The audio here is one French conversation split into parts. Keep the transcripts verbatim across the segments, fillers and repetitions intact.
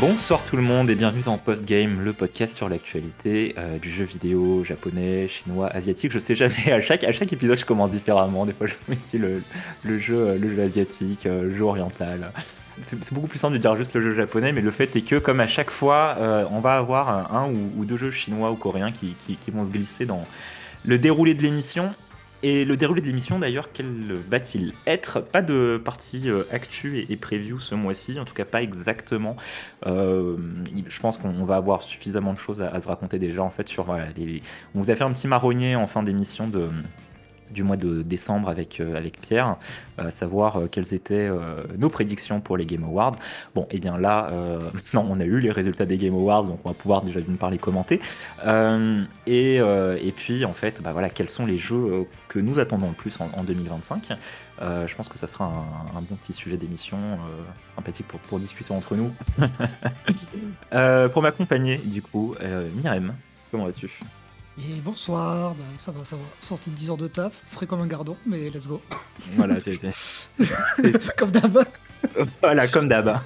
Bonsoir tout le monde et bienvenue dans Postgame, le podcast sur l'actualité euh, du jeu vidéo japonais, chinois, asiatique. Je sais jamais, à chaque, à chaque épisode je commence différemment. Des fois je me dis le, le jeu, euh, le jeu asiatique, euh, le jeu oriental. C'est c'est beaucoup plus simple de dire juste le jeu japonais, mais le fait est que comme à chaque fois, euh, on va avoir un, un ou, ou deux jeux chinois ou coréens qui, qui- qui vont se glisser dans le déroulé de l'émission. Et le déroulé de l'émission, d'ailleurs, quel va-t-il être? Pas de partie euh, actu et, et preview ce mois-ci, en tout cas pas exactement. Euh, il- je pense qu'on va avoir suffisamment de choses à, à se raconter déjà, en fait, sur voilà, les... On vous a fait un petit marronnier en fin d'émission de du mois de décembre avec, euh, avec Pierre, à savoir euh, quelles étaient euh, nos prédictions pour les Game Awards. Bon, et bien là, euh, maintenant on a eu les résultats des Game Awards, donc on va pouvoir déjà d'une part les commenter. Euh, et, euh, et puis en fait, bah voilà, quels sont les jeux euh, que nous attendons le plus en, en deux mille vingt-cinq. Euh, je pense que ça sera un, un bon petit sujet d'émission, euh, sympathique pour, pour discuter entre nous. Euh, pour m'accompagner, du coup, euh, Myrem, comment vas-tu? Et bonsoir, bah, ça va, ça va. Sorti de dix heures de taf, frais comme un gardon, mais let's go. Voilà, c'était. c'est- Comme d'hab. Voilà, comme d'hab.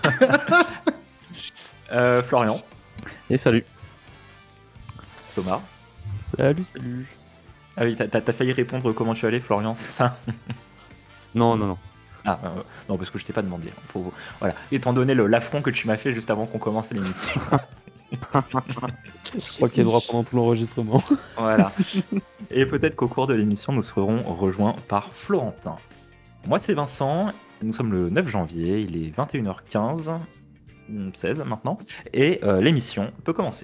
Euh, Florian, Et salut. Thomas. Salut, salut. Ah oui, t'as t'as- t'as failli répondre comment tu allais, Florian, c'est ça? Non, non, non. Ah, euh, non, parce que je t'ai pas demandé. hein, Faut- Voilà. Étant donné le- l'affront que tu m'as fait juste avant qu'on commence l'émission. Je crois qu'il y a droit pendant tout l'enregistrement. Voilà. Et peut-être qu'au cours de l'émission, nous serons rejoints par Florentin. Moi, c'est Vincent. Nous sommes le neuf janvier. Il est vingt et une heures quinze, hum, seize maintenant. Et euh, l'émission peut commencer.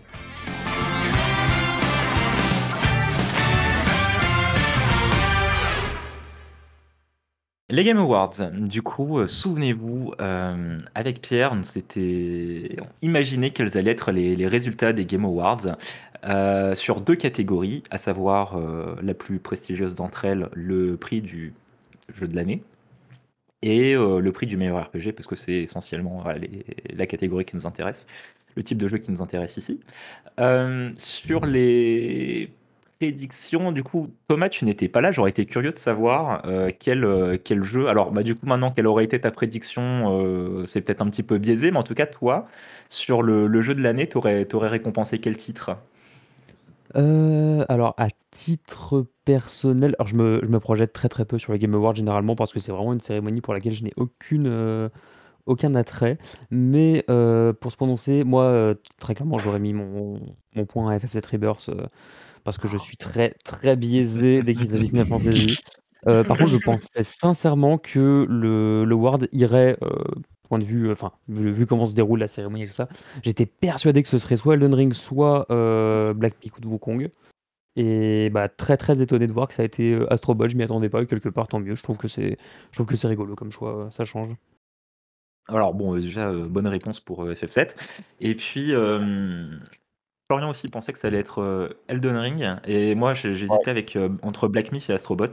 Les Game Awards, du coup, euh, souvenez-vous, euh, avec Pierre, on s'était imaginé quels allaient être les, les résultats des Game Awards euh, sur deux catégories, à savoir euh, la plus prestigieuse d'entre elles, le prix du jeu de l'année, et euh, le prix du meilleur R P G, parce que c'est essentiellement voilà, les- la catégorie qui nous intéresse, le type de jeu qui nous intéresse ici. Euh, sur les prédictions, du coup, Thomas, tu n'étais pas là. J'aurais été curieux de savoir euh, quel, euh, quel jeu. Alors, bah, du coup, maintenant, quelle aurait été ta prédiction euh, c'est peut-être un petit peu biaisé, mais en tout cas, toi, sur le, le jeu de l'année, t'aurais, t'aurais récompensé quel titre? Euh, alors, à titre personnel, alors je me, je me projette très très peu sur les Game Awards généralement parce que c'est vraiment une cérémonie pour laquelle je n'ai aucune, euh, aucun attrait. Mais euh, pour se prononcer, moi, euh, très clairement, j'aurais mis mon, mon point à F F sept Rebirth euh, parce que je suis très très biaisé dès qu'il s'agit de Final Fantasy. Euh, par contre, je pensais sincèrement que le, le Ward irait, euh, point de vue, enfin, vu, vu comment se déroule la cérémonie et tout ça, j'étais persuadé que ce serait soit Elden Ring, soit euh, Black Myth ou Wukong. Et bah, très très étonné de voir que ça a été euh, Astro Bot, je m'y attendais pas, et quelque part, tant mieux. Je trouve que c'est, je trouve que c'est rigolo comme choix, euh, ça change. Alors, bon, euh, déjà, euh, bonne réponse pour euh, F F sept. Et puis, euh, Florian aussi pensait que ça allait être euh, Elden Ring. Et moi, j'ai- Ouais. j'hésitais avec, euh, entre Black Myth et Astrobot.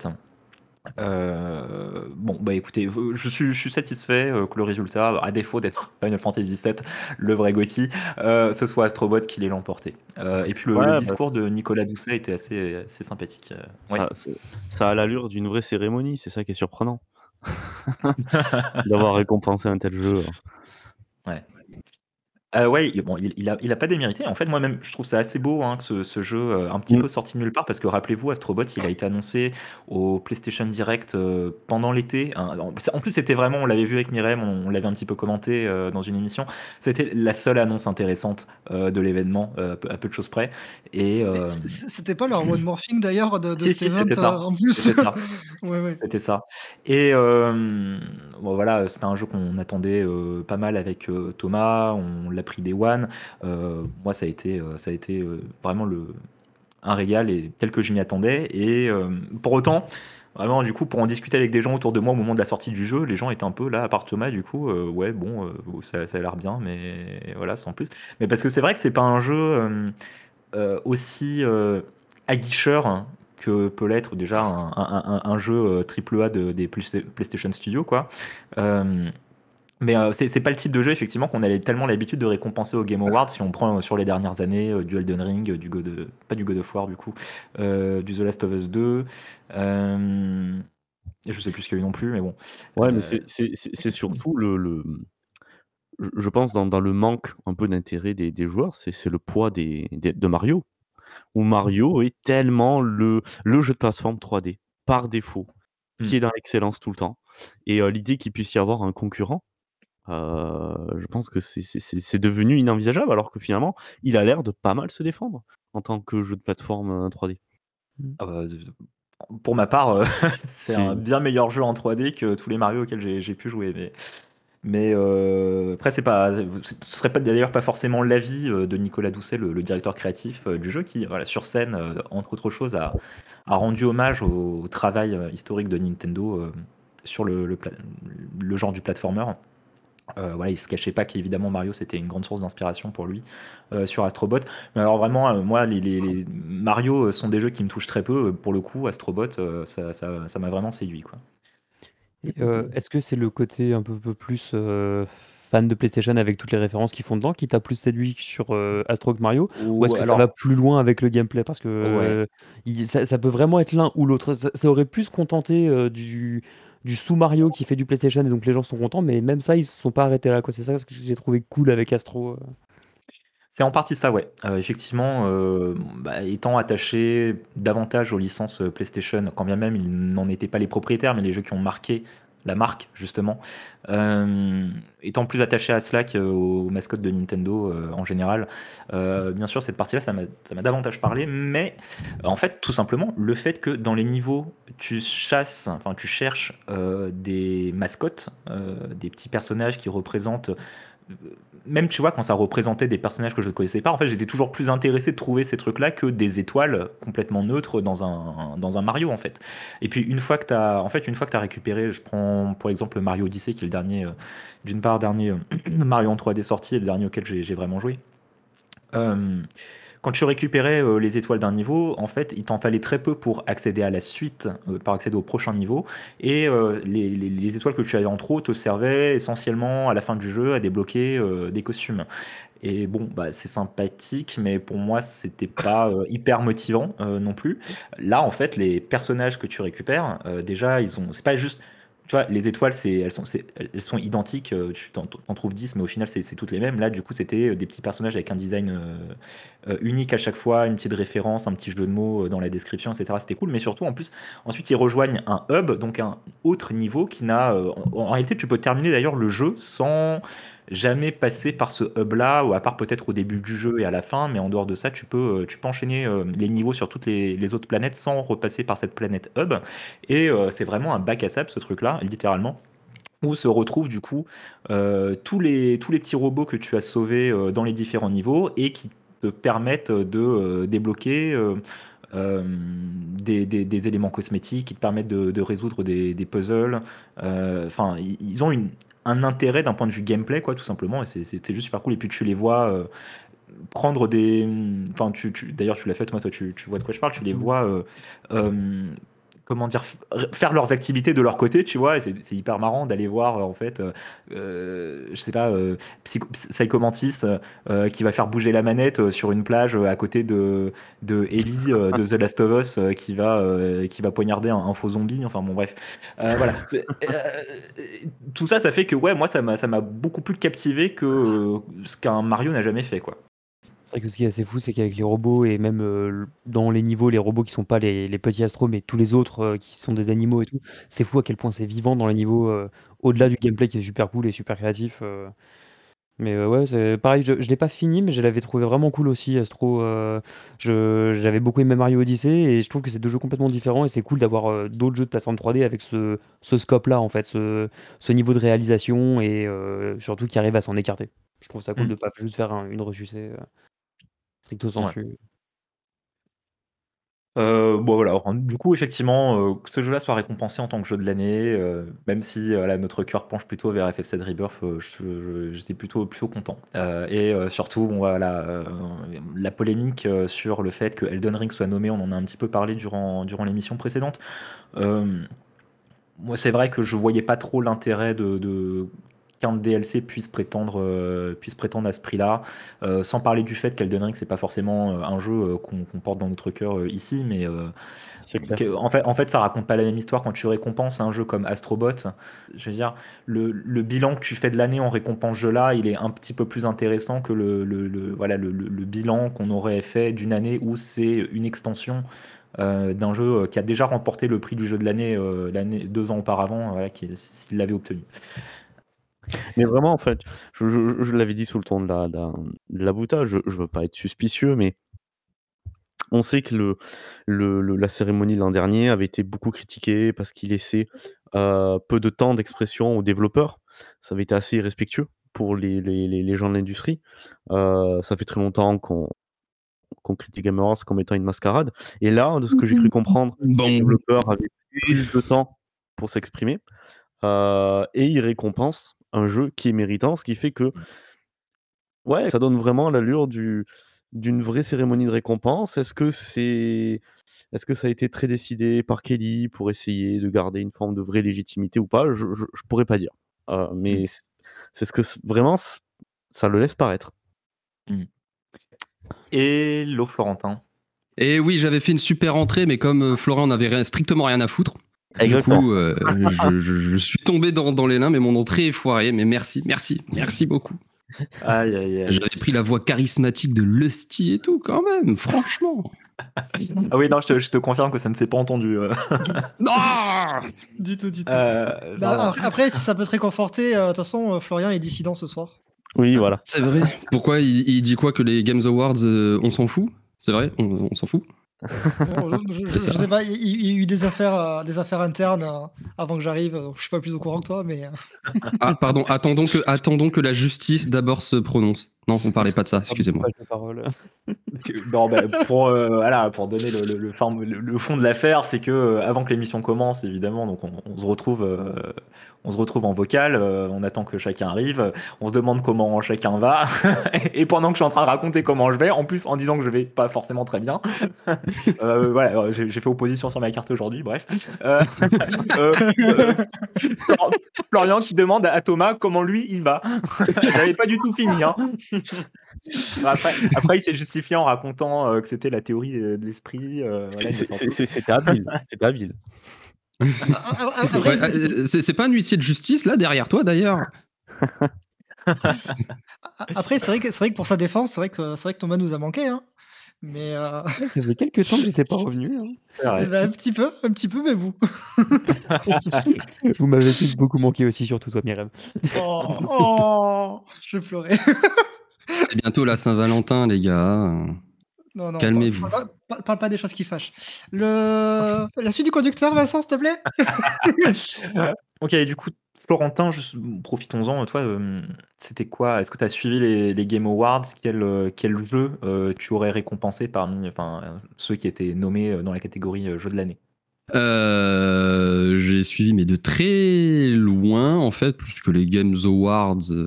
Euh, bon, bah écoutez, euh, je suis, je suis satisfait euh, que le résultat, à défaut d'être Final Fantasy sept, le vrai GOTY, euh, ce soit Astrobot qui l'ait l'emporté. Euh, et puis le, le Ouais, bah, discours de Nicolas Doucet était assez, assez sympathique. euh, oui. ça, c'est- ça a l'allure d'une vraie cérémonie, c'est ça qui est surprenant. D'avoir récompensé un tel jeu. Ouais. Euh, ouais, il- bon, il, il a, il a pas démérité. En fait, moi-même, je trouve ça assez beau hein, que ce, ce jeu, euh, un petit Mm. peu sorti de nulle part, parce que rappelez-vous, Astrobot, il a été annoncé au PlayStation Direct euh, pendant l'été. Hein. En en plus, c'était vraiment, on l'avait vu avec Myrem, on, on l'avait un petit peu commenté euh, dans une émission. C'était la seule annonce intéressante euh, de l'événement, euh, à peu à peu de choses près. Et Mais euh, c- c- c'était pas leur one morphing d'ailleurs de, de si, cet si, event c'était euh, ça. en plus. C'était ça. Ouais, ouais. C'était ça. Et euh, bon, voilà, c'était un jeu qu'on attendait euh, pas mal avec euh, Thomas. On l'a pris Day One. Euh, moi, ça a été, euh, ça a été euh, vraiment le, un régal et tel que je m'y attendais. Et euh, pour autant, vraiment, du coup, pour en discuter avec des gens autour de moi au moment de la sortie du jeu, les gens étaient un peu là, à part Thomas, du coup, euh, ouais, bon, euh, ça, ça a l'air bien, mais voilà, sans plus. Mais parce que c'est vrai que c'est pas un jeu. euh, euh, aussi euh, aguicheur hein, que peut l'être déjà un, un- un- un jeu euh, triple A de, des Play- PlayStation Studios, quoi. Euh, mais euh, c'est c'est pas le type de jeu effectivement qu'on avait tellement l'habitude de récompenser au Game Awards si on prend euh, sur les dernières années euh, du Elden Ring, euh, du God of- pas du God of War du coup, euh, du The Last of Us deux. Euh, et je sais plus ce qu'il y a eu non plus, mais bon. Ouais, mais Euh, c'est c'est- c'est- c'est surtout le, le, je je pense dans dans le manque un peu d'intérêt des des joueurs, c'est c'est le poids des des de Mario, où Mario est tellement le le jeu de plateforme trois D, par défaut, Mmh. qui est dans l'excellence tout le temps et heu, l'idée qu'il puisse y avoir un concurrent, heu, je pense que c'est c'est c'est c'est devenu inenvisageable alors que finalement, il a l'air de pas mal se défendre en tant que jeu de plateforme, heu, trois D. Mmh. Ah bah, de de pour ma part, heu, c'est un C'est bien meilleur jeu en trois D que tous les Mario auxquels j'ai j'ai pu jouer, mais mais heu, après c'est pas ce serait pas d'ailleurs pas forcément l'avis, heu, de Nicolas Doucet, le le directeur créatif, heu, du jeu qui, voilà, sur scène, heu, entre autres choses, a a rendu hommage au au travail, heu, historique de Nintendo, heu, sur le le pla le genre du platformer. Heu, voilà, il se cachait pas qu'évidemment Mario, c'était une grande source d'inspiration pour lui, heu, sur Astro Bot. Mais alors vraiment, heu, moi les les les Mario, heu, sont des jeux qui me touchent très peu, heu, pour le coup Astro Bot, heu, ça ça ça m'a vraiment séduit, quoi. Et heu, est-ce que c'est le côté un peu peu plus, heu, fan de PlayStation avec toutes les références qu'ils font dedans qui t'a plus séduit que sur, heu, Astro que Mario? Ou est-ce Ou que ça va alors plus loin avec le gameplay? Parce que, ouais. heu, il ça ça peut vraiment être l'un ou l'autre. Ça ça aurait pu se contenter, heu, du du sous Mario qui fait du PlayStation et donc les gens sont contents, mais même ça, ils se sont pas arrêtés là, quoi. C'est ça ce que j'ai trouvé cool avec Astro, heu. C'est en partie ça, ouais. Heu, effectivement, heu, bah, étant attaché davantage aux licences, heu, PlayStation, quand bien même ils n'en étaient pas les propriétaires, mais les jeux qui ont marqué la marque justement, hem, étant plus attaché à cela qu'aux mascottes de Nintendo, heu, en général, heu, bien sûr cette partie-là, ça m'a ça m'a davantage parlé, mais en fait, tout simplement, le fait que dans les niveaux, tu chasses, enfin tu cherches, heu, des mascottes, heu, des petits personnages qui représentent, même tu vois quand ça représentait des personnages que je ne connaissais pas, en fait j'étais toujours plus intéressé de trouver ces trucs là que des étoiles complètement neutres dans un dans un Mario en fait. Et puis une fois que tu as en fait une fois que tu as récupéré, je prends pour exemple le Mario Odyssey qui est le dernier, euh, d'une part dernier euh, Mario en trois D sorti et le dernier auquel j'ai j'ai vraiment joué. Euh, Quand tu récupérais euh, les étoiles d'un niveau, en fait, il t'en fallait très peu pour accéder à la suite, euh, pour accéder au prochain niveau. Et euh, les, les- les étoiles que tu avais en trop te servaient essentiellement à la fin du jeu à débloquer euh, des costumes. Et bon, bah, c'est sympathique, mais pour moi, c'était pas euh, hyper motivant euh, non plus. Là, en fait, les personnages que tu récupères, euh, déjà, ils ont. C'est pas juste. Tu vois, les étoiles, c'est, elles, sont, c'est- elles sont identiques. euh, Tu t'en, t'en trouves dix, mais au final, c'est c'est toutes les mêmes. Là, du coup, c'était euh, des petits personnages avec un design euh, euh, unique à chaque fois, une petite référence, un petit jeu de mots euh, dans la description, et cetera. C'était cool. Mais surtout, en plus, ensuite, ils rejoignent un hub, donc un autre niveau qui n'a. euh, en, en réalité, tu peux terminer d'ailleurs le jeu sans jamais passer par ce hub-là, ou à part peut-être au début du jeu et à la fin, mais en dehors de ça, tu peux, euh, tu peux enchaîner euh, les niveaux sur toutes les, les autres planètes sans repasser par cette planète hub. Et euh, c'est vraiment un bac à sable, ce truc-là, littéralement. Où se retrouvent du coup euh, tous les, tous les petits robots que tu as sauvés euh, dans les différents niveaux et qui te permettent de euh, débloquer euh, euh, des, des- des éléments cosmétiques, qui te permettent de, de résoudre des, des puzzles. Euh, Enfin, ils ils ont une, un intérêt d'un point de vue gameplay, quoi, tout simplement, et c'est c'est- c'est juste super cool. Et puis tu les vois euh, prendre des. Enfin, tu, tu- d'ailleurs, tu l'as fait, moi, toi, tu, tu vois de quoi je parle, tu les Mmh. vois. euh, euh, Comment dire, f- faire leurs activités de leur côté, tu vois, et c'est c'est hyper marrant d'aller voir, euh, en fait, euh, euh, je sais pas, euh, Psycho- Psycho Mantis euh, euh, qui va faire bouger la manette euh, sur une plage euh, à côté de, de Ellie euh, de The Last of Us euh, qui va, euh, qui va poignarder un, un faux zombie, enfin bon, bref. Euh, voilà. C'est- euh, tout ça, ça fait que, ouais, moi, ça m'a ça m'a beaucoup plus captivé que euh, ce qu'un Mario n'a jamais fait, quoi. C'est vrai que ce qui est assez fou, c'est qu'avec les robots et même, heu, l dans les niveaux, les robots qui sont pas les les petits Astros, mais tous les autres, heu, qui sont des animaux et tout, c'est fou à quel point c'est vivant dans les niveaux, heu, au-delà du gameplay qui est super cool et super créatif, heu, mais heu, ouais, c'est pareil, je je l'ai pas fini, mais je l'avais trouvé vraiment cool aussi Astro, heu, je j'avais beaucoup aimé Mario Odyssey et je trouve que c'est deux jeux complètement différents et c'est cool d'avoir, heu, d'autres jeux de plateforme trois D avec ce ce scope-là, en fait, ce ce niveau de réalisation et heu, surtout qui arrive à s'en écarter. Je trouve ça cool Mm. de pas juste faire un une ressucée, heu, stricto Ouais. sensu. Euh, bon voilà, alors, du coup effectivement euh, que ce jeu-là soit récompensé en tant que jeu de l'année, euh, même si euh, là, notre cœur penche plutôt vers F F sept Rebirth, euh, je, je, je suis plutôt plutôt content. Euh, et euh, surtout bon voilà, euh, la polémique euh, sur le fait que Elden Ring soit nommé, on en a un petit peu parlé durant durant l'émission précédente. Euh, Moi c'est vrai que je voyais pas trop l'intérêt de, de qu'un D L C puisse prétendre, euh, puisse prétendre à ce prix-là, euh, sans parler du fait qu'Elden Ring c'est pas forcément euh, un jeu euh, qu'on qu'on porte dans notre cœur euh, ici, mais euh, C'est clair. que- en fait, en fait ça raconte pas la même histoire quand tu récompenses un jeu comme Astrobot. Je veux dire, le, le bilan que tu fais de l'année en récompense jeu-là, il est un petit peu plus intéressant que le, le, le- voilà, le, le- le bilan qu'on aurait fait d'une année où c'est une extension euh, d'un jeu euh, qui a déjà remporté le prix du jeu de l'année euh, l'année deux ans auparavant, euh, voilà, qui, s'il l'avait obtenu. Mais vraiment, en fait, je, je- je l'avais dit sous le ton de la, de la, de la boutade, je, je veux pas être suspicieux, mais on sait que le, le- le- la cérémonie de l'an dernier avait été beaucoup critiquée parce qu'il laissait euh, peu de temps d'expression aux développeurs. Ça avait été assez irrespectueux pour les, les- les- les gens de l'industrie. Euh, ça fait très longtemps qu'on qu'on critique Game Awards comme étant une mascarade. Et là, de ce que j'ai cru comprendre, les Bon. développeurs avaient plus de temps pour s'exprimer euh, et ils récompensent un jeu qui est méritant, ce qui fait que ouais, ça donne vraiment l'allure du d'une vraie cérémonie de récompense. Est-ce que c'est est-ce que ça a été très décidé par Kelly pour essayer de garder une forme de vraie légitimité ou pas? Je je je pourrais pas dire. Heu, mais c c'est ce que c vraiment c ça le laisse paraître. Mm. Et l'eau Florentin. Et oui, j'avais fait une super entrée, mais comme euh, Florent n'avait rien- strictement rien à foutre, Exactement. du coup, euh, je, je- je suis tombé dans, dans les limbs, mais mon entrée est foirée. Mais merci, merci, merci beaucoup. Aïe, aïe, aïe. J'avais pris la voix charismatique de Lusty et tout, quand même, franchement. Ah oui, non, je te, je te confirme que ça ne s'est pas entendu. euh. Non Du tout, du tout. Euh, Bah, non, non. après, après, si ça peut te réconforter, euh, de toute façon, euh, Florian est dissident ce soir. Oui, voilà. C'est vrai. Pourquoi il, il dit quoi que les Games Awards, euh, on s'en fout? C'est vrai, on, on s'en fout. Bon, je, je- je- je sais pas, il, il y a eu des affaires, euh, des affaires internes euh, avant que j'arrive. euh, Je suis pas plus au courant que toi, mais. euh, Ah, pardon, attendons que, attendons que la justice d'abord se prononce. Non, on parlait pas de ça, excusez-moi. Page de parole. Non, bah, pour, euh, voilà, pour donner le, le, le, forme- le- le fond de l'affaire, c'est que euh, avant que l'émission commence, évidemment, donc on, on se retrouve, euh, on se retrouve en vocal, euh, on attend que chacun arrive, on se demande comment chacun va, et pendant que je suis en train de raconter comment je vais, en plus en disant que je vais pas forcément très bien, euh, voilà, euh, j'ai j'ai fait opposition sur ma carte aujourd'hui, bref. Euh, euh, euh, Flor- Florian qui demande à Thomas comment lui il va. J'avais pas du tout fini, hein. Après, après, il s'est justifié en racontant euh, que c'était la théorie de, de l'esprit. euh, voilà, il C'est m'a c'est sorti- c'est c'était habile, c'était habile. a- a- a- après, Ouais, c'est- euh, c'est c'est pas un huissier de justice là derrière toi d'ailleurs? a- après, c'est vrai que c'est vrai que pour sa défense, c'est vrai que c'est vrai que Thomas nous a manqué, hein. Mais euh, Ouais, ça fait quelques temps que j'étais pas revenu. hein. C'est vrai. bah, un petit peu, un petit peu, mais vous. Vous m'avez tous beaucoup manqué aussi, surtout toi, Myriam. Oh, oh, je vais pleurer. C'est bientôt la Saint-Valentin, les gars. Non, non, Calmez-vous. Parle, parle- parle pas des choses qui fâchent. Le... La suite du conducteur, Vincent, s'il te plaît. Ok, du coup, Florentin, juste, profitons-en. Toi, euh, c'était quoi? Est-ce que tu as suivi les, les Game Awards? Quel, euh, quel jeu euh, tu aurais récompensé parmi enfin, euh, ceux qui étaient nommés euh, dans la catégorie euh, jeu de l'année? Euh, j'ai suivi, mais de très loin, en fait, puisque les Games Awards. euh,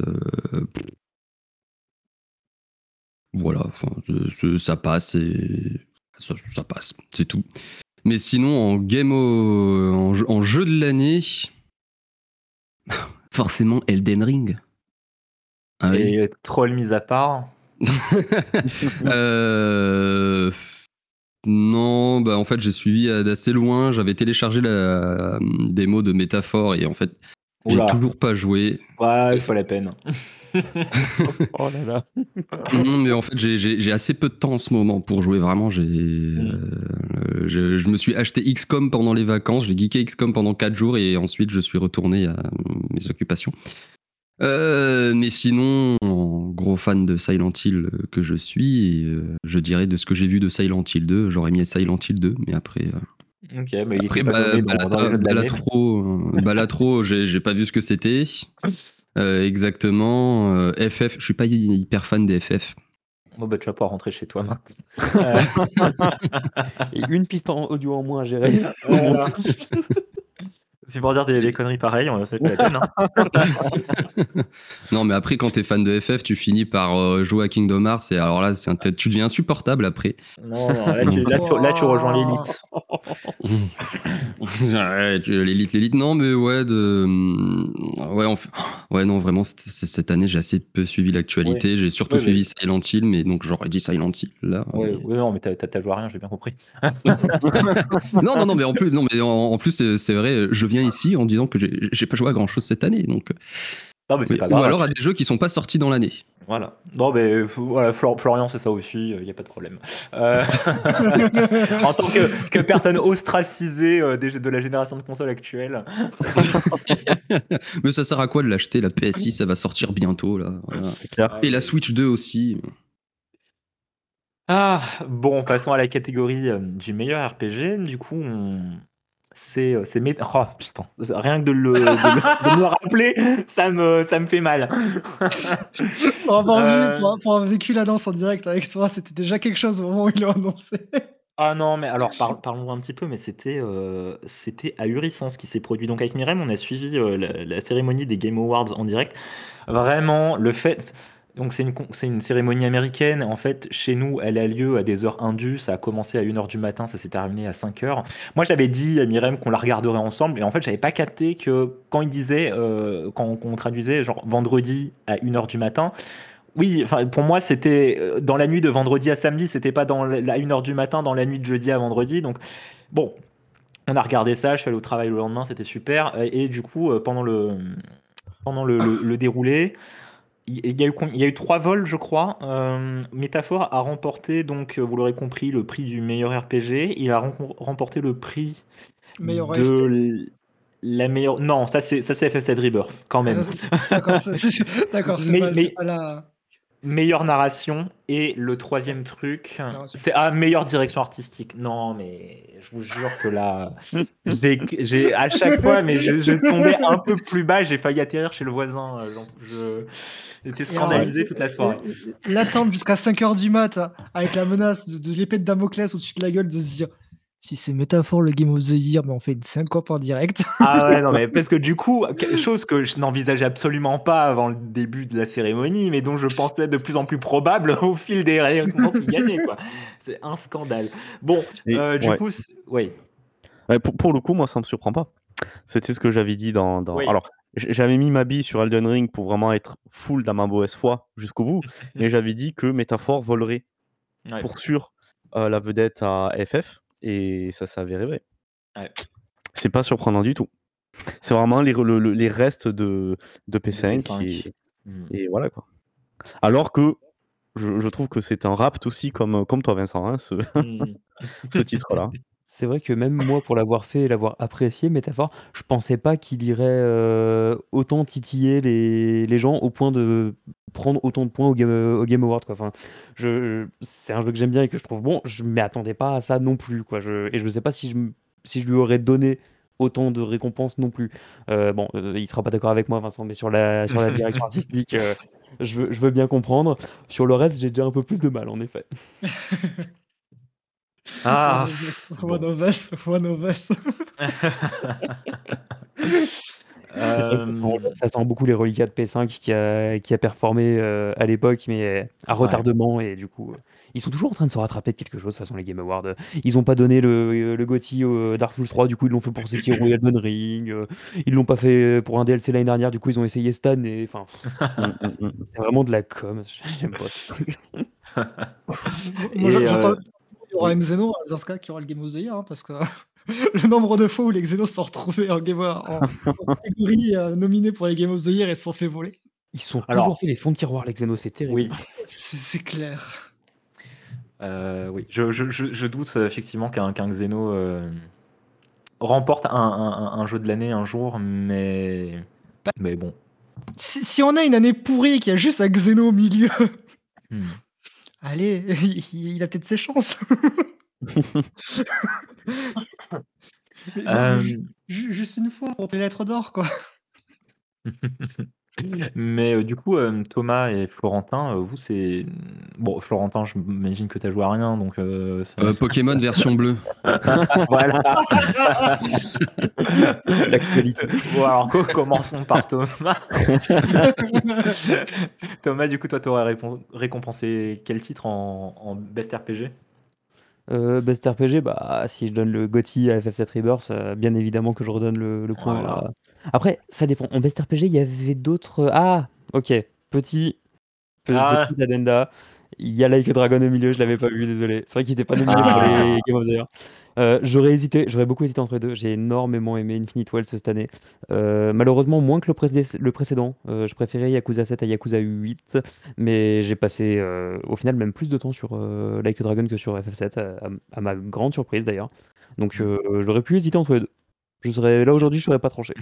voilà, enfin, je- je- ça passe et. Ça, ça passe, c'est tout. Mais sinon, en game au- en, jeu- en jeu de l'année, forcément Elden Ring. Ah oui. Et troll mis à part. Euh, Non, bah en fait j'ai suivi euh, d'assez loin. J'avais téléchargé la euh, démo de Métaphore et en fait j'ai Oula. toujours pas joué. Ouais, il faut la peine. Oh là là. Non, mais en fait j'ai- j'ai j'ai assez peu de temps en ce moment pour jouer. Vraiment, j'ai euh, je, je me suis acheté X COM pendant les vacances. J'ai geeké X COM pendant quatre jours et ensuite je suis retourné à mes occupations. Euh, mais sinon, en gros fan de Silent Hill que je suis, et, euh, je dirais de ce que j'ai vu de Silent Hill deux, j'aurais mis Silent Hill deux, mais après, euh, Ok, mais il après était pas bah, nommé dans, dans les jeux de l'année. Balatro, euh, Balatro, j'ai j'ai pas vu ce que c'était. Euh, exactement. euh, F F, je suis pas hy- hyper fan des F F. Bon, bah, tu vas pouvoir rentrer chez toi maintenant. Euh, Et une piste en audio en moins à gérer. voilà. C'est pour dire des, des conneries pareilles, on sait pas la peine. Hein. Non, mais après, quand t'es fan de F F, tu finis par euh, jouer à Kingdom Hearts, et alors là, c'est un- tu deviens insupportable après. Non, non, là, tu, là, tu, là, tu rejoins l'élite. Ouais, tu- l'élite, l'élite, non, mais ouais, de, hum, ouais, en fait- ouais, non, vraiment, c- c- cette année, j'ai assez peu suivi Oui, l'actualité. J'ai surtout oui, mais, suivi Silent Hill, mais donc j'aurais dit Silent Hill là. ouais, mais- ouais, non, mais t'as, t'as- t'as joué à rien, j'ai bien compris. Non, non, non, mais en plus, non, mais en, en plus, c'est c'est vrai, je viens ici en disant que j'ai j'ai pas joué à grand chose cette année, donc. Non, mais c'est Oui, pas ou grave. alors à des jeux qui sont pas sortis dans l'année. Voilà. Non, mais f- voilà, Flor- Florian, c'est ça aussi, il n'y a pas de problème. Euh, en tant que, que personne ostracisée euh, des- de la génération de consoles actuelle. Mais ça sert à quoi de l'acheter? La P S six, ça va sortir bientôt là. Voilà. C'est clair. Ah, Et la mais- Switch deux aussi. Ah, bon, passons à la catégorie euh, du meilleur R P G. Du coup, on... c'est euh, c'est Meta- Oh putain, rien que de le, de le, de me le rappeler, ça me, ça me fait mal. Pour avoir, vu, Euh, pour, pour avoir vécu l'annonce en direct avec toi, c'était déjà quelque chose au moment où ils l'ont annoncé. Ah non, mais alors par- parlons un petit peu, mais c'était euh, c'était ahurissant ce qui s'est produit. Donc avec Myrem, on a suivi euh, la, la cérémonie des Game Awards en direct. Vraiment, le fait. Donc c'est une, con- c'est une cérémonie américaine. En fait, chez nous, elle a lieu à des heures indues. Ça a commencé à une heure du matin, ça s'est terminé à cinq heures. Moi, j'avais dit à Myrem qu'on la regarderait ensemble. Et en fait, j'avais pas capté que quand il disait, euh, quand, quand on traduisait, genre vendredi à une heure du matin, oui, enfin, pour moi, c'était euh, dans la nuit de vendredi à samedi, c'était pas dans la une heure du matin, dans la nuit de jeudi à vendredi. Donc, bon, on a regardé ça, je suis allé au travail le lendemain, c'était super. Et, et du coup, euh, pendant le, pendant le, le- le déroulé, il il y, a eu, com- il y a eu trois vols, je crois. Euh, Métaphore a remporté, donc, euh, vous l'aurez compris, le prix du meilleur R P G. Il a ren- remporté le prix Meilleur O S de T. l- la meilleure. Non, ça c'est ça c'est F F sept Rebirth, quand Ah, même. ça, c'est- D'accord, ça, c'est d'accord, c'est Mais, pas, c'est mais pas la meilleure narration et le troisième truc, narration. c'est ah, meilleure direction artistique. Non, mais je vous jure que là, j'ai, j'ai à chaque fois, mais je, je tombais un peu plus bas, j'ai failli atterrir chez le voisin. euh, j'en- Je, j'étais Et alors, scandalisé toute la soirée. euh, euh, l'attente jusqu'à cinq heures du mat, hein, avec la menace de, de l'épée de Damoclès au-dessus de la gueule, de se dire si c'est métaphore le Game of the Year, mais on fait une syncope en direct. Ah ouais, non, mais parce que du coup, quelque chose que je n'envisageais absolument pas avant le début de la cérémonie, mais dont je pensais de plus en plus probable au fil des récompenses qui gagnaient, quoi. C'est un scandale. Bon, Et, euh, du ouais. coup, c'est- oui. Ouais, pour, pour le coup, moi, ça me surprend pas. C'était ce que j'avais dit dans. dans... Oui. Alors, j- j'avais mis ma bille sur Elden Ring pour vraiment être full dans ma mauvaise foi jusqu'au bout, mais j'avais dit que Métaphore volerait Ouais. pour sûr euh, la vedette à F F, et ça s'est avéré vrai. Ouais. C'est pas surprenant du tout. C'est vraiment les, le- le- les restes de, de P cinq, P cinq. Et, Hmm. et voilà quoi. Alors que je, je trouve que c'est un rapt aussi, comme, comme toi Vincent, hein, ce, Hmm. ce titre-là. C'est vrai que même moi, pour l'avoir fait et l'avoir apprécié, Métaphore, je pensais pas qu'il irait euh, autant titiller les, les gens au point de prendre autant de points au Game, au Game Award, quoi. Enfin, je, je- c'est un jeu que j'aime bien et que je trouve bon. Je m'y attendais pas à ça non plus, quoi. Je, et je ne sais pas si je, m- si je lui aurais donné autant de récompenses non plus. Euh, bon, euh, il sera pas d'accord avec moi, Vincent, mais sur la, sur la direction artistique, euh, je veux, je veux bien comprendre. Sur le reste, j'ai déjà un peu plus de mal, en effet. Ah, One of us, one of us. C'est vrai que ça Euh, sent, ça sent beaucoup les reliquats de P cinq qui a, qui a performé euh, à l'époque, mais à Ouais. retardement. Et du coup, euh, ils sont toujours en train de se rattraper de quelque chose. De toute façon, les Game Awards, euh, ils n'ont pas donné le, le GOTY au Dark Souls trois, du coup, ils l'ont fait pour Sekiro et Elden Ring. euh, ils l'ont pas fait pour un D L C l'année dernière, du coup, ils ont essayé Stan. Et enfin, pff, Mm, mm, mm. c'est vraiment de la com. J'aime pas ce truc. Moi, Et, j'entends euh, qu'il y aura oui. un Xeno dans ce cas qui aura le Game of the Year, hein, parce que le nombre de fois où les Xenos se sont retrouvés en, game, en, en catégorie euh, nominée pour les Game of the Year et se sont fait voler. Ils sont Alors- toujours fait les fonds de tiroir, les Xenos, c'est terrible. oui. C'est c'est clair. Euh, oui, je, je, je, je doute euh, effectivement qu'un qu'un Xeno euh, remporte un, un, un jeu de l'année un jour, mais, mais bon. Si, si on a une année pourrie qui a juste un Xeno au milieu, Hmm. allez, il, il a peut-être ses chances. Mais non, Euh, ju- ju- juste une fois pour les lettres d'or, quoi. Mais euh, du coup, euh, Thomas et Florentin, euh, vous, c'est. Bon, Florentin, je m'imagine que tu as joué à rien, donc. euh, ça- Euh, Pokémon version bleue. Voilà. L'actualité. Bon, alors, co- commençons par Thomas. Thomas, du coup, toi, tu aurais récompensé quel titre en, en Best R P G? Heu, Best R P G, bah, si je donne le GOTY à F F sept Rebirth, heu, bien évidemment que je redonne le le point Voilà. à après, ça dépend. En Best R P G, il y avait d'autres, ah! OK, petit pe Ah! petit addenda, il y a Like a Dragon au milieu, je l'avais pas vu, désolé. C'est vrai qu'il était pas nominé pour Ah! les Game of the Year. Heu, j'aurais hésité, j'aurais beaucoup hésité entre les deux. J'ai énormément aimé Infinite Wells cette année. Heu, malheureusement moins que le précédé le précédent. Heu, je préférais Yakuza sept à Yakuza huit, mais j'ai passé, heu, au final même plus de temps sur, heu, Like a Dragon que sur F F sept, à à m à ma grande surprise d'ailleurs. Donc Mmh. heu, j'aurais pu hésiter entre les deux. Je serais là aujourd'hui, je saurais pas trancher.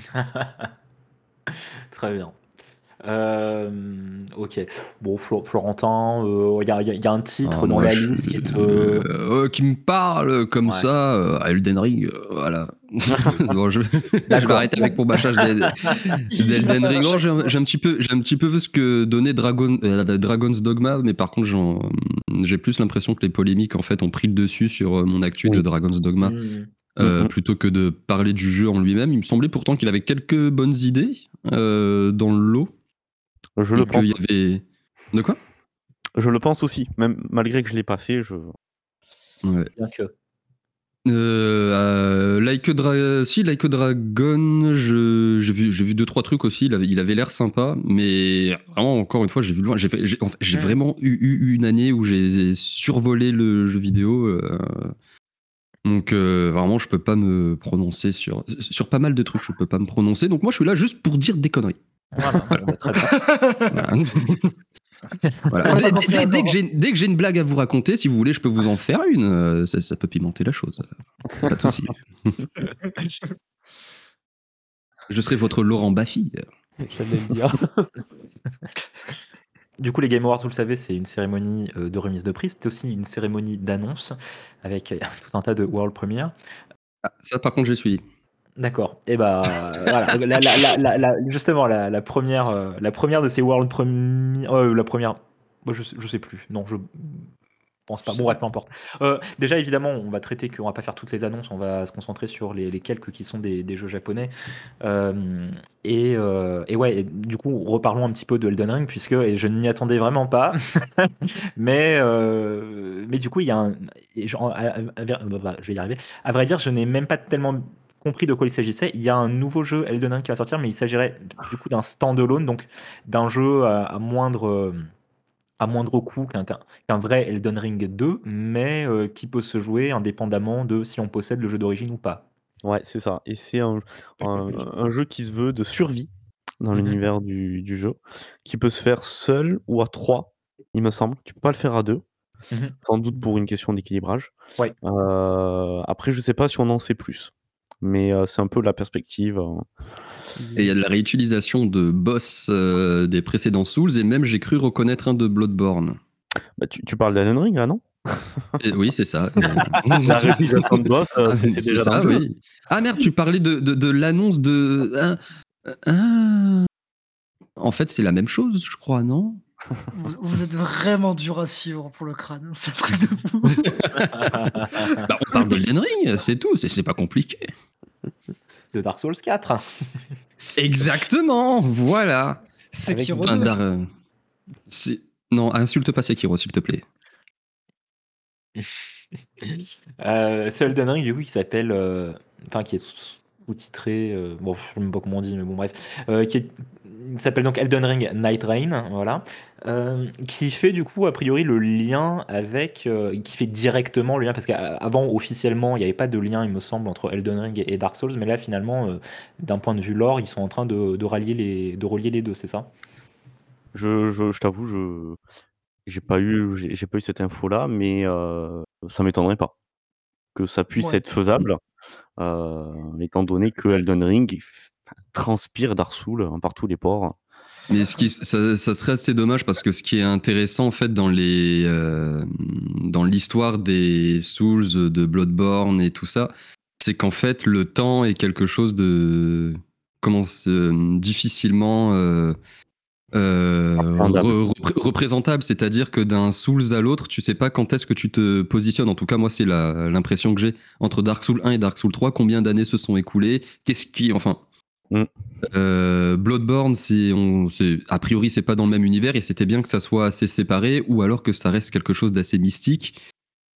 Très bien. Hem, OK. Bon, Flo Florentin, heu, il y a il y a il y a un titre Ah, dans moi, la je liste qui te euh, qui me parle comme ouais. ça, euh, Elden Ring, euh, voilà. Bon, je, je vais D'accord. arrêter avec mon bâchage d'El- Il la d'Elden fait à Ring. Non, chaque j'ai un, fois. j'ai un petit peu, j'ai un petit peu vu ce que donnait Dragon, euh, Dragon's Dogma, mais par contre, j'en- j'ai plus l'impression que les polémiques en fait ont pris le dessus sur euh, mon actu de Oui. Dragon's Dogma. Mmh. euh, Mhm. plutôt que de parler du jeu en lui-même. Il me semblait pourtant qu'il avait quelques bonnes idées euh, dans le lot Je et le pense. qu'il y avait. De quoi? Je le pense aussi, même malgré que je l'ai pas fait. Je... Ouais. Bien que. Euh, euh, Like a Dra- si Like a Dragon, je- j'ai vu, j'ai vu deux trois trucs aussi. Il avait, il avait l'air sympa, mais vraiment encore une fois, j'ai vu loin. J'ai, fait- j'ai, en fait, j'ai Mmh. vraiment eu, eu une année où j'ai survolé le jeu vidéo. euh, donc euh, vraiment, je peux pas me prononcer sur sur pas mal de trucs. Je peux pas me prononcer. Donc moi, je suis là juste pour dire des conneries. Voilà, Voilà. bon, bah, très bien. Voilà. Voilà. On a Dès, pas dès- compris dès- dès que encore. j'ai, dès que j'ai une blague à vous raconter, si vous voulez, je peux vous en faire une. euh, Ça, ça peut pimenter la chose. Pas de souci. Je serai votre Laurent Baffy. J'allais le dire. Du coup, les Game Awards, vous le savez, c'est une cérémonie, heu, de remise de prix. C'était aussi une cérémonie d'annonce avec, heu, tout un tas de world premiere. Ah, ça, par contre, j'ai suivi. D'accord et bah, voilà, la la la la la justement la la première, heu, la première de ces world premi heu, la première, moi je sais je sais plus. Non, je pense pas. Bon bref, peu importe. Heu, déjà évidemment, on va traiter qu'on va pas faire toutes les annonces, on va se concentrer sur les les quelques qui sont des des jeux japonais. Hem et heu et ouais et du coup, reparlons un petit peu de Elden Ring puisque et je ne m'y attendais vraiment pas. Mais heu, mais du coup, il y a un et genre à à à ver bah, je vais y arriver. À vrai dire, je n'ai même pas tellement compris de quoi il s'agissait. Il y a un nouveau jeu Elden Ring qui va sortir, mais il s'agirait du coup d'un stand-alone, donc d'un jeu à à moindre, hem à moindre coût qu'un qu'un qu'un vrai Elden Ring deux, mais heu, qui peut se jouer indépendamment de si on possède le jeu d'origine ou pas. Ouais, c'est ça. Et c'est un, un, un jeu qui se veut de survie dans Mmh mh. l'univers du, du jeu, qui peut se faire seul ou à trois, il me semble. Tu peux pas le faire à deux, Mmh. sans doute pour une question d'équilibrage. Ouais. Euh, après, je sais pas si on en sait plus, mais euh, c'est un peu la perspective. euh. Et il y a de la réutilisation de boss euh, des précédents Souls, et même j'ai cru reconnaître un de Bloodborne. Bah, tu, tu parles d'Elden Ring là, non? Et oui, c'est ça. La réutilisation de boss, euh, Ah, c'est c'est c'est déjà dans ça, le jeu. oui. Ah merde, tu parlais de, de, de l'annonce de. Ah, ah. En fait, c'est la même chose, je crois, non? Vous, vous êtes vraiment dur à suivre pour le crâne, hein, c'est un truc de fou. Bah, on parle de Elden Ring, c'est tout, c'est c'est pas compliqué. De Dark Souls quatre. Exactement, voilà. Avec Sekiro Enfin, deux. Dar- euh, c'est- non, insulte pas Sekiro, s'il te plaît. Heu, ce Elden Ring du coup qui s'appelle, heu, enfin qui est sous sous-titré, heu, bon je sais même pas comment on dit mais bon bref, heu, qui est il s'appelle donc Elden Ring Night Rain, voilà, hem, qui fait du coup a priori le lien avec, heu, qui fait directement le lien parce qu'avant officiellement il y avait pas de lien il me semble entre Elden Ring et Dark Souls mais là finalement, heu, d'un point de vue lore ils sont en train de de rallier les de relier les deux, c'est ça? Je, je, je t'avoue, je j'ai pas eu j'ai j'ai pas eu cette info là, mais euh, ça m'étonnerait pas que ça puisse Ouais. être faisable, euh, étant donné que Elden Ring il f- transpire Dark Souls hein, par tous les ports. Mais ce qui, ça, ça serait assez dommage parce que ce qui est intéressant en fait dans les euh, dans l'histoire des Souls, de Bloodborne et tout ça, c'est qu'en fait le temps est quelque chose de comment c'est, euh, difficilement euh, euh, Appréhendable. re- repré- représentable. C'est-à-dire que d'un Souls à l'autre, tu sais pas quand est-ce que tu te positionnes. En tout cas, moi, c'est la- l'impression que j'ai entre Dark Souls un et Dark Souls trois. Combien d'années se sont écoulées? Qu'est-ce qui, enfin. Mm. Euh, Bloodborne, c'est, on, c'est, a priori, c'est pas dans le même univers et c'était bien que ça soit assez séparé ou alors que ça reste quelque chose d'assez mystique.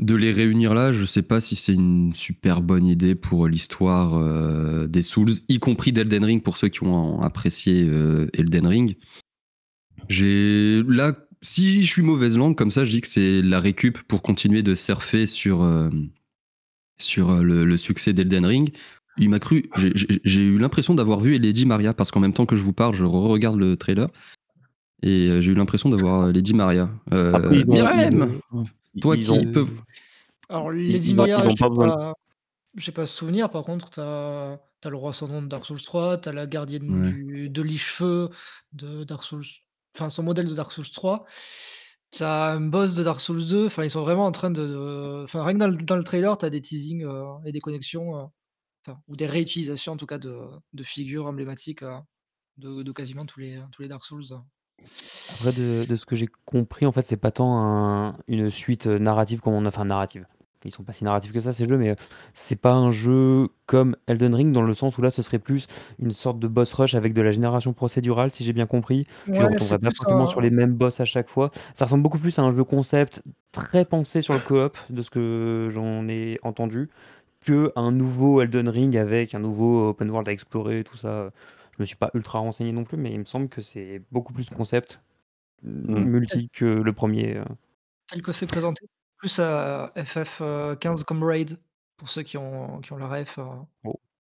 de les réunir là, je sais pas si c'est une super bonne idée pour l'histoire euh, des Souls, y compris d'Elden Ring pour ceux qui ont apprécié euh, Elden Ring. J'ai là, si je suis mauvaise langue comme ça, je dis que c'est la récup pour continuer de surfer sur euh, sur le, le succès d'Elden Ring. Il m'a cru, j'ai, j'ai, j'ai eu l'impression d'avoir vu Lady Maria parce qu'en même temps que je vous parle, je re-regarde le trailer et euh, j'ai eu l'impression d'avoir Lady Maria. Euh, Après, ils ont, ils Myrem, ont, toi ils qui ont, peux. Alors, ils, Lady ils ont, Maria, ils ont j'ai pas besoin de... pas, j'ai pas souvenir. Par contre, t'as as le roi sans nom de Dark Souls trois, t'as la gardienne Ouais. du, de Lich-Feu de Dark Souls, enfin son modèle de Dark Souls trois. T'as un boss de Dark Souls deux. Enfin, ils sont vraiment en train de, de- enfin rien que dans le, dans le trailer, t'as des teasings euh, et des connexions, euh, enfin, ou des réutilisations en tout cas de, de figures emblématiques euh, de, de quasiment tous les tous les Dark Souls. Après, de, de ce que j'ai compris, en fait, c'est pas tant un- une suite euh, narrative comme on a fait un narrative. Ils sont pas si narratifs que ça, ces jeux, mais euh, c'est pas un jeu comme Elden Ring, dans le sens où là, ce serait plus une sorte de boss rush avec de la génération procédurale, si j'ai bien compris. Tu Ouais, c'est retomberais pas plus forcément sur les un. mêmes boss à chaque fois. Ça ressemble beaucoup plus à un jeu concept très pensé sur le coop, de ce que j'en ai entendu, que un nouveau Elden Ring avec un nouveau open world à explorer, tout ça. Je me suis pas ultra renseigné non plus, mais il me semble que c'est beaucoup plus concept Hmm. multi que le premier. euh. Tel que c'est présenté, plus à F F euh, quinze comme Raid, pour ceux qui ont, qui ont la ref. euh. Oh.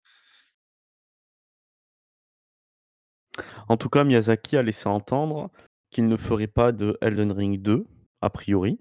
En tout cas, Miyazaki a laissé entendre qu'il ne ferait pas de Elden Ring deux, a priori.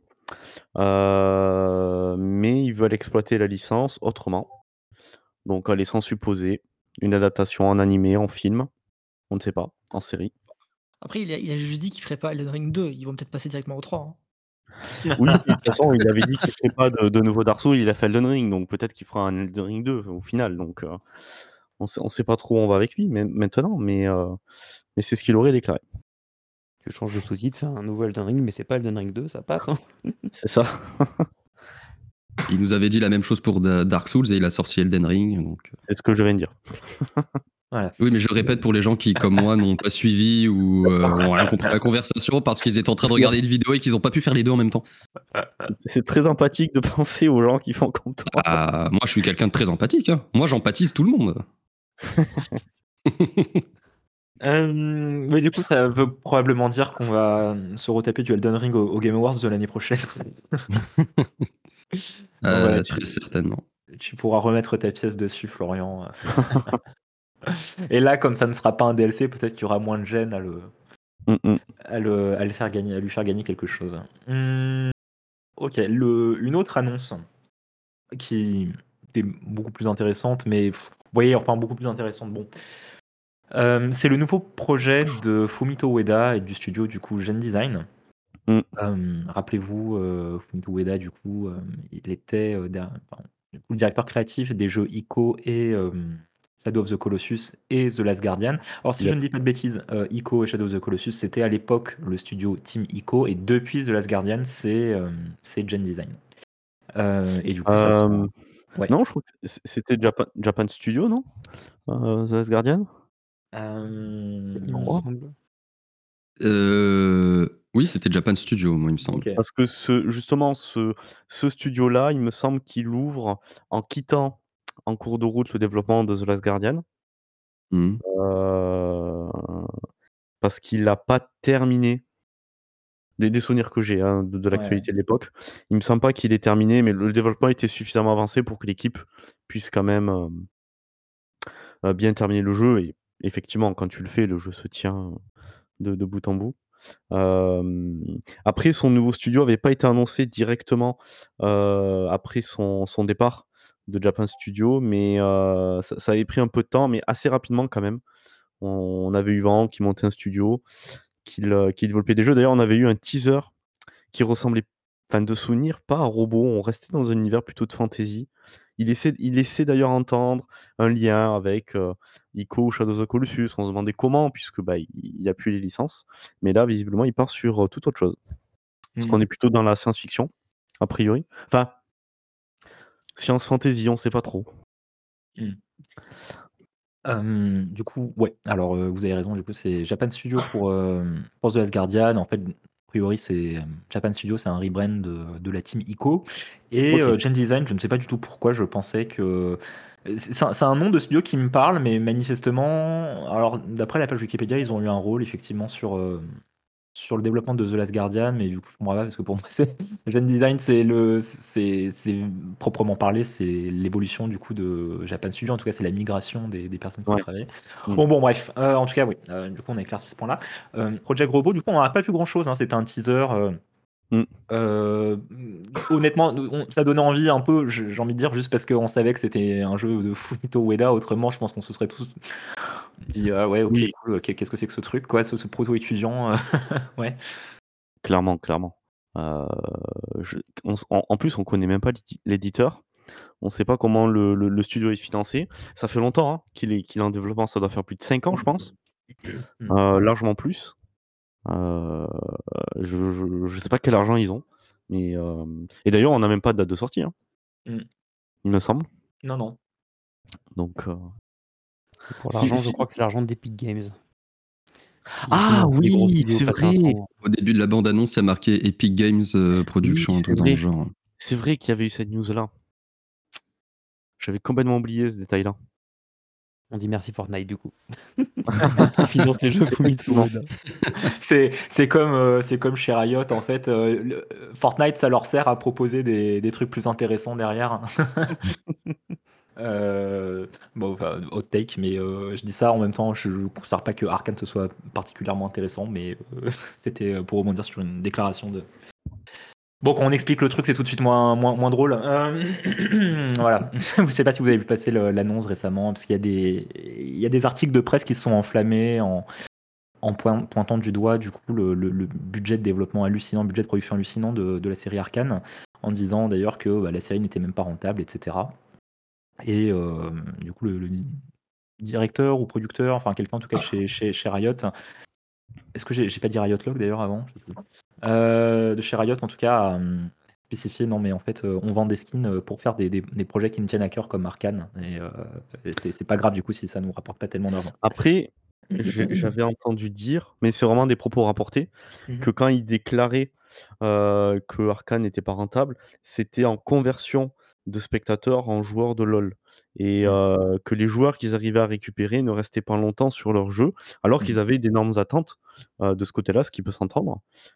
Euh, mais ils veulent exploiter la licence autrement. Donc, en laissant supposer une adaptation en animé, en film, on ne sait pas, en série. Après, il a, il a juste dit qu'il ferait pas Elden Ring deux, ils vont peut-être passer directement au trois. hein. Oui, et de toute façon, il avait dit qu'il ne ferait pas de, de nouveau Dark Souls, il a fait Elden Ring, donc peut-être qu'il fera un Elden Ring deux au final. Donc, euh, on sait, ne sait pas trop où on va avec lui mais, maintenant, mais, euh, mais c'est ce qu'il aurait déclaré. Tu changes de sous-titre, c'est un nouveau Elden Ring, mais c'est pas Elden Ring deux, ça passe. hein. C'est ça. Il nous avait dit la même chose pour Da- Dark Souls et il a sorti Elden Ring. Donc... C'est ce que je viens de dire. Voilà. Oui, mais je répète pour les gens qui, comme moi, n'ont pas suivi ou euh, ont rien compris à la conversation parce qu'ils étaient en train de regarder une vidéo et qu'ils n'ont pas pu faire les deux en même temps. C'est très empathique de penser aux gens qui font comme toi. Ah, moi, je suis quelqu'un de très empathique. hein. Moi, j'empathise tout le monde. Euh, mais du coup, ça veut probablement dire qu'on va se retaper du Elden Ring au, au Game Awards de l'année prochaine. Donc Euh, voilà, tu, très certainement. tu pourras remettre ta pièce dessus, Florian. Et là, comme ça ne sera pas un D L C, peut-être qu'il y aura moins de gêne à le, Mm, mm. à le, à le faire gagner, à lui faire gagner quelque chose. Hum, ok, le, une autre annonce qui est beaucoup plus intéressante, mais pff, vous voyez, enfin beaucoup plus intéressante. Bon, Euh, c'est le nouveau projet de Fumito Ueda et du studio du coup Gen Design. Mm. Euh, rappelez-vous, euh, Fumito Ueda, du coup, euh, il était euh, der- pardon, du coup, le directeur créatif des jeux Ico et euh, Shadow of the Colossus et The Last Guardian. Alors, si Yep. je ne dis pas de bêtises, euh, Ico et Shadow of the Colossus, c'était à l'époque le studio Team Ico, et depuis The Last Guardian, c'est euh, c'est Gen Design. Euh, et du coup, ça sera. Euh, Ouais. Non, je crois que c- c'était Japan, Japan Studio, non euh, The Last Guardian Euh, Il me crois. semble. Euh, Oui, c'était Japan Studio, moi, il me semble. ok. Parce que ce, justement, ce, ce studio-là, il me semble qu'il ouvre en quittant en cours de route le développement de The Last Guardian. Mhm. euh, parce qu'il n'a pas terminé. Des, des souvenirs que j'ai hein, de, de Ouais. l'actualité de l'époque. Il me semble pas qu'il ait terminé, mais le développement était suffisamment avancé pour que l'équipe puisse quand même euh, euh, bien terminer le jeu. Et effectivement, quand tu le fais, le jeu se tient de, de bout en bout. Euh, après, son nouveau studio n'avait pas été annoncé directement euh, après son, son départ de Japan Studio, mais euh, ça, ça avait pris un peu de temps, mais assez rapidement quand même. On, on avait eu vent qu'il montait un studio, qu'il euh, qu'il développait des jeux. D'ailleurs, on avait eu un teaser qui ressemblait, enfin de souvenir, pas à un robot. On restait dans un univers plutôt de fantasy. Il essaie, il laissait d'ailleurs entendre un lien avec euh, Ico ou Shadow of the Colossus. On se demandait comment, puisque bah, il, il a plus les licences. Mais là, visiblement, il part sur euh, toute autre chose. Parce qu'on Mhm. est plutôt dans la science-fiction, a priori. Enfin, science-fantasy, on sait pas trop. Mhm. Euh, du coup, ouais. Alors, euh, vous avez raison. Du coup, c'est Japan Studio pour, euh, pour The Last Guardian. En fait, priori, c'est Japan Studio, c'est un rebrand de, de la team Ico. Et Ok. euh, Gen Design, je ne sais pas du tout pourquoi, je pensais que. C'est un, c'est un nom de studio qui me parle, mais manifestement. Alors, d'après la page Wikipédia, ils ont eu un rôle, effectivement, sur, euh, sur le développement de The Last Guardian, mais du coup, je comprends pas, parce que pour moi, c'est. Gen Design, c'est le. C'est c'est proprement parlé, c'est l'évolution, du coup, de Japan Studio. En tout cas, c'est la migration des, des personnes qui y Ouais. travaillaient. Mm. Bon, bon, bref. Euh, en tout cas, oui. Euh, du coup, on a éclairci ce point-là. Euh, Project Robot, du coup, on n'a pas vu grand-chose. Hein. C'était un teaser. euh, Mm. euh, honnêtement, on- ça donnait envie un peu, j'ai j'ai envie de dire, juste parce qu'on savait que c'était un jeu de Fumito Ueda. Autrement, je pense qu'on se serait tous dit, ah ouais, ok, Oui, cool, ok, qu'est-ce que c'est que ce truc, quoi, ce, ce proto-étudiant. euh, ouais. clairement, clairement. Euh, je- on s- en, en plus, on connaît même pas l'édi- l'éditeur. On sait pas comment le, le- le studio est financé. Ça fait longtemps hein, qu'il est, qu'il est en développement. Ça doit faire plus de cinq ans, je pense. Mm. Euh, largement plus. Euh, je, je, je sais pas quel argent ils ont. Mais, euh, Et d'ailleurs, on n'a même pas de date de sortie, hein, Mm. il me semble. Non, non. Donc, euh, Et pour si, l'argent, je si- crois que c'est l'argent d'Epic Games qui Ah finance tous les gros oui, studios c'est passés un vrai. temps. Au début de la bande-annonce, il y a marqué Epic Games euh, Oui, Production, un c'est truc dans le vrai. genre. C'est vrai qu'il y avait eu cette news-là. J'avais complètement oublié ce détail-là. On dit merci Fortnite du coup. Qui finance les jeux Fumito Effectivement. Ueda. C'est c'est comme, euh, c'est comme chez Riot, en fait. euh, le- Fortnite, ça leur sert à proposer des, des trucs plus intéressants derrière. Euh, bon, enfin, hot take, mais euh, je dis ça en même temps, je ne considère pas que Arcane ce soit particulièrement intéressant, mais euh, c'était pour rebondir sur une déclaration de. Bon, quand on explique le truc, c'est tout de suite moins, moins, moins drôle. Euh, voilà. Je sais pas si vous avez vu passer le- l'annonce récemment, parce qu'il y a des, il y a des articles de presse qui se sont enflammés en, en point- pointant du doigt, du coup, le, le- le budget de développement hallucinant, budget de production hallucinant de, de la série Arcane, en disant d'ailleurs que bah, la série n'était même pas rentable, et cetera. Et euh, du coup, le, le directeur ou producteur, enfin quelqu'un en tout cas chez, chez, chez Riot, est-ce que j'ai j'ai pas dit Riot Log d'ailleurs avant? Je sais plus. Euh, de chez Riot en tout cas, a hum, spécifié non mais en fait euh, on vend des skins euh, pour faire des, des- des projets qui nous tiennent à cœur comme Arcane et, euh, et c'est c'est pas grave du coup si ça nous rapporte pas tellement d'argent. Après, j'ai- j'avais entendu dire, mais c'est vraiment des propos rapportés, que Mhm. quand il déclarait euh, que Arcane n'était pas rentable, c'était en conversion de spectateurs en joueurs de LoL. Et Mhm. euh, que les joueurs qu'ils arrivaient à récupérer ne restaient pas longtemps sur leur jeu, alors qu'ils Mhm. avaient d'énormes attentes euh, de ce côté-là, ce qui peut s'entendre.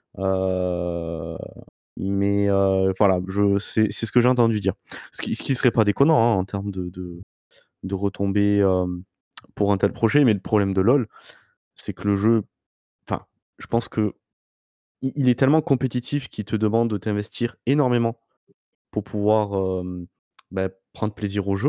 Euh, mais euh, voilà, je, c'est c'est ce que j'ai entendu dire. Ce qui, ce qui serait pas déconnant hein, en termes de, de, de retombées euh, pour un tel projet, mais le problème de LoL, c'est que le jeu, enfin, je pense que i- il est tellement compétitif qu'il te demande de t'investir énormément pour pouvoir euh, bah, prendre plaisir au jeu.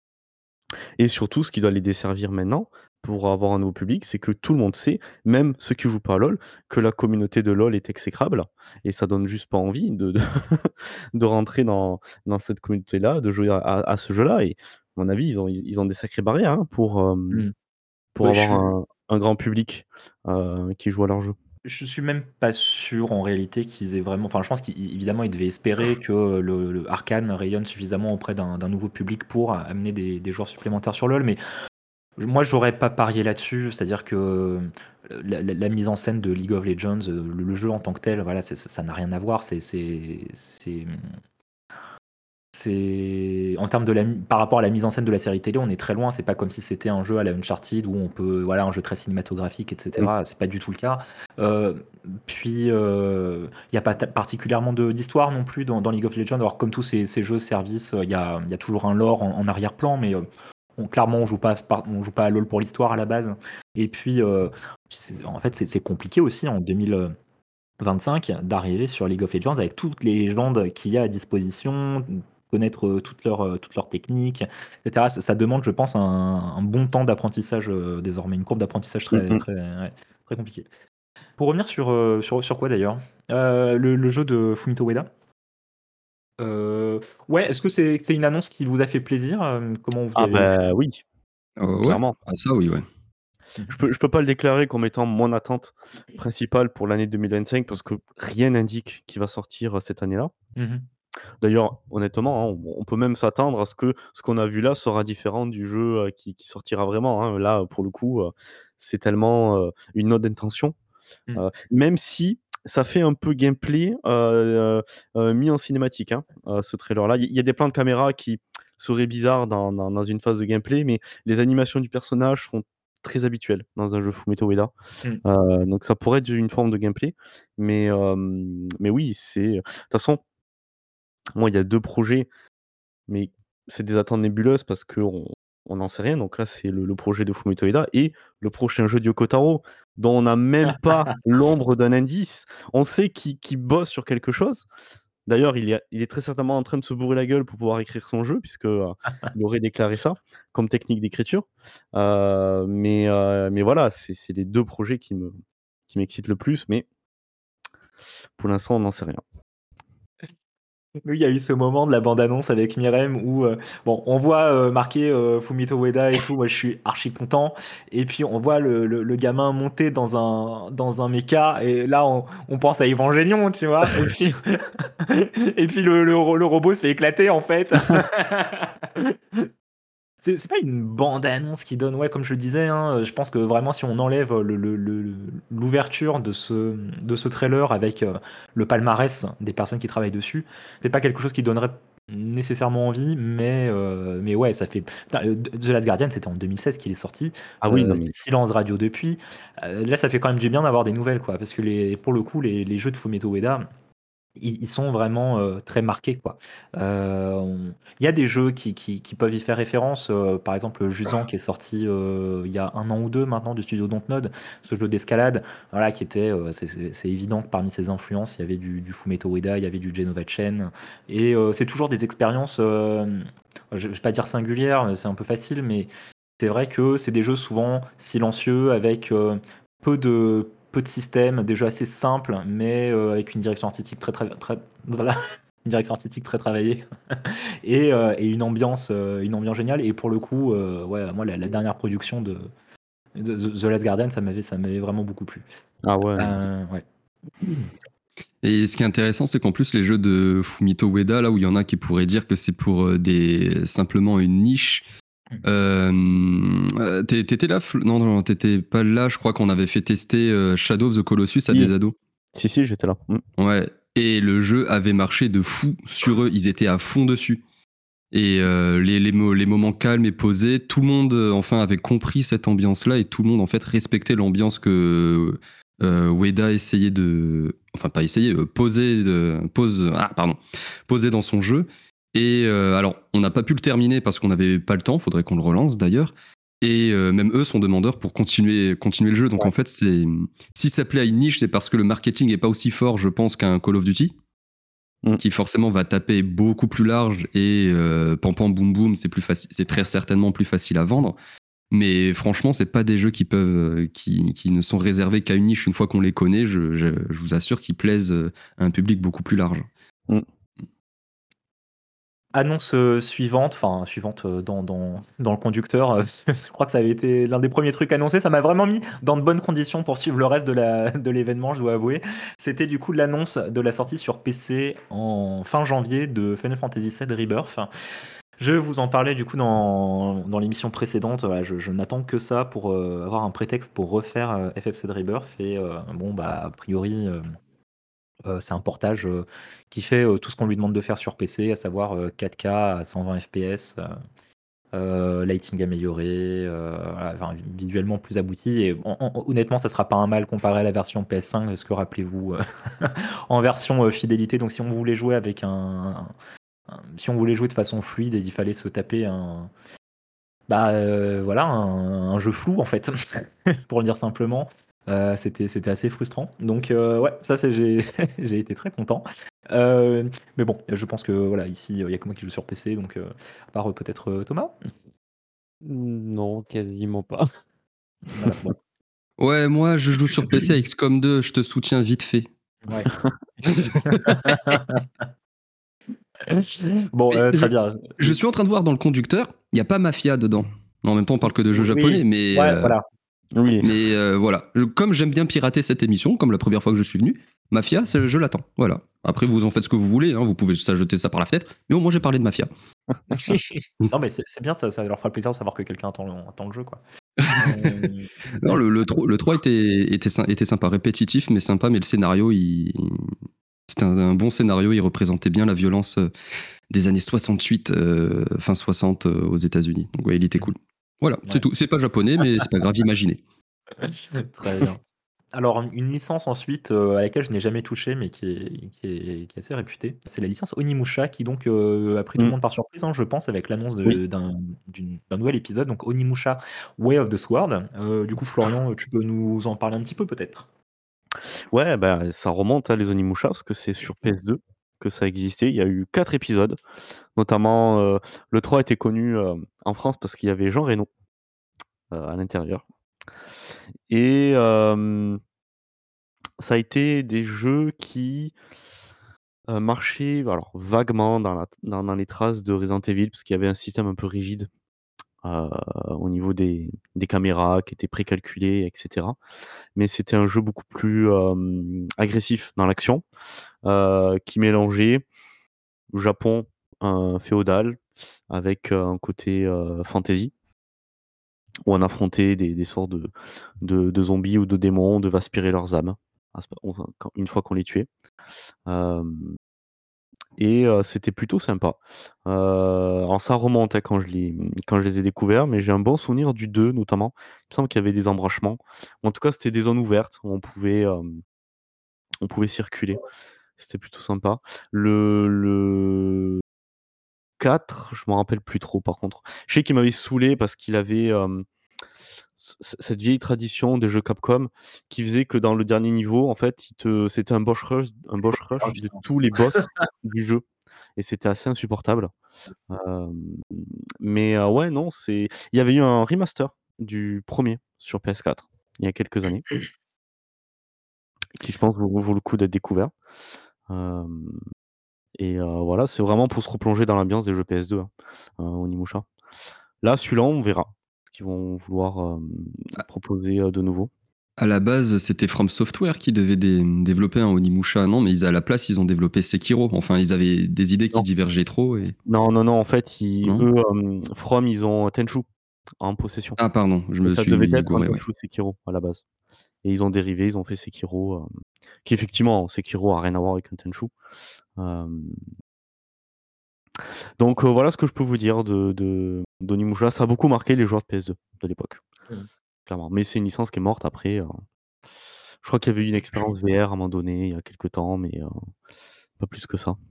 Et surtout, ce qui doit les desservir maintenant pour avoir un nouveau public, c'est que tout le monde sait, même ceux qui jouent pas à LoL, que la communauté de LoL est exécrable et ça donne juste pas envie de, de, de rentrer dans, dans cette communauté-là, de jouer à, à- à ce jeu-là. Et à mon avis, ils ont, ils ont des sacrées barrières hein, pour, euh, Mhm. pour Ouais, je avoir suis, un, un grand public euh, qui joue à leur jeu. je suis même pas sûr en réalité qu'ils aient vraiment. Enfin, je pense qu'évidemment ils devaient espérer que le, le Arcane rayonne suffisamment auprès d'un d'un nouveau public pour amener des, des joueurs supplémentaires sur LoL, mais moi, j'aurais pas parié là-dessus, c'est-à-dire que euh, la, la- la mise en scène de League of Legends, euh, le, le jeu en tant que tel, voilà, c'est- ça ça n'a rien à voir. C'est, c'est, c'est, c'est- en termes de la, mi- par rapport à la mise en scène de la série télé, on est très loin. C'est pas comme si c'était un jeu à la Uncharted où on peut, voilà, un jeu très cinématographique, et cetera. C'est pas du tout le cas. Euh, Puis, il n'y a pas ta- particulièrement de- d'histoire non plus dans, dans League of Legends. Alors, comme tous ces, ces jeux services, il y a, y a toujours un lore en, en arrière-plan, mais euh, on- clairement, on joue pas, à Spar- on joue pas à LoL pour l'histoire à la base. Et puis, euh, c'est- en fait, c'est c'est compliqué aussi en deux mille vingt-cinq d'arriver sur League of Legends avec toutes les légendes qu'il y a à disposition, connaître euh, toutes leurs euh, toutes leurs techniques, et cetera. Ça, ça demande, je pense, un, un bon temps d'apprentissage euh, désormais, une courbe d'apprentissage Mm, très, mm. très, ouais, très compliquée. Pour revenir sur, euh, sur, sur quoi d'ailleurs? Euh, le, le jeu de Fumito Ueda. Euh, ouais, est-ce que c'est c'est une annonce qui vous a fait plaisir? Euh, Comment vous y Ah avez bah oui, Euh, ouais, clairement. ah, ça oui, ouais. Je peux, je peux pas le déclarer comme étant mon attente principale pour l'année deux mille vingt-cinq parce que rien n'indique qu'il va sortir euh, cette année-là. Mhm. D'ailleurs, honnêtement, hein, on, on peut même s'attendre à ce que ce qu'on a vu là sera différent du jeu euh, qui, qui sortira vraiment. Hein. Là, pour le coup, euh, c'est tellement euh, une note d'intention Mmh. Heu, même si ça fait un peu gameplay, heu heu, mis en cinématique, hein, heu, ce trailer-là. Il y a des plans de caméra qui seraient bizarres dans dans dans une phase de gameplay, mais les animations du personnage sont très habituelles dans un jeu Fumito Ueda. Mmh. Heu, donc ça pourrait être une forme de gameplay, mais hem, mais oui, c'est de toute façon, moi, il y a deux projets, mais c'est des attentes nébuleuses parce qu'on on n'en sait rien. Donc là, c'est le le projet de Fumito Ueda et le prochain jeu de Yoko Taro, dont on n'a même pas l'ombre d'un indice. On sait qu'il qu'il bosse sur quelque chose. D'ailleurs, il est il est très certainement en train de se bourrer la gueule pour pouvoir écrire son jeu puisque, heu, il aurait déclaré ça comme technique d'écriture. Heu, mais heu, mais voilà, c'est c'est les deux projets qui me qui m'excitent le plus, mais pour l'instant, on n'en sait rien. Oui, il y a eu ce moment de la bande-annonce avec Myrem où, heu, bon, on voit, heu, marqué, heu, Fumito Ueda et tout, moi je suis archi content et puis on voit le le le gamin monter dans un dans un méca et là on on pense à Evangelion, tu vois? Et puis et puis le le ro le robot se fait éclater en fait. C'est c'est pas une bande-annonce qui donne ouais, comme je le disais, hein, je pense que vraiment si on enlève, le le le l'ouverture de ce de ce trailer avec, heu, le palmarès des personnes qui travaillent dessus, c'est pas quelque chose qui donnerait nécessairement envie, mais heu, mais ouais, ça fait putain, heu, The Last Guardian, c'était en deux mille seize qu'il est sorti, Ah oui, heu, non mais silence radio depuis. Heu, là, ça fait quand même du bien d'avoir des nouvelles, quoi, parce que les pour le coup, les les jeux de Fumito Ueda, ils ils sont vraiment, heu, très marqués, quoi. Heu, on il y a des jeux qui qui qui peuvent y faire référence, heu, par exemple, Jusant qui est sorti, heu, il y a un an ou deux maintenant du studio Dontnod, ce jeu d'escalade, voilà, qui était, heu, c'est c'est c'est évident que parmi ses influences, il y avait du du Fumito Ueda, il y avait du Genova Chen et heu, c'est toujours des expériences, hem, je vais pas dire singulières, c'est un peu facile, mais c'est vrai que c'est des jeux souvent silencieux avec, heu, peu de peu de systèmes, des jeux assez simples, mais heu, avec une direction artistique très, très très voilà, une direction artistique très travaillée et heu et une ambiance, heu, une ambiance géniale et pour le coup, heu, ouais, moi la la dernière production de de The The Last Guardian, ça m'avait ça m'avait vraiment beaucoup plu. ah ouais, Heu, ouais. Et ce qui est intéressant, c'est qu'en plus, les jeux de Fumito Ueda, là où il y en a qui pourraient dire que c'est pour euh, des simplement une niche. Euh, euh, t'é- t'étais là, Fl- non, non, t'étais pas là. Je crois qu'on avait fait tester euh, Shadow of the Colossus à Si. des ados. si, si, j'étais là. Mmh. Ouais. Et le jeu avait marché de fou sur eux. Ils étaient à fond dessus. Et euh, les, les, mo- les moments calmes et posés, tout le monde euh, enfin avait compris cette ambiance-là et tout le monde en fait respectait l'ambiance que euh, Ueda essayait de, enfin pas essayer, euh, poser, de, pose, ah pardon, poser dans son jeu. Et euh, alors on n'a pas pu le terminer parce qu'on n'avait pas le temps, faudrait qu'on le relance d'ailleurs. Et euh, même eux sont demandeurs pour continuer, continuer le jeu. Donc Ouais. en fait, c'est si ça plaît à une niche, c'est parce que le marketing est pas aussi fort, je pense, qu'un Call of Duty Mm. qui forcément va taper beaucoup plus large et euh, pam pam boum boum, c'est plus facile, c'est très certainement plus facile à vendre. Mais franchement, c'est pas des jeux qui peuvent, qui, qui ne sont réservés qu'à une niche. Une fois qu'on les connaît, je, je, je vous assure qu'ils plaisent à un public beaucoup plus large. Mm. Annonce euh, suivante, enfin suivante euh, dans, dans, dans le conducteur, euh, je crois que ça avait été l'un des premiers trucs annoncés, ça m'a vraiment mis dans de bonnes conditions pour suivre le reste de la- de l'événement, je dois avouer. C'était du coup l'annonce de la sortie sur P C en fin janvier de Final Fantasy sept Rebirth. Je vous en parlais du coup dans, dans l'émission précédente, voilà, je, je n'attends que ça pour euh, avoir un prétexte pour refaire euh, F F sept Rebirth et euh, bon bah a priori... euh, euh, c'est un portage euh, qui fait euh, tout ce qu'on lui demande de faire sur P C, à savoir euh, quatre K à cent vingt F P S, euh, euh, lighting amélioré, euh, voilà, enfin, visuellement plus abouti. Et en- en- honnêtement, ça sera pas un mal comparé à la version P S cinq, parce que rappelez-vous, euh, en version euh, fidélité, donc si on voulait jouer avec un, un- si on voulait jouer de façon fluide, il fallait se taper un, bah euh, voilà, un, un jeu flou en fait, pour le dire simplement. Euh, c'était, c'était assez frustrant. Donc euh, ouais, ça c'est, j'ai, j'ai été très content. Euh, mais bon, je pense que voilà, ici, il n'y a que moi qui joue sur P C, donc euh, à part euh, peut-être euh, Thomas. Non, quasiment pas. Voilà, bon, Ouais, moi je joue sur P C avec X COM deux, je te soutiens vite fait. ouais. Bon, Mais euh, je, très bien. je suis en train de voir dans le conducteur, il n'y a pas Mafia dedans. En même temps, on parle que de jeux japonais, Oui, mais ouais, euh, voilà. Oui. Mais euh, voilà, Je- comme j'aime bien pirater cette émission, comme la première fois que je suis venu, Mafia, c'est- je l'attends. Voilà. Après, vous en faites ce que vous voulez, hein, vous pouvez ça jeter ça par la fenêtre, mais au moins j'ai parlé de Mafia. Non, mais c'est c'est bien, ça ça leur fera plaisir de savoir que quelqu'un attend le attend le jeu, quoi. Hem, Non, le le tro le trois était était sym était sympa, répétitif mais sympa, mais le scénario, il c'était un un bon scénario, il représentait bien la violence, heu, des années soixante-huit, heu, fin soixante, heu, aux États-Unis. Donc ouais, il était mmh, cool. Voilà, c'est ouais. tout. C'est pas japonais, mais c'est pas grave, imaginez. Très bien. Alors, une licence ensuite, heu, à laquelle je n'ai jamais touché, mais qui est qui est qui est assez réputée, c'est la licence Onimusha qui donc, heu, a pris tout le Mmh. monde par surprise, hein, je pense, avec l'annonce Oui. de d'un d'une d'un nouvel épisode, donc Onimusha Way of the Sword. Heu, du coup, Florian, tu peux nous en parler un petit peu, peut-être? Ouais, bah, ça remonte à les Onimusha parce que c'est sur P S deux que ça existait. Il y a eu quatre épisodes, notamment, heu, le trois était connu, heu, en France parce qu'il y avait Jean Reno, heu, à l'intérieur et hem, ça a été des jeux qui, heu, marchaient alors vaguement dans la dans dans les traces de Resident Evil parce qu'il y avait un système un peu rigide, heu, au niveau des des caméras qui étaient précalculées et cetera. Mais c'était un jeu beaucoup plus, hem, agressif dans l'action, heu, qui mélangeait Japon, heu, féodal avec, heu, un côté, heu, fantasy où on affrontait des des sortes de de de zombies ou de démons, on devait aspirer leurs âmes, à ce enfin, quand une fois qu'on les tuait. Hem et heu, c'était plutôt sympa. Heu, alors ça remonte, hein, quand je les, mmh, quand je les ai découverts, mais j'ai un bon souvenir du deux notamment. Il me semble qu'il y avait des embranchements. En tout cas, c'était des zones ouvertes où on pouvait, hem, on pouvait circuler. C'était plutôt sympa. Le le quatre, je m'en rappelle plus trop par contre. Je sais qu'il m'avait saoulé parce qu'il avait, hem, c c cette vieille tradition des jeux Capcom qui faisait que dans le dernier niveau, en fait, il te c'était un boss rush un boss Ah rush de putain. tous les boss du jeu et c'était assez insupportable. Hem, mais heu, ouais, non, c'est il y avait eu un remaster du premier sur P S quatre, il y a quelques années, qui je pense vaut vaut le coup d'être découvert. Hem et heu, voilà, c'est vraiment pour se replonger dans l'ambiance des jeux P S deux, hein, heu, Onimusha. Là, celui-là, on verra ce qu'ils vont vouloir, hem, proposer, heu, de nouveau. À la base, c'était From Software qui devait dé développer un Onimusha, non, mais ils à la place, ils ont développé Sekiro. Enfin, ils avaient des idées qui Non, divergeaient trop et non, non, non, en fait, ils non? eux, hem, From, ils ont Tenchu en possession Ah pardon, je et me ça devait suis être un gouré, ouais. Tenchu Sekiro à la base et ils ont dérivé, ils ont fait Sekiro, hem, qui effectivement, Sekiro a rien à voir avec un Tenchu. Hem, donc heu, voilà ce que je peux vous dire de de d'Onimusha. Ça a beaucoup marqué les joueurs de P S deux de l'époque, Mmh. clairement. Mais c'est une licence qui est morte après, heu, je crois qu'il y avait eu une expérience V R à un moment donné, il y a quelque temps, mais heu, pas plus que ça.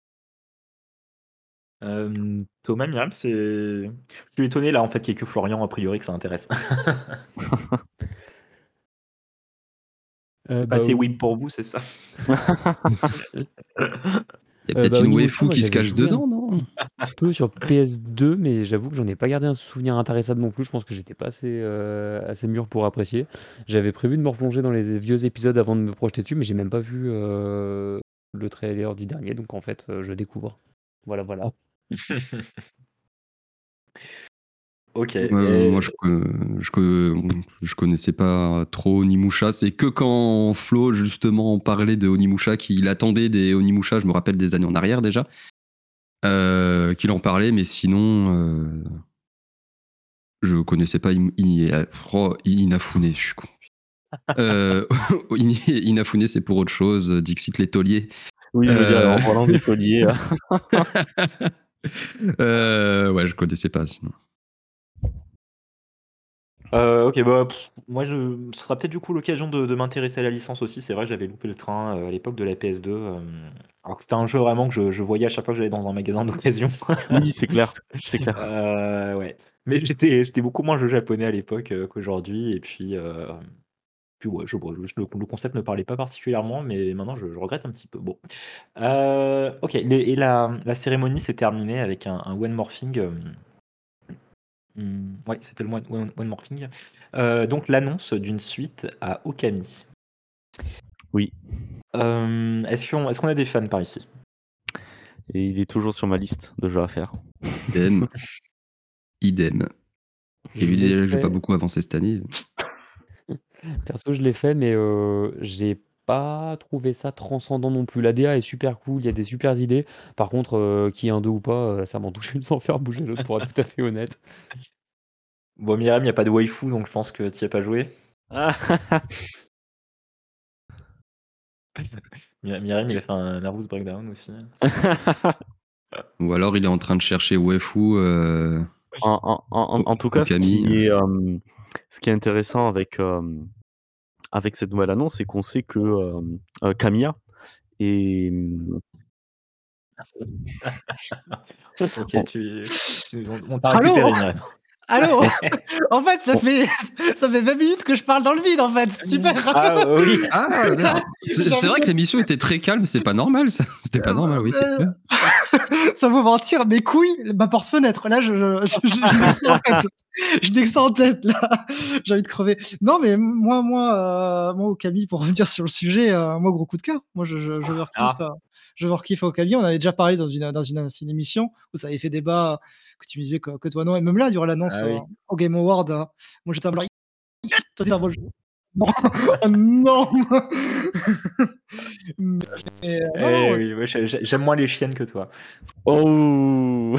Hem, Thomas, Myriam, c'est je suis étonné là, en fait, qu'il y ait que Florian, a priori, que ça intéresse. Heu, C'est pas bah, assez ou weeb pour vous, c'est ça? Il y a heu, peut-être bah, une Onimusha, waifu moi qui se j'avais cache joué un dedans, non? petit peu sur P S deux, mais j'avoue que j'en ai pas gardé un souvenir intarissable non plus. Je pense que j'étais pas assez, heu, assez mûr pour apprécier. J'avais prévu de me replonger dans les vieux épisodes avant de me projeter dessus, mais j'ai même pas vu, heu, le trailer du dernier, donc en fait, heu, je découvre. Voilà, voilà. OK Ouais, ouais, moi et je co je co je connaissais pas trop Onimusha. C'est que quand Flo justement parlait de Onimusha, qu'il attendait des Onimusha, je me rappelle des années en arrière déjà, euh, qu'il en parlait, mais sinon euh, je connaissais pas In- In- oh, Inafune, je suis con. Euh, In- Inafune, c'est pour autre chose. Dixit l'étolier. Oui, je veux dire, Euh... en parlant des tauliers, heu euh, ouais, je connaissais pas sinon. Heu, OK, bah, pff, moi je ce sera peut-être du coup l'occasion de de m'intéresser à la licence aussi. C'est vrai que j'avais loupé le train, heu, à l'époque de la P S deux, hem, alors que c'était un jeu vraiment que je je voyais à chaque fois que j'allais dans un magasin d'occasion. oui, c'est clair, c'est clair. Heu, ouais, mais j'étais j'étais beaucoup moins jeu japonais à l'époque, heu, qu'aujourd'hui et puis, hem, puis ouais, je bon, juste le le concept ne parlait pas particulièrement, mais maintenant je je regrette un petit peu. Bon, heu, OK, les et la la cérémonie s'est terminée avec un un one morphing, hem Mmh, ouais, c'était le One One One Morphing. Heu, donc l'annonce d'une suite à Okami. Oui Hem, est-ce qu'on est-ce qu'on a des fans par ici? et il est toujours sur ma liste de jeux à faire. Idem, idem. Et Je vu l'ai déjà que j'ai pas fait beaucoup avancé cette année. perso, je l'ai fait, mais heu, j'ai pas trouvé ça transcendant non plus. La D A est super cool, il y a des supers idées. Par contre, heu, qu'il y ait un deux ou pas, heu, ça m'en touche une sans faire bouger l'autre pour être tout à fait honnête. Bon, Miriam, il y a pas de waifu, donc je pense que tu y as pas joué. Mi Miriam, il a fait un nervous breakdown aussi. Ou alors il est en train de chercher waifu, heu, En en en O en tout cas, ce Okami, qui est, heu hem, ce qui est intéressant avec, hem, avec cette nouvelle annonce, c'est qu'on sait que, hem, heu, Camilla est, mmh OK, on tu tu on on t'a Allô? récupéré, Miriam. Allô? est-ce En fait, ça on fait ça fait vingt minutes que je parle dans le vide, en fait, super! Ah oui! Ah merde! C'est J'ai c'est envie vrai de que l'émission était très calme, c'est pas normal ça. C'était pas normal, oui, heu, effectivement. sans vous mentir, mes couilles, ma porte-fenêtre. Là, je je je je je n'ai que ça en tête. Je n'ai que ça en tête, là. J'ai envie de crever. Non, mais moi moi, heu, moi, Okami, pour revenir sur le sujet, heu, moi, gros coup de cœur. Moi, je je je overkiffe, Ah, heu, je overkiffe Okami. On avait déjà parlé dans une dans une ancienne émission où ça avait fait débat, que tu me disais que que toi non, et même là, durant l'annonce, ah heu, oui. aux Game Awards, heu, moi, j'étais en mode: «Yes!» Toi, tu étais en mode: «Non, oh non!» Mais heu, non, Eh non, oui, ouais, j'ai j'ai j'aime moins les chiennes que toi. Oh!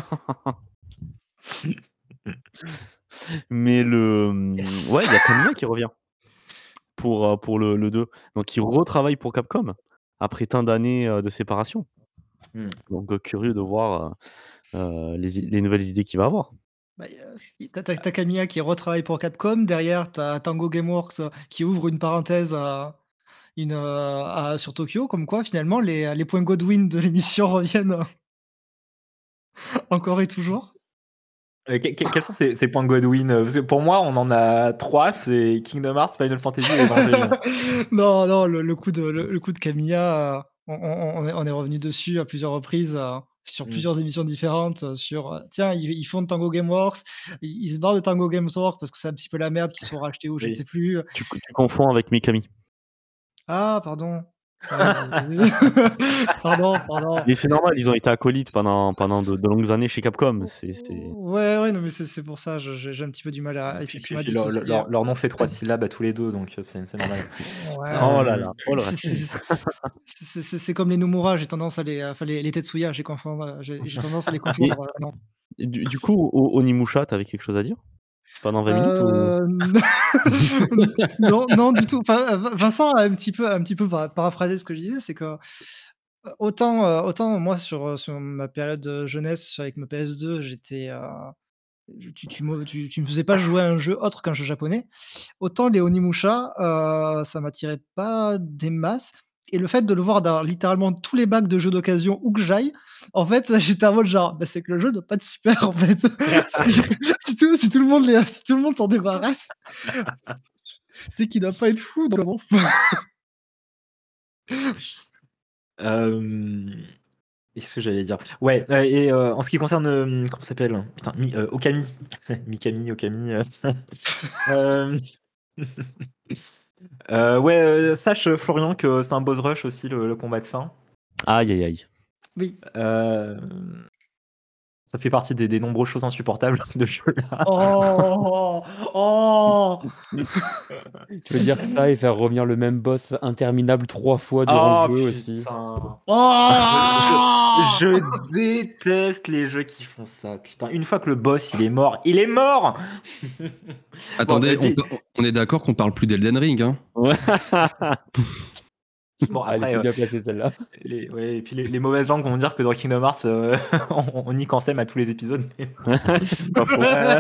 Mais le, mmh, yes! ouais, il y a Camilla qui revient pour, heu, pour le le deux. Donc il retravaille pour Capcom après tant d'années, heu, de séparation. Mmh. Donc heu, curieux de voir, heu heu, les i les nouvelles idées qu'il va avoir. Bah, heu, i tu as tu as Camilla qui retravaille pour Capcom. Derrière, tu as Tango Gameworks, heu, qui ouvre une parenthèse à une, heu, à sur Tokyo. Comme quoi, finalement, les, les points Godwin de l'émission reviennent, heu, encore et toujours. Heu, que que quels sont ces ces points Godwin? Heu, parce que pour moi, on en a trois, c'est Kingdom Hearts, Final Fantasy et Evangelion. Non, non, le le coup de le le coup de Camilla, heu, on on on est on est revenu dessus à plusieurs reprises, heu, sur Mmh. plusieurs émissions différentes, heu, sur, heu, tiens, ils ils font Tango Gameworks, ils ils se barrent de Tango Gameworks parce que c'est un petit peu la merde, qu'ils sont rachetés ou je ne sais Oui. plus. Tu co tu confonds avec Mikami. Ah pardon. Ouais, pardon, pardon. Mais c'est normal, ils ont été acolytes pendant pendant de de longues années chez Capcom. O C'est c'est ouais, ouais, non, mais c'est c'est pour ça, je je j'ai un petit peu du mal à Puis puis effectivement à puis leur leur dissocier. leur leur nom fait trois syllabes à tous les deux, donc heu, c'est c'est normal. Ouais, oh là Hem, là, oh le c'est c'est racisme. c'est c'est c'est c'est comme les Nomura, j'ai tendance à les, heu, enfin les les Tetsuya, j'ai confondre, j'ai j'ai tendance à les Et confondre, heu, non. du du coup, O Onimusha, tu avais quelque chose à dire? Pendant vingt minutes ou? Heu, non, non du tout. Enfin, Vin Vincent a un petit peu un petit peu para paraphrasé ce que je disais, c'est que, heu, autant, heu, autant moi sur, heu, sur ma période, heu, jeunesse avec ma P S deux, j'étais, heu, tu tu me tu tu me faisais pas jouer à un jeu autre qu'un jeu japonais. Autant les Onimusha, heu, ça m'attirait pas des masses, et le fait de le voir dans littéralement tous les bacs de jeux d'occasion où que j'aille, en fait, j'étais en mode genre: «Bah, c'est que le jeu doit pas être super, en fait». Si si tout si tout le monde les si tout le monde s'en débarrasse, c'est qu'il doit pas être fou, donc bon. hem, Qu'est-ce que j'allais dire? Ouais, heu et heu, en ce qui concerne, hem, comment ça s'appelle? Putain, Mi heu, Okami. Mikami, Okami, heu, hem, heu, ouais, heu, sache, heu, Florian, que c'est un boss rush aussi le le combat de fin. Aïe, aïe, aïe. Oui. Hem, Ça fait partie des des nombreuses choses insupportables de ce jeu-là. Oh! Oh! Tu veux dire ça et faire revenir le même boss interminable trois fois durant le Oh jeu aussi. putain! Je je Oh! je déteste les jeux qui font ça, putain. Une fois que le boss, il est mort, il est mort! Bon, heu, Attendez, on dis pa on est d'accord qu'on parle plus d'Elden Ring, hein? Ouais. bon Ah, elle après, était heu, bien placée celle-là. les ouais et puis les les mauvaises langues vont dire que dans Kingdom Hearts, heu, on on nique Ansem à tous les épisodes, mais C'est pas faux. heu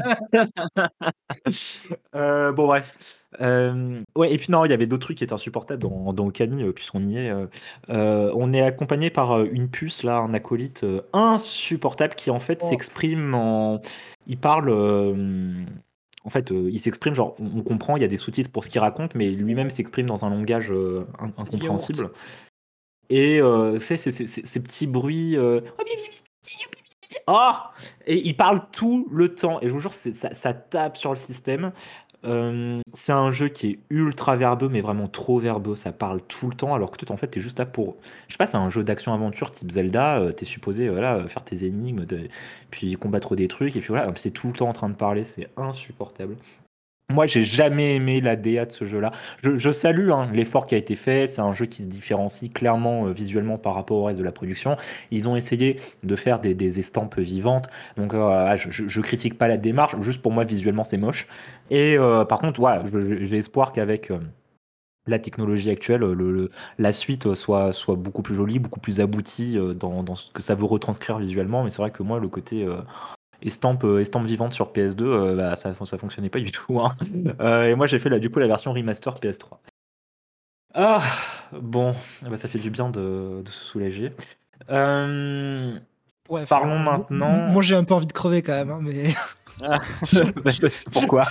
Heu, bon bref. Hem, ouais et puis non, il y avait d'autres trucs qui étaient insupportables dans dans Okami, heu, puisqu'on y est, heu heu, on est accompagné par, heu, une puce là, un acolyte, heu, insupportable qui en fait Oh, s'exprime en il parle, hem, en fait, heu, il s'exprime genre on on comprend, il y a des sous-titres pour ce qu'il raconte, mais lui-même s'exprime dans un langage, heu, in yaourt. incompréhensible et heu, tu sais ces ces ces ces petits bruits, heu ah! Et il parle tout le temps et je vous jure, c'est ça ça tape sur le système. Hem, c'est un jeu qui est ultra verbeux, mais vraiment trop verbeux. Ça parle tout le temps alors que toi, en fait, tu es juste là pour je sais pas, c'est un jeu d'action-aventure type Zelda, heu, tu es supposé, heu, voilà, heu, faire tes énigmes, de puis combattre des trucs et puis voilà, c'est tout le temps en train de parler, c'est insupportable. Moi, j'ai jamais aimé la D A de ce jeu-là. Je, je salue hein, l'effort qui a été fait. C'est un jeu qui se différencie clairement euh, visuellement par rapport au reste de la production. Ils ont essayé de faire des, des estampes vivantes. Donc, euh, je, je, je critique pas la démarche. Juste pour moi, visuellement, c'est moche. Et euh, par contre, ouais, je- j'ai espoir qu'avec euh, la technologie actuelle, le, le- la suite soit, soit beaucoup plus jolie, beaucoup plus aboutie euh, dans, dans ce que ça veut retranscrire visuellement. Mais c'est vrai que moi, le côté euh, estampe, euh, estampe vivante sur P S deux, euh, bah, ça, ça fonctionnait pas du tout. hein. Euh, et moi, j'ai fait là, du coup la version remaster P S trois. Ah, bon, ah bah, ça fait du bien de, de se soulager. Euh, Ouais, enfin, parlons m- m- maintenant. moi j'ai un peu envie de crever quand même, hein, mais Ah, bah, parce que pourquoi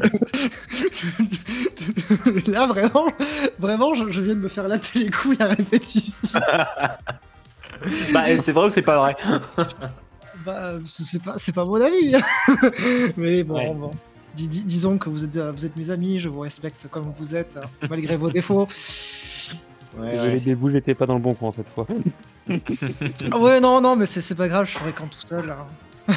là vraiment, vraiment, je, je viens de me faire latter les couilles à répétition. Bah, c'est vrai ou c'est pas vrai Bah, c'est pas, c'est pas mon avis. Mais bon, Ouais. bon. Dis- dis- disons que vous êtes, euh, vous êtes mes amis, je vous respecte comme vous êtes, euh, malgré vos défauts. Ouais, Désolé, ouais. Bébou, j'étais pas dans le bon coin cette fois. Ah ouais, non, non, mais c'est c'est pas grave, je ferai quand tout seul. Là.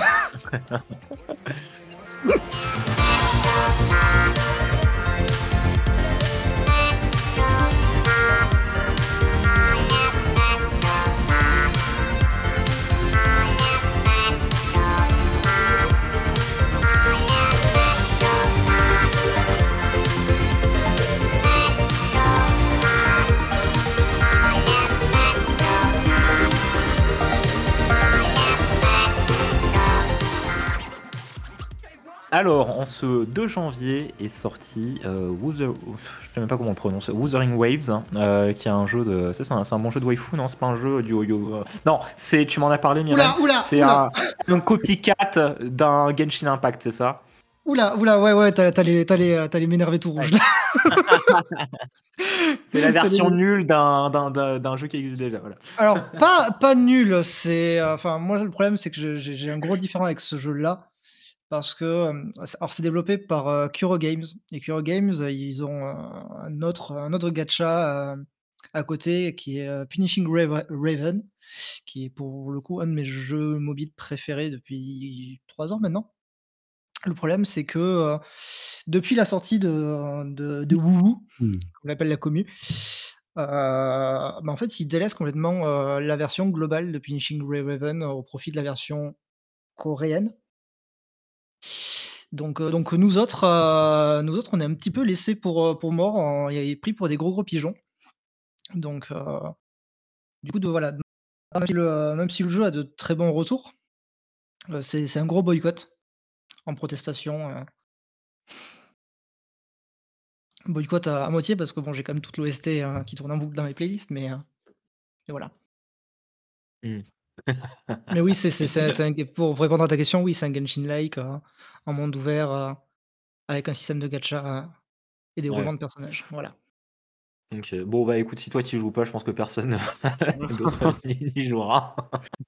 Alors, en ce deux janvier est sorti euh, Wuther- je sais même pas comment on le prononce, Wuthering Waves, hein, euh, qui est un jeu de, ça, c'est un, c'est un bon jeu de waifu, non? C'est pas un jeu du yo. euh, Non, c'est, tu m'en as parlé, Myrène. Oula, oula, C'est oula, un, un copycat d'un Genshin Impact, c'est ça? oula, oula, ouais, ouais, t'as t'as les, t'as les, t'as les m'énerver tout rouge là. C'est la T'as les- version nulle d'un, d'un, d'un, d'un jeu qui existe déjà. Voilà. Alors, pas, pas nul, c'est. euh, Enfin, moi, le problème, c'est que je- j'ai j'ai un gros différent avec ce jeu-là. Parce que. euh, c'est- Alors, c'est développé par euh, Kuro Games. Et Kuro Games, euh, ils ont euh, un, autre, un autre gacha euh, à côté qui est euh, Punishing Rava- Raven, qui est pour le coup un de mes jeux mobiles préférés depuis trois ans maintenant. Le problème, c'est que euh, depuis la sortie de, de, de WouWou, Hmm. qu'on appelle la commu, euh, bah, en fait, ils délaissent complètement euh, la version globale de Punishing Raven au profit de la version coréenne. Donc, euh, donc nous autres, euh, nous autres, on est un petit peu laissés pour, euh, pour mort, on est pris pour des gros gros pigeons. Donc, euh, du coup, de, voilà, même si, le, même si le jeu a de très bons retours, euh, c'est c'est un gros boycott en protestation. euh. Boycott à, à moitié parce que bon, j'ai quand même toute l'O S T euh, qui tourne en boucle dans mes playlists, mais euh, et voilà. Hmm. Mais oui, c'est c'est- c'est- c'est un- pour, pour répondre à ta question, oui, c'est un Genshin-like, euh, en monde ouvert, euh, avec un système de gacha euh, et des Ouais. roulements de personnages. Voilà. Ok. Bon, bah écoute, si toi tu joues pas, je pense que personne d'autre n'y n'y jouera.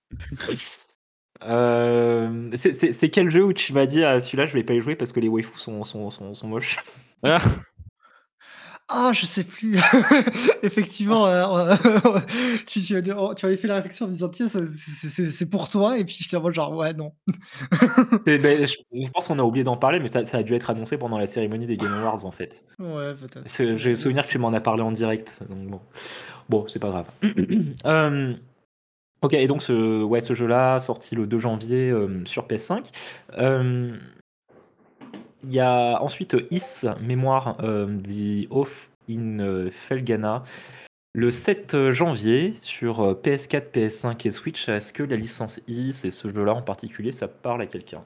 Euh, c'est, c'est- c'est quel jeu où tu m'as dit ah, celui-là je vais pas y jouer parce que les waifus sont, sont, sont, sont moches? Ah, Ah, je sais plus. Effectivement, euh, tu, tu, avais oh, tu avais fait la réflexion en me disant, tiens, ça, c'est c'est- c'est pour toi, et puis j'étais en mode genre, ouais, non. C'est- ben, je, je pense qu'on a oublié d'en parler, mais ça, ça a dû être annoncé pendant la cérémonie des Game Awards en fait. Ouais, peut-être. Parce que j'ai le souvenir que tu m'en as parlé en direct. Donc bon, bon c'est pas grave. Euh, ok, et donc ce, ouais, ce jeu-là, sorti le deux janvier euh, sur P S cinq. Euh, Il y a ensuite euh, Is, mémoire euh, The Oath in euh, Felghana, le sept janvier sur euh, P S quatre, P S cinq et Switch. Est-ce que la licence Is et ce jeu-là en particulier, ça parle à quelqu'un?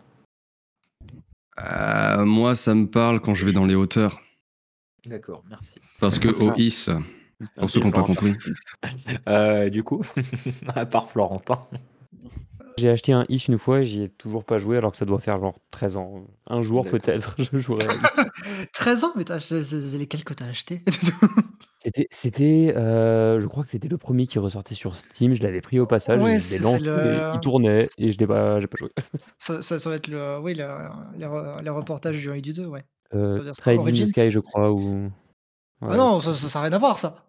Euh, moi, ça me parle quand je vais dans les hauteurs. D'accord, merci. Parce que O I S, pour ceux qui n'ont pas compris. Euh, du coup, à part Florentin. J'ai acheté un If une fois et j'y ai toujours pas joué alors que ça doit faire genre treize ans. Un jour D'accord. peut-être, je jouerai à If. treize ans, mais t'as- c'est c'est lesquels que t'as acheté? C'était, c'était euh, je crois que c'était le premier qui ressortait sur Steam. Je l'avais pris au passage, Ouais, et je l'ai c'est c'est lancé, le. il tournait et je l'ai pas, j'ai pas joué. Ça, ça, ça va être le, oui, le- les, re- les reportages du un et du deux, ouais. Ça Euh, veut dire ça, Trades in the Origins. Sky, je crois, ou. Ah Ouais. non, ça, ça, ça a rien à voir, ça.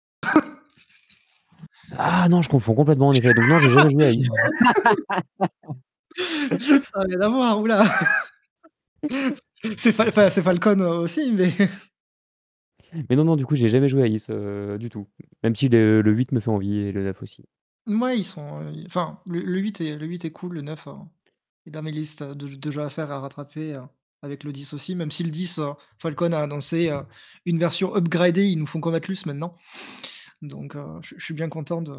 Ah non, je confonds complètement en effet. Donc non, j'ai jamais joué à If. Ça a rien à voir, oula. C'est Fal enfin, c'est Falcon, heu, aussi, mais Mais non, non, du coup, j'ai jamais joué à Is, heu, du tout. Même si le le huit me fait envie et le neuf aussi. mouais, ils sont, heu, i enfin, le le huit est le huit est cool, le neuf, heu, est dans mes listes de de jeux à faire, à rattraper, heu, avec le dix aussi, même si le dix, heu, Falcon a annoncé, heu, une version upgradée, ils nous font comme Atlus maintenant. Donc heu, je je suis bien content de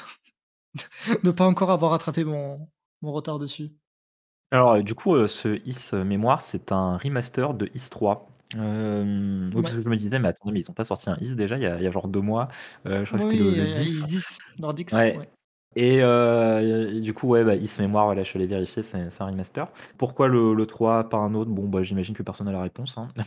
de pas encore avoir rattrapé mon mon retard dessus. Alors, heu, du coup, heu, ce Is, heu, Mémoire, c'est un remaster de Is trois. Hem, oui, parce Ouais. que je me disais: «Mais attendez, mais ils ont pas sorti un Is déjà il y a il y a genre deux mois?» Heu, je crois que c'était le Oui, le heu, dix. Is dix, Nordics, Ouais ouais. et heu, et du coup, ouais, bah, Is Mémoire, voilà, je suis allé vérifier, c'est c'est un remaster. Pourquoi le le trois, pas un autre? Bon, bah, j'imagine que personne n'a la réponse, hein.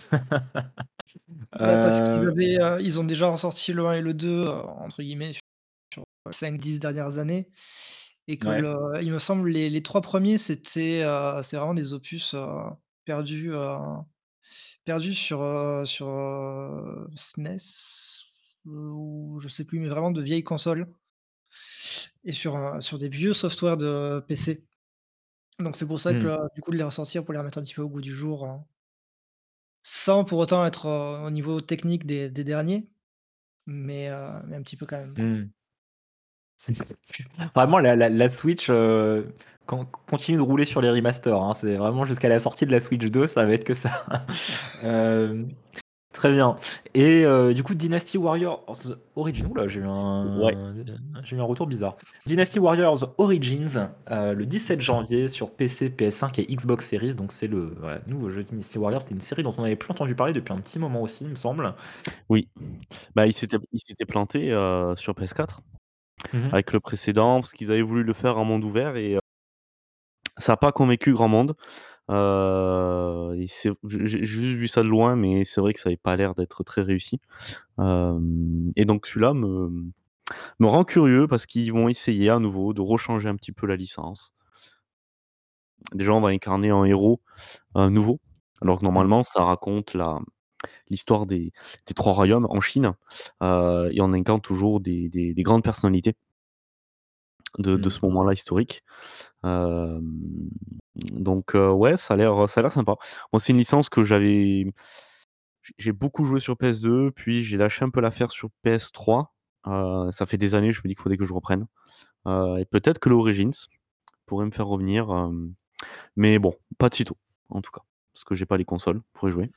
Bah, parce qu'ils Heu, avaient, heu, ils ont déjà ressorti le un et le deux, heu, entre guillemets, sur cinq dix dernières années et que ouais. le il me semble les les trois premiers c'était, heu, c'est vraiment des opus, heu, perdus, heu, perdus sur, heu, sur, heu, S N E S ou je sais plus, mais vraiment de vieilles consoles et sur, heu, sur des vieux softwares de P C. Donc c'est pour ça que, Mmh. heu, du coup, de les ressortir pour les remettre un petit peu au goût du jour, heu, sans pour autant être, heu, au niveau technique des des derniers, mais heu, mais un petit peu quand même, quoi. Mmh. C'est vraiment la la la Switch, heu, con continue de rouler sur les remasters, hein. C'est vraiment jusqu'à la sortie de la Switch deux, ça va être que ça. Hem, très bien et heu, du coup, Dynasty Warriors Origins, ouh là, j'ai eu Ouais. un j'ai eu un retour bizarre. Dynasty Warriors Origins, heu, le dix-sept janvier sur P C, P S cinq et Xbox Series, donc c'est le voilà, nouveau jeu Dynasty Warriors. C'est une série dont on avait plus entendu parler depuis un petit moment aussi, il me semble. Oui. Bah, ils s'étaient ils s'étaient plantés, heu, sur P S quatre Mmh mh. avec le précédent, parce qu'ils avaient voulu le faire en monde ouvert et heu ça a pas convaincu grand monde. Heu et c'est j'ai j'ai juste vu ça de loin, mais c'est vrai que ça avait pas l'air d'être très réussi. Hem et donc celui-là me me rend curieux parce qu'ils vont essayer à nouveau de rechanger un petit peu la licence. Déjà, on va incarner un héros, heu, nouveau, alors que Mmh. normalement ça raconte la l'histoire des des trois royaumes en Chine, heu et on incarne toujours des des des grandes personnalités de de Mmh. ce moment-là historique. Hem, donc heu, ouais, ça a l'air, ça a l'air sympa. Moi, c'est une licence que j'avais j'ai j'ai beaucoup joué sur P S deux, puis j'ai lâché un peu l'affaire sur P S trois. Heu, ça fait des années, je me dis qu'il faudrait que je reprenne, heu et peut-être que l'Origins pourrait me faire revenir, hem, mais bon, pas de sitôt, en tout cas, parce que j'ai pas les consoles pour y jouer.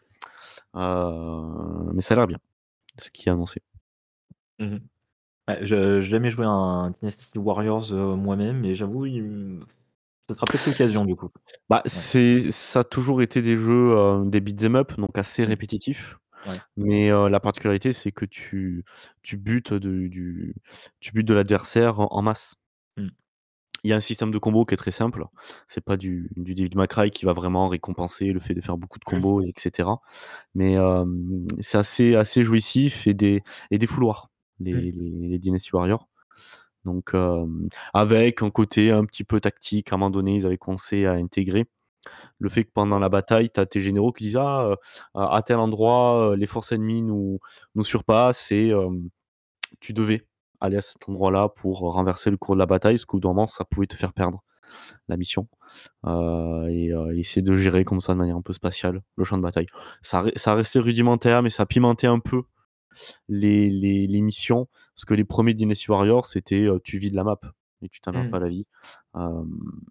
Heu, mais ça a l'air bien, ce qui est annoncé. Mmh mh. Ouais, je j'ai jamais joué à un Dynasty Warriors, heu, moi-même, mais j'avoue, il m ce sera peut-être l'occasion du coup. Bah, Ouais. c'est ça a toujours été des jeux, heu, des beat 'em up, donc assez Mmh. répétitifs, Ouais. mais heu, la particularité, c'est que tu tu butes de du tu butes de l'adversaire en en masse. Mmh. Il y a un système de combo qui est très simple. C'est pas du du Devil May Cry qui va vraiment récompenser le fait de faire beaucoup de combos et cetera. Mais hem, c'est assez assez jouissif et des et des fouloirs, les Mmh. les les Dynasty Warriors. Donc hem, avec un côté un petit peu tactique, à un moment donné, ils avaient commencé à intégrer le fait que pendant la bataille, tu as tes généraux qui disent: «Ah, heu, à à tel endroit, heu, les forces ennemies nous nous surpassent» et hem, tu devais aller à cet endroit-là pour renverser le cours de la bataille, parce qu'au bout d'un moment, ça pouvait te faire perdre la mission, heu et heu, essayer de gérer comme ça de manière un peu spatiale le champ de bataille. Ça re ça restait rudimentaire, mais ça pimentait un peu les les les missions, parce que les premiers Dynasty Warriors, c'était, heu, tu vides la map et tu t'emmerdes Mmh. pas la vie. Hem,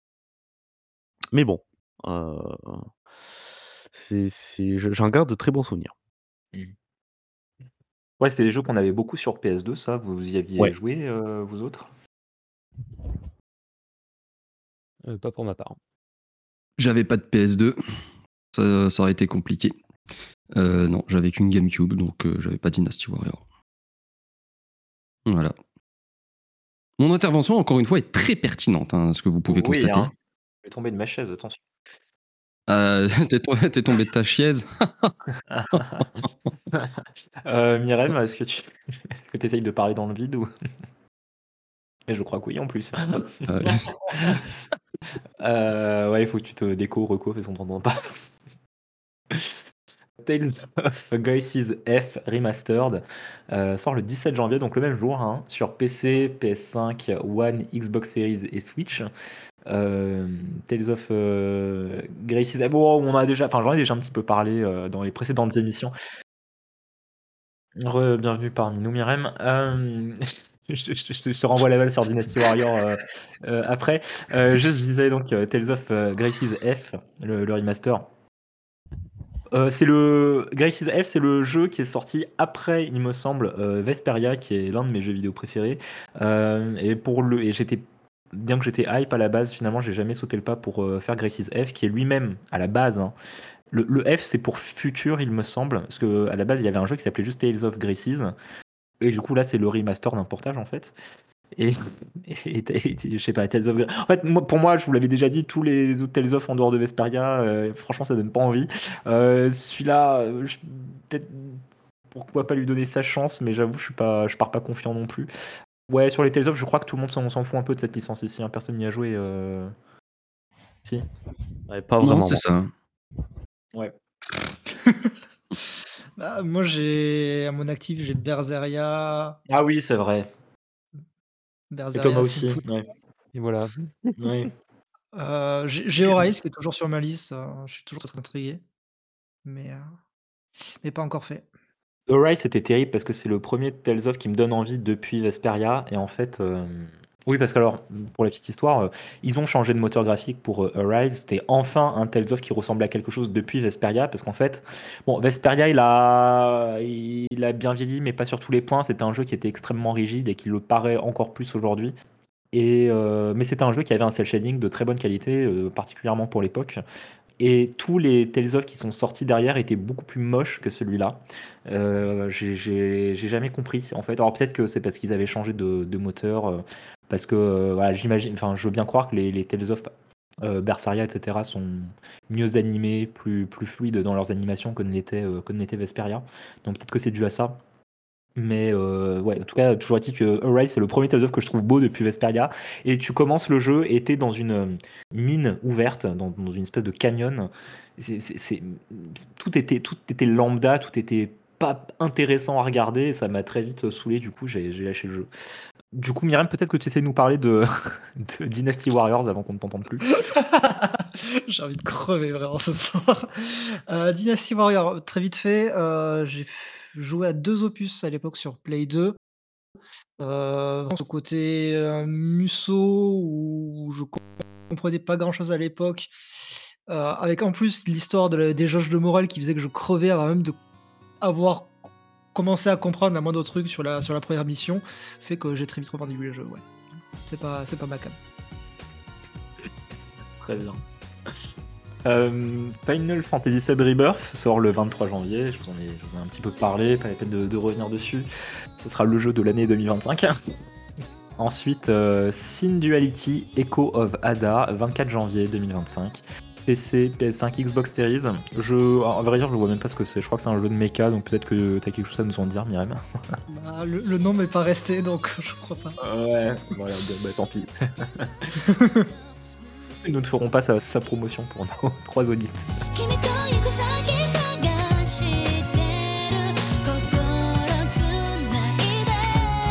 mais bon, heu, c'est c'est je j'en garde de très bons souvenirs. Mmh. Ouais, c'était des jeux qu'on avait beaucoup sur P S deux, ça, vous y aviez Ouais. joué, heu, vous autres? Heu, pas pour ma part. J'avais pas de P S deux, ça ça aurait été compliqué. Heu, non, j'avais qu'une GameCube, donc heu, j'avais pas Dynasty Warriors. Voilà. Mon intervention, encore une fois, est très pertinente, hein, ce que vous pouvez Oui, constater. hein. Je vais tomber de ma chaise, attention. Heu, tu es tom tu es tombé de ta chaise? Heu, Myrem, est-ce que tu est-ce que tu essayes de parler dans le vide ou et je crois que oui, en plus. Heu, Heu, ouais, il faut que tu te déco, reco parce qu'on t'entend pas. Tales of Graces F Remastered euh, sort le dix-sept janvier, donc le même jour, hein, sur P C, P S cinq, One, Xbox Series et Switch. Euh, Tales of euh, Graces. Ah bon, on a déjà, enfin, j'en ai déjà un petit peu parlé euh, dans les précédentes émissions. Re, bienvenue parmi nous, Myrem. Euh, je, je- je te je te renvoie la balle sur Dynasty Warrior euh, euh, après. Euh, je disais donc euh, Tales of euh, Graces F, le, le remaster. Euh, c'est le Graces F, c'est le jeu qui est sorti après, il me semble, euh, Vesperia, qui est l'un de mes jeux vidéo préférés. Euh, et pour le, et j'étais, bien que j'étais hype à la base, finalement, j'ai jamais sauté le pas pour euh, faire Graces F, qui est lui-même à la base, hein. Le, le F, c'est pour futur, il me semble, parce que à la base, il y avait un jeu qui s'appelait juste Tales of Graces, et du coup là, c'est le remaster d'un portage en fait. Et, et, et- et- je sais pas, Tales of Gra- En fait, moi, pour moi, je vous l'avais déjà dit, tous les autres Tales of en dehors de Vesperia, euh, franchement, ça donne pas envie. Euh, celui-là, euh, je- peut-être pourquoi pas lui donner sa chance, mais j'avoue, je suis pas, je pars pas confiant non plus. Ouais, sur les Tales of, je crois que tout le monde s'en s'en fout un peu de cette licence ici, hein, personne n'y a joué. euh, Si. Ouais, pas Non, vraiment. c'est ça. Ouais. Bah, moi, j'ai à mon actif, j'ai Berseria, Ah oui, c'est vrai. Et Berseria, Thomas aussi. Symphony. Ouais. Et voilà. Ouais. Euh, j'ai j'ai Horizon qui est toujours sur ma liste. euh, je suis toujours très intrigué, mais, euh, mais pas encore fait. Arise, c'était terrible parce que c'est le premier Tales of qui me donne envie depuis Vesperia. Et en fait, euh, oui, parce que alors, pour la petite histoire, euh, ils ont changé de moteur graphique pour euh, Arise. C'était enfin un Tales of qui ressemblait à quelque chose depuis Vesperia. Parce qu'en fait, bon, Vesperia, il a, il a bien vieilli, mais pas sur tous les points. C'était un jeu qui était extrêmement rigide et qui le paraît encore plus aujourd'hui. Et, euh, mais c'était un jeu qui avait un cel shading de très bonne qualité, euh, particulièrement pour l'époque. Et tous les Tales of qui sont sortis derrière étaient beaucoup plus moches que celui-là. Euh, j'ai j'ai- j'ai jamais compris en fait. Alors peut-être que c'est parce qu'ils avaient changé de, de moteur, euh, parce que euh, voilà, j'imagine, enfin je veux bien croire que les, les Tales of euh, Berseria, et cetera sont mieux animés, plus, plus fluides dans leurs animations que ne l'était euh, que ne l'était Vesperia. Donc peut-être que c'est dû à ça. Mais euh, ouais, en tout cas, toujours est-il que Arise, c'est le premier Tales of que je trouve beau depuis Vesperia. Et tu commences le jeu et t'es dans une euh, mine ouverte, dans, dans une espèce de canyon. C'est, c'est- c'est- tout était, tout était lambda, tout était pas intéressant à regarder. Et ça m'a très vite saoulé, du coup, j'ai, j'ai lâché le jeu. Du coup, Myriam, peut-être que tu essaies de nous parler de, de Dynasty Warriors avant qu'on ne t'entende plus. J'ai envie de crever vraiment ce soir. Euh, Dynasty Warrior, très vite fait, euh, j'ai f- joué à deux opus à l'époque sur Play deux. Euh, vraiment ce côté euh, Musso où je comprenais pas grand chose à l'époque. Euh, avec en plus l'histoire de la- des jauges de morale qui faisait que je crevais avant même de avoir commencé à comprendre la moindre truc sur la, sur la première mission, fait que j'ai très vite revendu le jeu. Ouais. C'est pas, c'est pas ma cam. Très bien. Euh, Final Fantasy sept Rebirth sort le vingt-trois janvier, je vous en ai, je vous en ai un petit peu parlé, pas la peine de, de revenir dessus. Ce sera le jeu de l'année deux mille vingt-cinq. Ensuite, euh, Sin Duality Echo of Ada, vingt-quatre janvier deux mille vingt-cinq. P C, P S cinq, Xbox Series. Je, en vrai dire, je vois même pas ce que c'est. Je crois que c'est un jeu de mecha, donc peut-être que t'as quelque chose à nous en dire, Myriam. Bah, le, le nom m'est pas resté, donc je crois pas. Ouais, voilà, bah, tant pis. Nous ne ferons pas sa, sa promotion pour nos trois auditeurs. 君と行く先探してる心つないで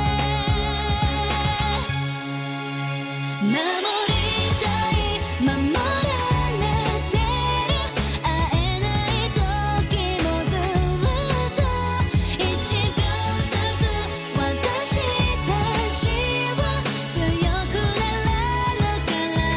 守りたい守られてる会えない時もずっと一秒ずつ私たちは強くなれるから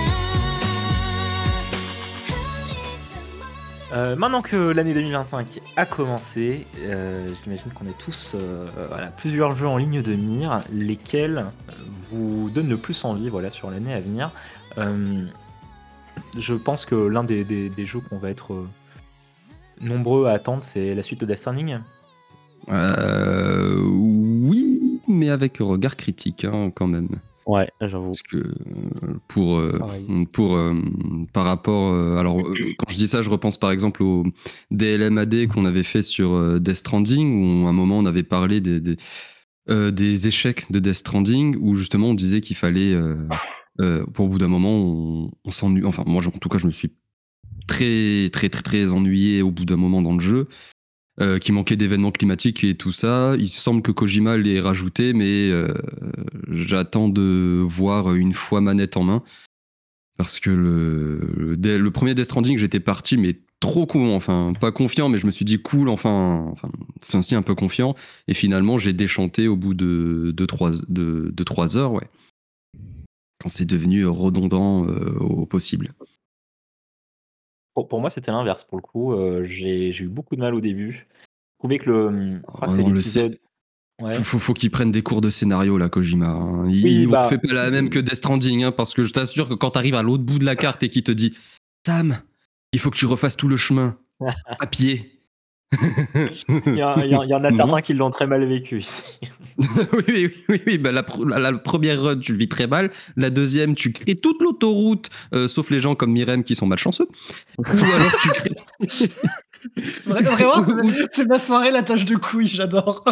Euh, maintenant que l'année deux mille vingt-cinq a commencé, euh, j'imagine qu'on est tous euh, voilà, plusieurs jeux en ligne de mire, lesquels euh, vous donnent le plus envie voilà, sur l'année à venir. Euh, je pense que l'un des, des- des jeux qu'on va être euh, nombreux à attendre, c'est la suite de Death Stranding. Euh, oui, mais avec regard critique hein, quand même. Ouais, j'avoue. Parce que euh, pour, euh, Pareil. pour euh, par rapport, euh, alors euh, quand je dis ça, je repense par exemple au D L M A D qu'on avait fait sur euh, Death Stranding, où à un moment on avait parlé des, des, euh, des échecs de Death Stranding, où justement on disait qu'il fallait, euh, euh, pour au bout d'un moment, on, on s'ennuie. Enfin, moi, je- en tout cas, je me suis très, très, très, très ennuyé au bout d'un moment dans le jeu. euh, qu'il manquait d'événements climatiques et tout ça. Il semble que Kojima l'ait rajouté, mais euh, j'attends de voir une fois manette en main. Parce que le, le, le premier Death Stranding, j'étais parti, mais trop cool, enfin, pas confiant, mais je me suis dit cool, enfin, enfin, enfin si, un peu confiant. Et finalement, j'ai déchanté au bout de trois de, de trois heures, ouais. Quand c'est devenu redondant euh, au possible. Pour, pour moi, c'était l'inverse. Pour le coup, euh, j'ai j'ai eu beaucoup de mal au début. Je trouvais que le. Je crois que Oh c'est non, le sait. l'épisode. Ouais. Faut, faut, faut qu'il prenne des cours de scénario, là, Kojima. hein. Il, Oui, il nous bah. refait pas la même que Death Stranding, hein, parce que je t'assure que quand t'arrives à l'autre bout de la carte et qu'il te dit Sam, il faut que tu refasses tout le chemin à pied. Il y, en- il y en- il y en a Non. certains qui l'ont très mal vécu ici. oui, oui, oui, oui. Bah, la, pr- la- la première run, tu le vis très mal. La deuxième, tu crées toute l'autoroute, euh, sauf les gens comme Myrem qui sont malchanceux. Ou alors tu crées. Vra- Vraiment, Ou- ou- c'est ma soirée, la tâche de couille, j'adore.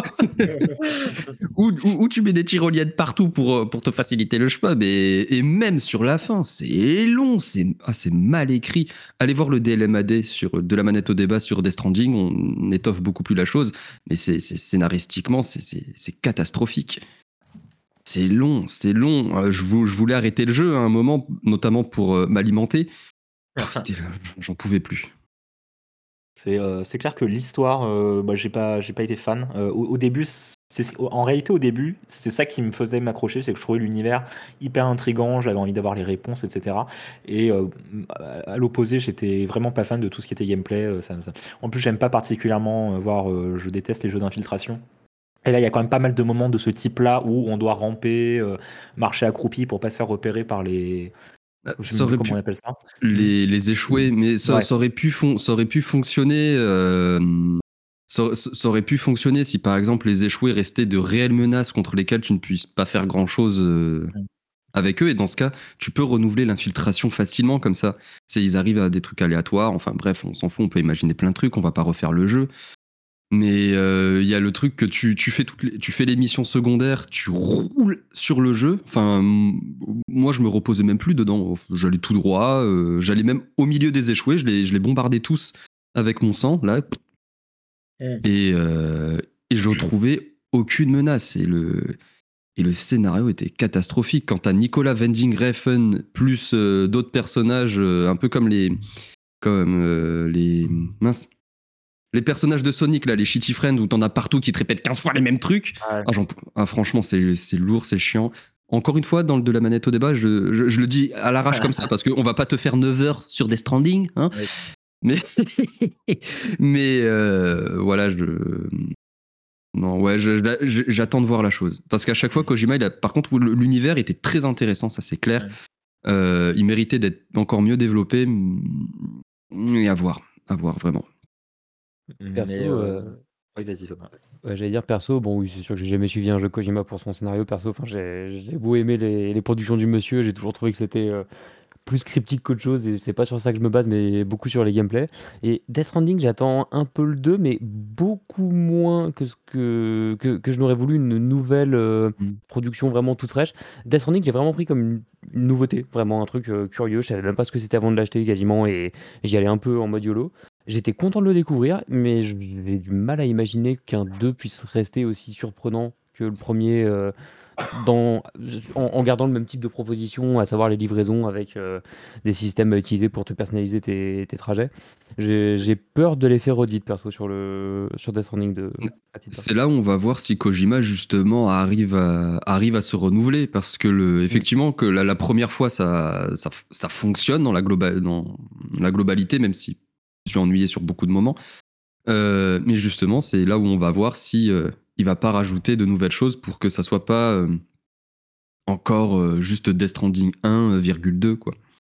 ou, ou- ou tu mets des tyroliennes partout pour, euh, pour te faciliter le chemin. Mais, et même sur la fin, c'est long, c'est ah, c'est mal écrit. Allez voir le D L M A D sur, de la manette au débat sur Death Stranding, on étoffe beaucoup plus la chose. Mais c'est, c'est- scénaristiquement, c'est, c'est, c'est catastrophique. C'est long, c'est long. Euh, je, vou- je voulais arrêter le jeu à un moment, notamment pour euh, m'alimenter. Oh, c'était là, j'en pouvais plus. C'est euh, c'est clair que l'histoire, euh, bah, j'ai pas, j'ai pas été fan. Euh, au, au début, c'est, en réalité, au début, c'est ça qui me faisait m'accrocher, c'est que je trouvais l'univers hyper intriguant, j'avais envie d'avoir les réponses, et cetera. Et euh, à l'opposé, j'étais vraiment pas fan de tout ce qui était gameplay. euh, ça- ça- En plus, j'aime pas particulièrement euh, voir, euh, je déteste les jeux d'infiltration. Et là, il y a quand même pas mal de moments de ce type-là où on doit ramper, euh, marcher accroupi pour pas se faire repérer par les. Ah, Je sais Ça même plus aurait comment pu on appelle ça. les, les échouer, mais ça, Ouais. ça aurait pu fon- ça aurait pu fonctionner. euh, ça, ça- ça aurait pu fonctionner si par exemple les échoués restaient de réelles menaces contre lesquelles tu ne puisses pas faire grand chose Mm. avec eux. Et dans ce cas, tu peux renouveler l'infiltration facilement comme ça. C'est ils arrivent à des trucs aléatoires. Enfin bref, on s'en fout. On peut imaginer plein de trucs. On va pas refaire le jeu. Mais il euh, y a le truc que tu, tu, fais toutes les, tu fais les missions secondaires, tu roules sur le jeu. Enfin, m- moi, je me reposais même plus dedans. J'allais tout droit. euh, J'allais même au milieu des échoués. Je les, je les bombardais tous avec mon sang, là. Mm. Et, euh, et je trouvais aucune menace. Et le, et le scénario était catastrophique. Quand t'as Nicolas Winding Refn plus euh, d'autres personnages, euh, un peu comme les. Comme euh, les. Mince. Les personnages de Sonic, là, les Shitty Friends, où t'en as partout qui te répètent quinze fois les mêmes trucs. Ouais. Ah, j'en- ah, franchement, c'est c'est lourd, c'est chiant. Encore une fois, dans le de la manette au débat, je, je- je le dis à l'arrache comme ça, parce qu'on va pas te faire neuf heures sur Death Stranding. Hein, Ouais. mais mais euh, voilà, je. Non, ouais, je- je- j'attends de voir la chose. Parce qu'à chaque fois, Kojima, il a, par contre, l'univers était très intéressant, ça c'est clair. Ouais. Euh, il méritait d'être encore mieux développé. Et à voir, à voir, vraiment. Perso, Mais, euh, euh, Oui, vas-y, Thomas. ouais, j'allais dire perso, bon oui, c'est sûr que j'ai jamais suivi un jeu Kojima pour son scénario perso. Enfin, j'ai j'ai beau aimer les, les productions du monsieur, j'ai toujours trouvé que c'était euh, plus cryptique qu'autre chose et c'est pas sur ça que je me base, mais beaucoup sur les gameplays. Et Death Stranding, j'attends un peu le deux, mais beaucoup moins que ce que, que, que je n'aurais voulu une nouvelle euh, Mm. production vraiment toute fraîche. Death Stranding, j'ai vraiment pris comme une, une nouveauté, vraiment un truc euh, curieux. Je savais même pas ce que c'était avant de l'acheter quasiment et j'y allais un peu en mode YOLO. J'étais content de le découvrir, mais j'avais du mal à imaginer qu'un deux puisse rester aussi surprenant que le premier, euh, dans, en, en gardant le même type de proposition, à savoir les livraisons avec euh, des systèmes à utiliser pour te personnaliser tes, tes trajets. J'ai j'ai peur de l'effet redite perso sur, le, sur Death Stranding deux. à titre C'est là où on va voir si Kojima justement arrive à, arrive à se renouveler parce que le, effectivement que la, la première fois ça, ça, ça fonctionne dans la, global, dans la globalité, même si je suis ennuyé sur beaucoup de moments. Euh, mais justement, c'est là où on va voir si euh, il va pas rajouter de nouvelles choses pour que ça soit pas euh, encore euh, juste Death Stranding un virgule deux quoi.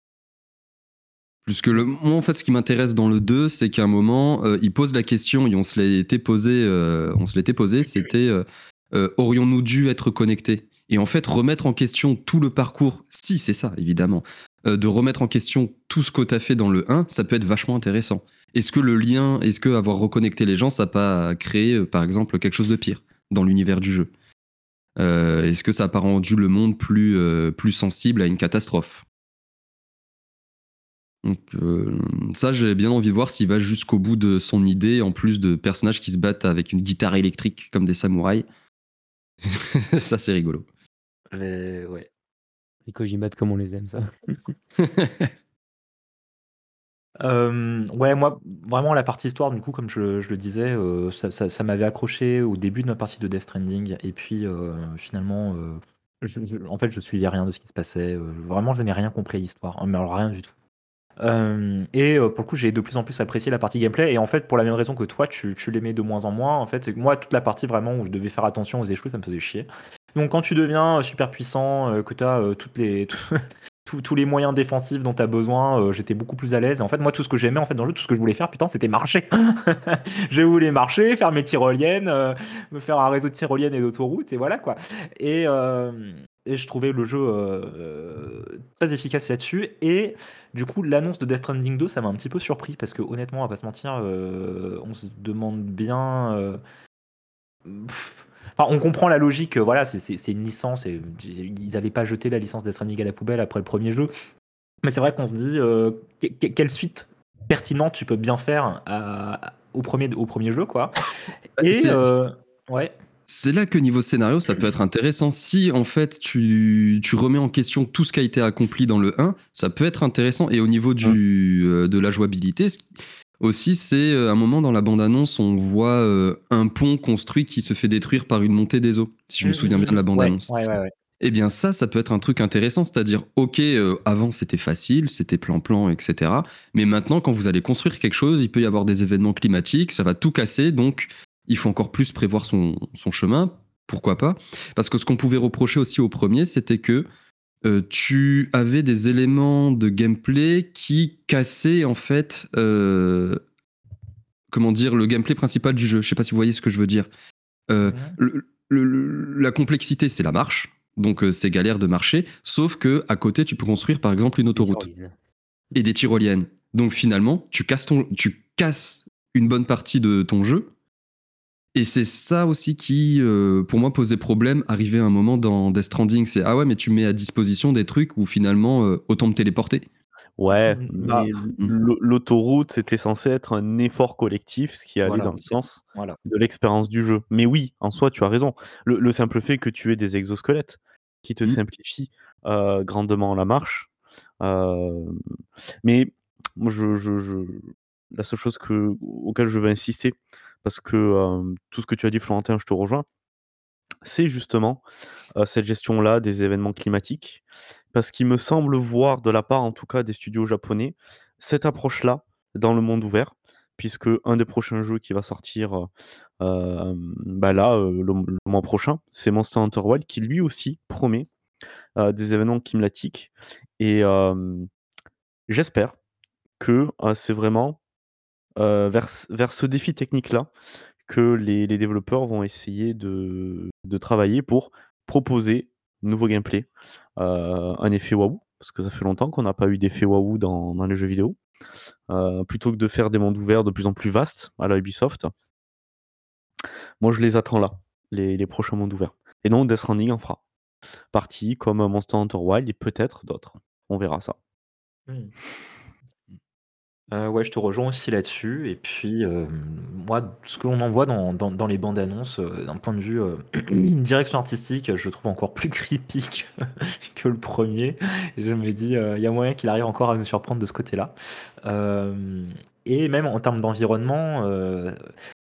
Plus que le, moi, en fait, ce qui m'intéresse dans le deux, c'est qu'à un moment, euh, il pose la question, et on se l'était posé, euh, on se l'était posé, c'était euh, euh, aurions-nous dû être connectés? Et en fait, remettre en question tout le parcours, si c'est ça, évidemment, euh, de remettre en question tout ce que tu as fait dans le un, ça peut être vachement intéressant. Est-ce que le lien, est-ce que avoir reconnecté les gens, ça n'a pas créé, euh, par exemple, quelque chose de pire dans l'univers du jeu? Euh, est-ce que ça n'a pas rendu le monde plus, euh, plus sensible à une catastrophe? Donc euh, ça, j'ai bien envie de voir s'il va jusqu'au bout de son idée, en plus de personnages qui se battent avec une guitare électrique comme des samouraïs. Ça, c'est rigolo. Mais ouais. Les Kojimat comme on les aime, ça. Euh, ouais, moi, vraiment, la partie histoire, du coup, comme je, je le disais, euh, ça, ça- ça m'avait accroché au début de ma partie de Death Stranding. Et puis, euh, finalement, euh, je- je- en fait, je suivais rien de ce qui se passait. euh, vraiment, je n'ai rien compris à l'histoire. Mais alors, rien du tout. Euh, et euh, pour le coup, j'ai de plus en plus apprécié la partie gameplay. Et en fait, pour la même raison que toi, tu, tu l'aimais de moins en moins. En fait, c'est que moi, toute la partie vraiment où je devais faire attention aux échoues, ça me faisait chier. Donc, quand tu deviens euh, super puissant, euh, que tu as toutes les, tous, tous les moyens défensifs dont tu as besoin, euh, j'étais beaucoup plus à l'aise. Et en fait, moi, tout ce que j'aimais en fait, dans le jeu, tout ce que je voulais faire, putain, c'était marcher. Je voulais marcher, faire mes tyroliennes, euh, me faire un réseau de tyroliennes et d'autoroutes, et voilà quoi. Et, euh, et je trouvais le jeu euh, euh, très efficace là-dessus. Et du coup, l'annonce de Death Stranding deux, ça m'a un petit peu surpris parce que honnêtement, on va pas se mentir, euh, on se demande bien. euh, pff, Enfin, on comprend la logique, euh, voilà, c'est c'est- c'est une licence et ils n'allaient pas jeter la licence Death Stranding à la poubelle après le premier jeu. Mais c'est vrai qu'on se dit, euh, que- que- quelle suite pertinente tu peux bien faire à- au, premier, au premier jeu, quoi. Et, C'est euh, ouais. c'est là que niveau scénario, ça peut être intéressant. Si en fait tu, tu remets en question tout ce qui a été accompli dans le un, ça peut être intéressant. Et au niveau du, euh, de la jouabilité, ce qui- aussi, c'est euh, un moment dans la bande-annonce, on voit euh, un pont construit qui se fait détruire par une montée des eaux, si je me Mm, souviens mm, bien de la mm. Ouais, bande-annonce. ouais, ouais, ouais. Eh bien ça, ça peut être un truc intéressant, c'est-à-dire, ok, euh, avant c'était facile, c'était plan-plan, et cetera. Mais maintenant, quand vous allez construire quelque chose, il peut y avoir des événements climatiques, ça va tout casser, donc il faut encore plus prévoir son, son chemin, pourquoi pas. Parce que ce qu'on pouvait reprocher aussi au premier, c'était que euh, tu avais des éléments de gameplay qui cassaient en fait, euh, comment dire, le gameplay principal du jeu. Je sais pas si vous voyez ce que je veux dire. Euh, Mhm. le- le- le- la complexité, c'est la marche. Donc, euh, c'est galère de marcher. Sauf que à côté, tu peux construire, par exemple, une Les autoroute tyroliennes. et des tyroliennes. Donc, finalement, tu casses, ton, tu casses une bonne partie de ton jeu. Et c'est ça aussi qui, euh, pour moi, posait problème. Arrivé à un moment dans Death Stranding, c'est ah ouais, mais tu mets à disposition des trucs où finalement, euh, autant te téléporter. Ouais, Mm, bah, mais Mm. l'au- l'autoroute, c'était censé être un effort collectif, ce qui allait voilà, dans le sens voilà. de l'expérience du jeu. Mais oui, en soi, tu as raison. Le, le simple fait que tu aies des exosquelettes qui te Mm. simplifient euh, grandement la marche. euh, mais moi, je, je, je- la seule chose que, auquel je veux insister, parce que euh, tout ce que tu as dit, Florentin, je te rejoins, c'est justement euh, cette gestion-là des événements climatiques. Parce qu'il me semble voir, de la part en tout cas des studios japonais, cette approche-là dans le monde ouvert, puisque un des prochains jeux qui va sortir euh, euh, bah là, euh, le, le mois prochain, c'est Monster Hunter Wilds, qui lui aussi promet euh, des événements climatiques. Et euh, j'espère que euh, c'est vraiment euh, vers, vers ce défi technique-là que les, les développeurs vont essayer de, de travailler pour proposer nouveau gameplay, euh, un effet waouh, parce que ça fait longtemps qu'on n'a pas eu d'effet waouh dans, dans les jeux vidéo. Euh, plutôt que de faire des mondes ouverts de plus en plus vastes à la Ubisoft, moi je les attends là, les, les prochains mondes ouverts. Et donc Death Stranding en fera partie, comme Monster Hunter Wild et peut-être d'autres. On verra ça. Mm. Euh, ouais, je te rejoins aussi là-dessus. Et puis, euh, moi, ce que l'on en voit dans, dans, dans les bandes annonces, euh, d'un point de vue euh, direction artistique, je le trouve encore plus creepy que, que le premier. Et je me dis, il y a moyen qu'il arrive encore à nous surprendre de ce côté-là. Euh, et même en termes d'environnement, euh,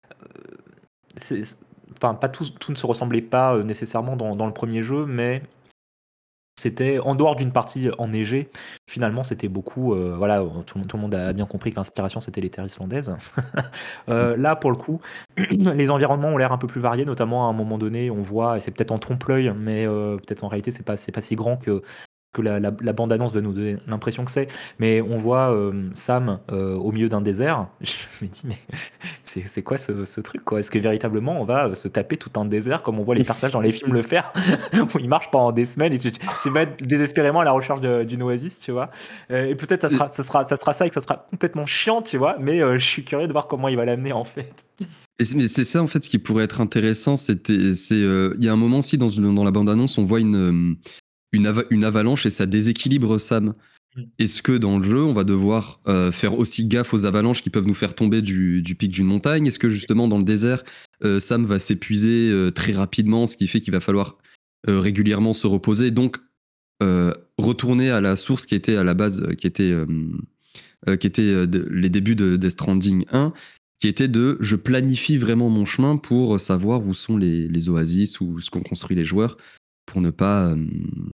c'est, c'est- enfin, pas tout, tout ne se ressemblait pas euh, nécessairement dans, dans le premier jeu, mais c'était en dehors d'une partie enneigée. Finalement, c'était beaucoup. euh, voilà, tout, le tout le monde a bien compris que l'inspiration c'était les terres islandaises. Euh, là, pour le coup, les environnements ont l'air un peu plus variés, notamment à un moment donné, on voit, et c'est peut-être en trompe-l'œil, mais euh, peut-être en réalité, c'est pas, c'est pas si grand que, que la, la- la bande-annonce doit nous donner l'impression que c'est. Mais on voit euh, Sam euh, au milieu d'un désert. Je me dis, mais c'est c'est quoi ce, ce truc, quoi? Est-ce que véritablement on va euh, se taper tout un désert comme on voit les personnages dans les films le faire, où ils marchent pendant des semaines et tu, tu vas être désespérément à la recherche de- d'une oasis, tu vois? Euh, et peut-être ça Et- sera, ça sera, ça sera ça et que ça sera complètement chiant, tu vois? Mais euh, je suis curieux de voir comment il va l'amener en fait. Et c'est- mais c'est ça en fait ce qui pourrait être intéressant. C'était, c'est, euh, il y a un moment aussi dans, une- dans la bande annonce, on voit une, euh, une, ava- une avalanche et ça déséquilibre Sam. Mmh. est-ce que dans le jeu, on va devoir euh, faire aussi gaffe aux avalanches qui peuvent nous faire tomber du, du pic d'une montagne? Est-ce que justement dans le désert, euh, Sam va s'épuiser euh, très rapidement, ce qui fait qu'il va falloir euh, régulièrement se reposer, donc euh, retourner à la source qui était à la base, euh, qui était, euh, euh, qui était euh, de- les débuts de Death Stranding un, qui était de je planifie vraiment mon chemin pour savoir où sont les, les oasis ou ce qu'ont construit les joueurs pour ne pas, euh,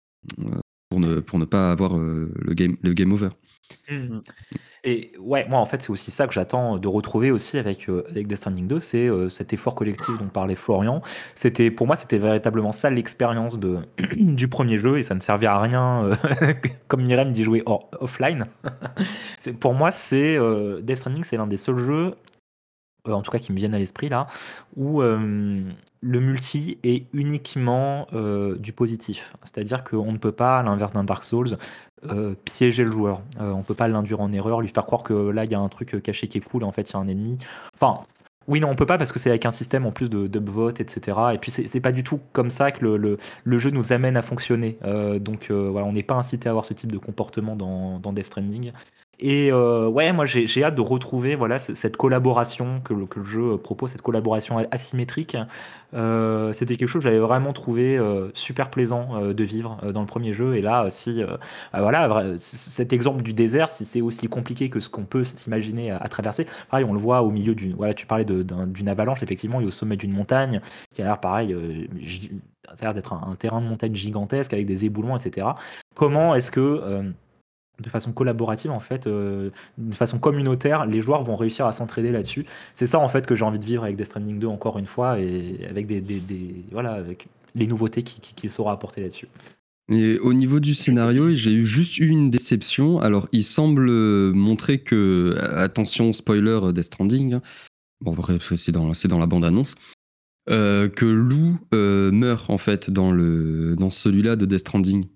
pour ne, pour ne pas avoir euh, le, game, le game over. Mmh. Mm. Et ouais, moi en fait, c'est aussi ça que j'attends de retrouver aussi avec, heu, avec Death Stranding deux, c'est, heu, cet effort collectif dont parlait Florian. C'était pour moi, c'était véritablement ça l'expérience de du premier jeu et ça ne servait à rien, heu, comme Myrem d'y jouer hors offline. C'est pour moi, c'est, heu, Death Stranding, c'est l'un des seuls jeux, heu, en tout cas qui me viennent à l'esprit là, où, hem, le multi est uniquement, heu, du positif. C'est-à-dire qu'on ne peut pas, à l'inverse d'un Dark Souls, heu, piéger le joueur. Heu, on peut pas l'induire en erreur, lui faire croire que là, il y a un truc, heu, caché qui est cool et en fait, il y a un ennemi. Enfin, oui, non, on peut pas parce que c'est avec un système en plus de d'upvote et cetera et puis c'est c'est pas du tout comme ça que le le le jeu nous amène à fonctionner. Heu, donc heu, voilà, on n'est pas incité à avoir ce type de comportement dans dans Death Stranding et heu, ouais, moi j'ai j'ai hâte de retrouver voilà c cette collaboration que le que le jeu propose, cette collaboration a asymétrique. Heu, c'était quelque chose que j'avais vraiment trouvé, heu, super plaisant, heu, de vivre, heu, dans le premier jeu et là, si, heu, bah, voilà, vra c cet exemple du désert, si c'est aussi compliqué que ce qu'on peut s'imaginer à à traverser, pareil, on le voit au milieu d'une voilà, tu parlais de d'un d'une avalanche, effectivement, il est au sommet d'une montagne qui a l'air pareil, heu, gi ça a l'air d'être un un terrain de montagne gigantesque avec des éboulements et cetera. Comment est-ce que, hem de façon collaborative en fait, heu, de façon communautaire, les joueurs vont réussir à s'entraider là-dessus. C'est ça en fait que j'ai envie de vivre avec Death Stranding deux encore une fois et avec des des des voilà, avec les nouveautés qui qui qu'il saura apporter là-dessus. Et au niveau du scénario, j'ai eu juste eu une déception. Alors, il semble euh, montrer que, attention, spoiler euh, Death Stranding, hein. Bon, bref, c'est dans, c'est dans la bande-annonce, euh, que Lou euh, meurt en fait dans, le, dans celui-là de Death Stranding.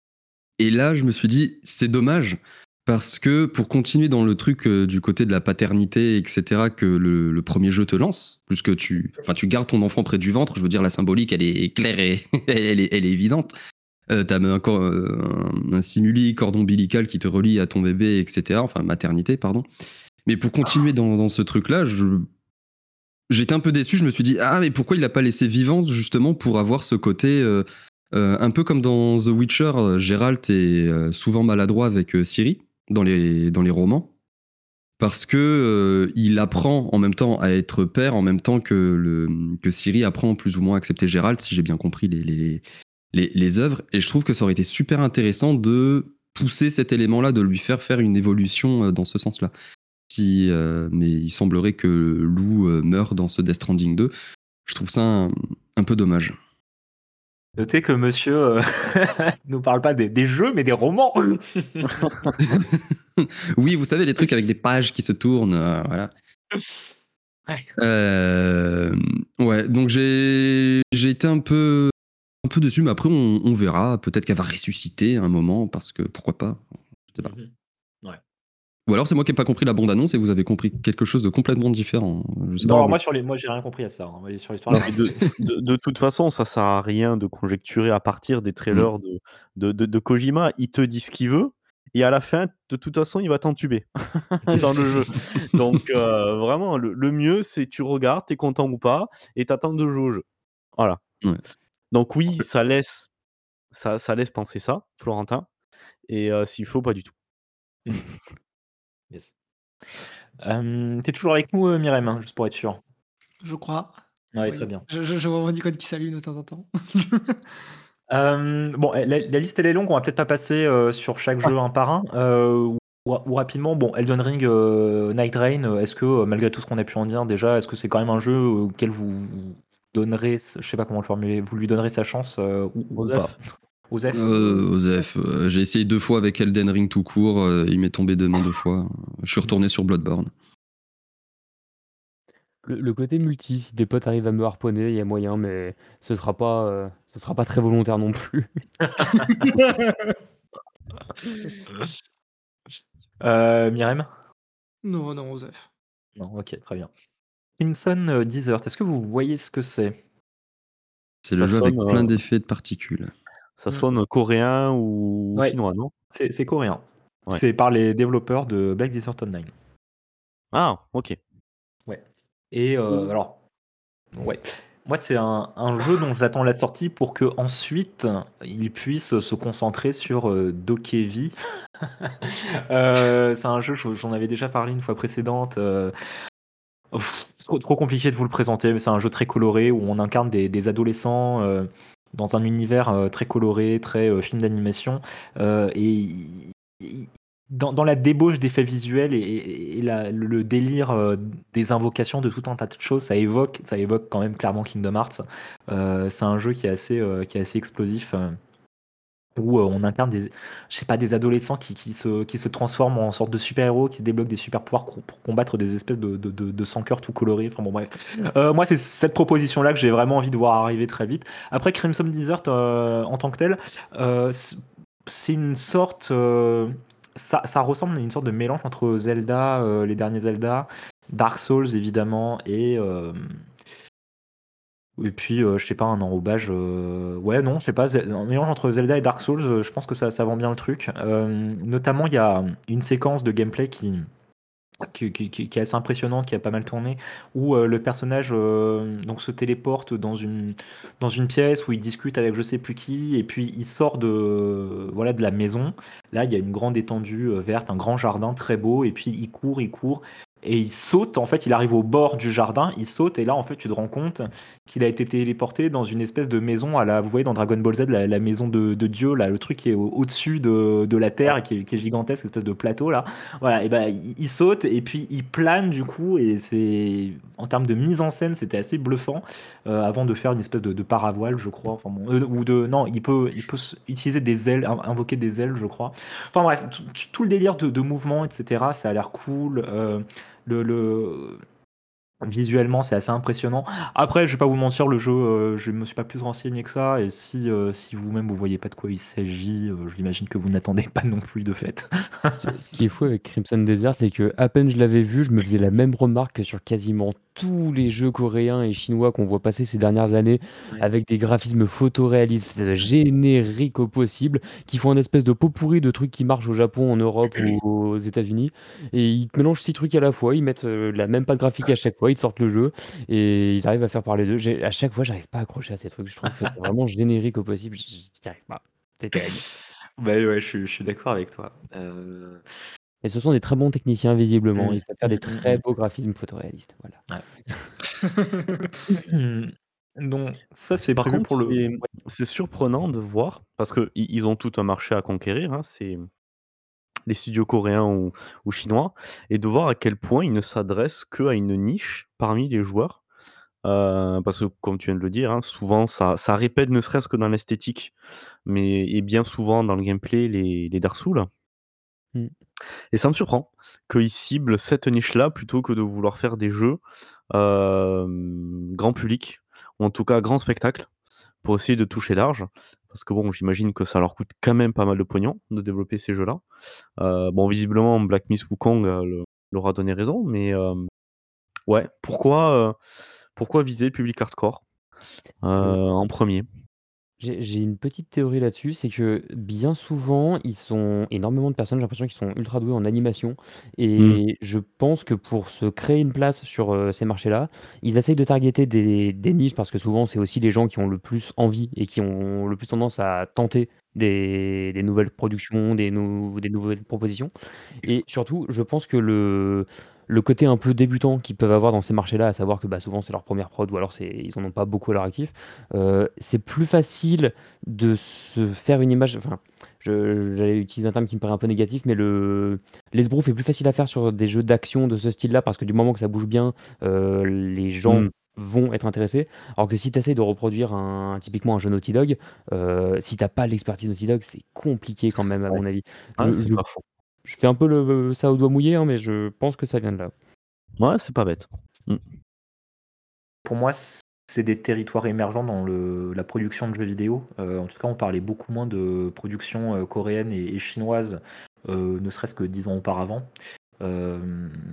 Et là, je me suis dit, c'est dommage, parce que pour continuer dans le truc euh, du côté de la paternité, et cetera, que le, le premier jeu te lance, plus que tu, enfin, tu gardes ton enfant près du ventre, je veux dire, la symbolique, elle est claire et elle est, elle est évidente. Euh, t'as même encore euh, un, un simili, cordon ombilical qui te relie à ton bébé, et cetera. Enfin, maternité, pardon. Mais pour continuer dans, dans ce truc-là, je, j'étais un peu déçu. Je me suis dit, ah, mais pourquoi il l'a pas laissé vivante, justement, pour avoir ce côté. Euh, euh, un peu comme dans The Witcher, euh, Geralt est euh, souvent maladroit avec euh, Ciri, dans les, dans les romans. Parce que euh, il apprend en même temps à être père, en même temps que, le, que Ciri apprend plus ou moins à accepter Geralt, si j'ai bien compris les, les, les, les œuvres. Et je trouve que ça aurait été super intéressant de pousser cet élément-là, de lui faire faire une évolution euh, dans ce sens-là. Si, euh, mais il semblerait que Lou euh, meure dans ce Death Stranding deux. Je trouve ça un, un peu dommage. Notez que monsieur, heu, nous parle pas des des jeux, mais des romans. Oui, vous savez, les trucs avec des pages qui se tournent, euh, voilà. Ouais. Euh, ouais, donc j'ai j'ai été un peu un peu dessus, mais après on, on verra. Peut-être qu'elle va ressusciter à un moment, parce que pourquoi pas. Je sais pas. Mmh. Ouais. Ou alors c'est moi qui n'ai pas compris la bande-annonce et vous avez compris quelque chose de complètement différent. Je sais Non, pas. alors Non, moi sur les moi j'ai rien compris à ça, hein. Ouais, sur l'histoire, non, j'ai mais rien de, compris. de, de toute façon, ça sert à rien de conjecturer à partir des Mm. trailers de, de, de, de Kojima. Il te dit ce qu'il veut et à la fin, de toute façon, il va t'entuber dans le jeu. Donc, euh, vraiment, le, le mieux, c'est tu regardes, t'es content ou pas et t'attends de jouer au jeu. Voilà. Ouais. Donc, oui, ça laisse, ça, ça laisse penser ça, Florentin. Et euh, s'il faut, pas du tout. Mmh. Yes. Hem, tu toujours avec nous, heu, Myrem, hein, juste pour être sûr? Je crois. Ouais, très Oui. bien. Je je je vois mon icône qui s'allume de temps en temps. Hem, bon, eh, la la liste elle est longue, on va peut-être pas passer, heu, sur chaque jeu un par un, heu, ou ou rapidement, bon, Elden Ring, heu, Night Rain, heu, est-ce que, heu, malgré tout ce qu'on a pu en dire déjà, est-ce que c'est quand même un jeu auquel vous vous donnerez s je sais pas comment le formuler, vous lui donnerez sa chance, heu, ou ou pas? Osef. Osef? Euh, Osef, euh, j'ai essayé deux fois avec Elden Ring tout court, euh, il m'est tombé de main deux fois. Je suis retourné sur Bloodborne. Le, le côté multi, si des potes arrivent à me harponner, il y a moyen, mais ce sera pas, euh, ce sera pas très volontaire non plus. Heu, Myrem? Non, non, Osef. Non, OK, très bien. Crimson, heu, Desert, est-ce que vous voyez ce que c'est? C'est le Ça jeu sonne, avec plein euh, d'effets de particules. ça Mmh. sonne coréen ou Ouais, chinois, non? c'est c'est coréen. Ouais. C'est par les développeurs de Black Desert Online. Ah, OK. Ouais. Et euh, Mmh. alors, ouais. Moi, c'est un, un jeu dont j'attends la sortie pour que ensuite il puisse se concentrer sur euh, Dokevi. Euh, c'est un jeu, je- j'en avais déjà parlé une fois précédente. euh, Ouf, trop, trop compliqué de vous le présenter, mais c'est un jeu très coloré où on incarne des, des adolescents euh, dans un univers euh, très coloré, très euh, film d'animation. Euh, et il- il- dans, dans la débauche d'effets visuels et, et- et la- le, le délire euh, des invocations de tout un tas de choses, ça évoque, ça évoque quand même clairement Kingdom Hearts. Euh, c'est un jeu qui est assez, euh, qui est assez explosif. euh, où euh, on incarne des, je sais pas, des adolescents qui, qui se, qui se transforment en sorte de super-héros, qui se débloquent des super-pouvoirs pour, pour combattre des espèces de, de, de, de sans-cœur tout colorés. Enfin bon, bref. Euh, moi, c'est cette proposition-là que j'ai vraiment envie de voir arriver très vite. Après, Crimson Desert, euh, en tant que tel, euh, c'est c'est une sorte. euh, ça, ça ressemble à une sorte de mélange entre Zelda, euh, les derniers Zelda, Dark Souls évidemment, et. euh, et puis, euh, je sais pas, un enrobage. euh, Ouais, non, je sais pas. Ze- Un mélange entre Zelda et Dark Souls, euh, je pense que ça, ça vend bien le truc. Euh, notamment, il y a une séquence de gameplay qui, qui, qui- qui- qui est assez impressionnante, qui a pas mal tourné, où euh, le personnage euh, donc, se téléporte dans une, dans une pièce où il discute avec je sais plus qui, et puis il sort de, voilà, de la maison. Là, il y a une grande étendue euh, verte, un grand jardin très beau, et puis il court, il court. Et il saute, en fait, il arrive au bord du jardin, il saute, et là, en fait, tu te rends compte qu'il a été téléporté dans une espèce de maison à la, vous voyez, dans Dragon Ball Z, la, la maison de, de Dieu, là, le truc qui est au- au-dessus de, de la Terre, et qui est, qui est gigantesque, espèce de plateau, là. Voilà, et ben il, il saute, et puis il plane, du coup, et c'est, en termes de mise en scène, c'était assez bluffant, euh, avant de faire une espèce de, de paravoile, je crois, enfin bon, euh, ou de, non, il peut, il peut s- utiliser des ailes, in- invoquer des ailes, je crois. Enfin bref, tout, tout le délire de, de mouvement, et cetera, ça a l'air cool. euh, le, le, Visuellement, c'est assez impressionnant. Après, je vais pas vous mentir, le jeu, euh, je me suis pas plus renseigné que ça. Et si, euh, si vous-même vous voyez pas de quoi il s'agit, euh, j'imagine que vous n'attendez pas non plus de fait. Ce ce qui est fou avec Crimson Desert, c'est que à peine je l'avais vu, je me faisais la même remarque que sur quasiment tous les jeux coréens et chinois qu'on voit passer ces dernières années, Ouais. avec des graphismes photoréalistes, heu, génériques au possible, qui font un espèce de pot-pourri de trucs qui marchent au Japon, en Europe ou aux États-Unis, et ils te mélangent six trucs à la fois. Ils mettent, heu, la même patte graphique à chaque fois, ils te sortent le jeu et ils arrivent à faire parler d'eux. J'ai à chaque fois, j'arrive pas à accrocher à ces trucs. Je trouve que c'est vraiment générique au possible, j j'y arrive pas. C'est terrible. Bah ouais, je suis, je suis d'accord avec toi. Euh, Et ce sont des très bons techniciens visiblement, mm, ils savent faire des mm, mm, très mm. beaux graphismes photoréalistes, voilà. Ouais. Donc, ça, c'est Par prévu contre, pour le. c'est Ouais. c'est surprenant de voir, parce qu'ils ils ont tout un marché à conquérir, hein, c'est les studios coréens ou, ou chinois, et de voir à quel point ils ne s'adressent qu'à une niche parmi les joueurs. Euh, parce que, comme tu viens de le dire, hein, souvent ça, ça répète ne serait-ce que dans l'esthétique, mais et bien souvent dans le gameplay, les, les Dark Souls. Mmh. Et ça me surprend qu'ils ciblent cette niche-là plutôt que de vouloir faire des jeux euh, grand public, ou en tout cas grand spectacle, pour essayer de toucher large. Parce que bon, j'imagine que ça leur coûte quand même pas mal de pognon de développer ces jeux-là. Euh, bon, visiblement, Black Myth Wukong euh, le- leur a donné raison, mais euh, ouais, pourquoi, euh, pourquoi viser le public hardcore euh, Heu, en premier? j'ai j'ai une petite théorie là-dessus, c'est que bien souvent, ils sont énormément de personnes, j'ai l'impression qu'ils sont ultra doués en animation Hmm. et je pense que pour se créer une place sur, heu, ces marchés-là, ils essayent de targeter des des niches parce que souvent, c'est aussi les gens qui ont le plus envie et qui ont le plus tendance à tenter des des nouvelles productions, des nou des nouvelles propositions. Et surtout, je pense que le le côté un peu débutant qu'ils peuvent avoir dans ces marchés-là, à savoir que, bah, souvent c'est leur première prod ou alors c'est ils en ont pas beaucoup à leur actif, heu, c'est plus facile de se faire une image, enfin, je j'allais utiliser un terme qui me paraît un peu négatif, mais le l'esbrouf est plus facile à faire sur des jeux d'action de ce style-là parce que du moment que ça bouge bien, heu, les gens Hmm. vont être intéressés. Alors que si tu essaies de reproduire un typiquement un jeu Naughty Dog, heu, si tu as pas l'expertise Naughty Dog, c'est compliqué quand même à Ouais. mon avis. Ouais, Je c'est je pas faux. je fais un peu le ça au doigt mouillé, hein, mais je pense que ça vient de là. Ouais, c'est pas bête. Hmm. Pour moi, c- c'est des territoires émergents dans le, la production de jeux vidéo. Euh, en tout cas, on parlait beaucoup moins de production euh, coréenne et, et chinoise, euh, ne serait-ce que dix ans auparavant. Euh,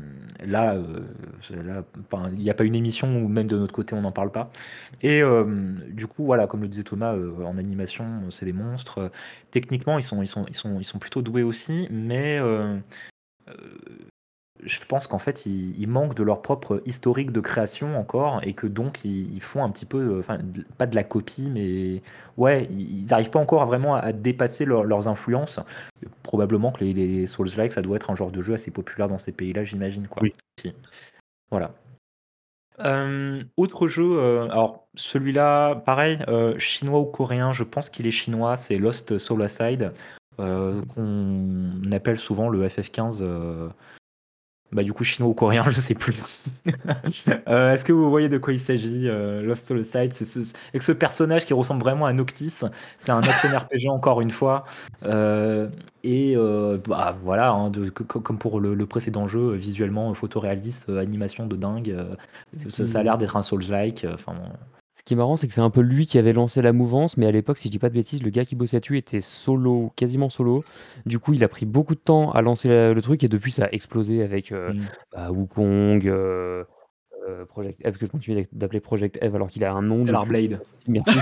là, heu, là, enfin, il y a pas une émission où même de notre côté on n'en parle pas et hem, du coup, voilà, comme le disait Thomas, heu, en animation, c'est des monstres, heu, techniquement, ils sont ils sont ils sont ils sont plutôt doués aussi, mais heu heu, je pense qu'en fait, ils ils manquent de leur propre historique de création encore et que donc ils ils font un petit peu, heu, enfin, de pas de la copie, mais ouais, ils ils arrivent pas encore à vraiment à dépasser leurs leurs influences. Probablement que les les Souls-like, ça doit être un genre de jeu assez populaire dans ces pays-là, j'imagine, quoi. Oui. Si. Voilà. Hem, autre jeu, heu, alors celui-là, pareil, heu, chinois ou coréen, je pense qu'il est chinois, c'est Lost Soul Aside, heu, qu'on appelle souvent le F F quinze, heu, bah, du coup chinois ou coréen, je sais plus. Heu, est-ce que vous voyez de quoi il s'agit, heu, Lost Soul Aside? C'est ce avec ce personnage qui ressemble vraiment à Noctis. C'est un action R P G encore une fois, heu et heu, bah, voilà, hein, de co co comme pour le le précédent jeu, euh, visuellement, euh, photoréaliste, heu, animation de dingue, heu, Ce ça ça a qui l'air d'être un Souls-like, heu, enfin bon. ce qui est marrant, c'est que c'est un peu lui qui avait lancé la mouvance, mais à l'époque, si je dis pas de bêtises, le gars qui bossait dessus était solo, quasiment solo. Du coup, il a pris beaucoup de temps à lancer la le truc et depuis ça a explosé avec, heu, Mmh. bah, Wukong, heu heu, Project Eve que je continue d'ac d'appeler Project Eve alors qu'il a un nom de Stellar fou. Blade. Merci.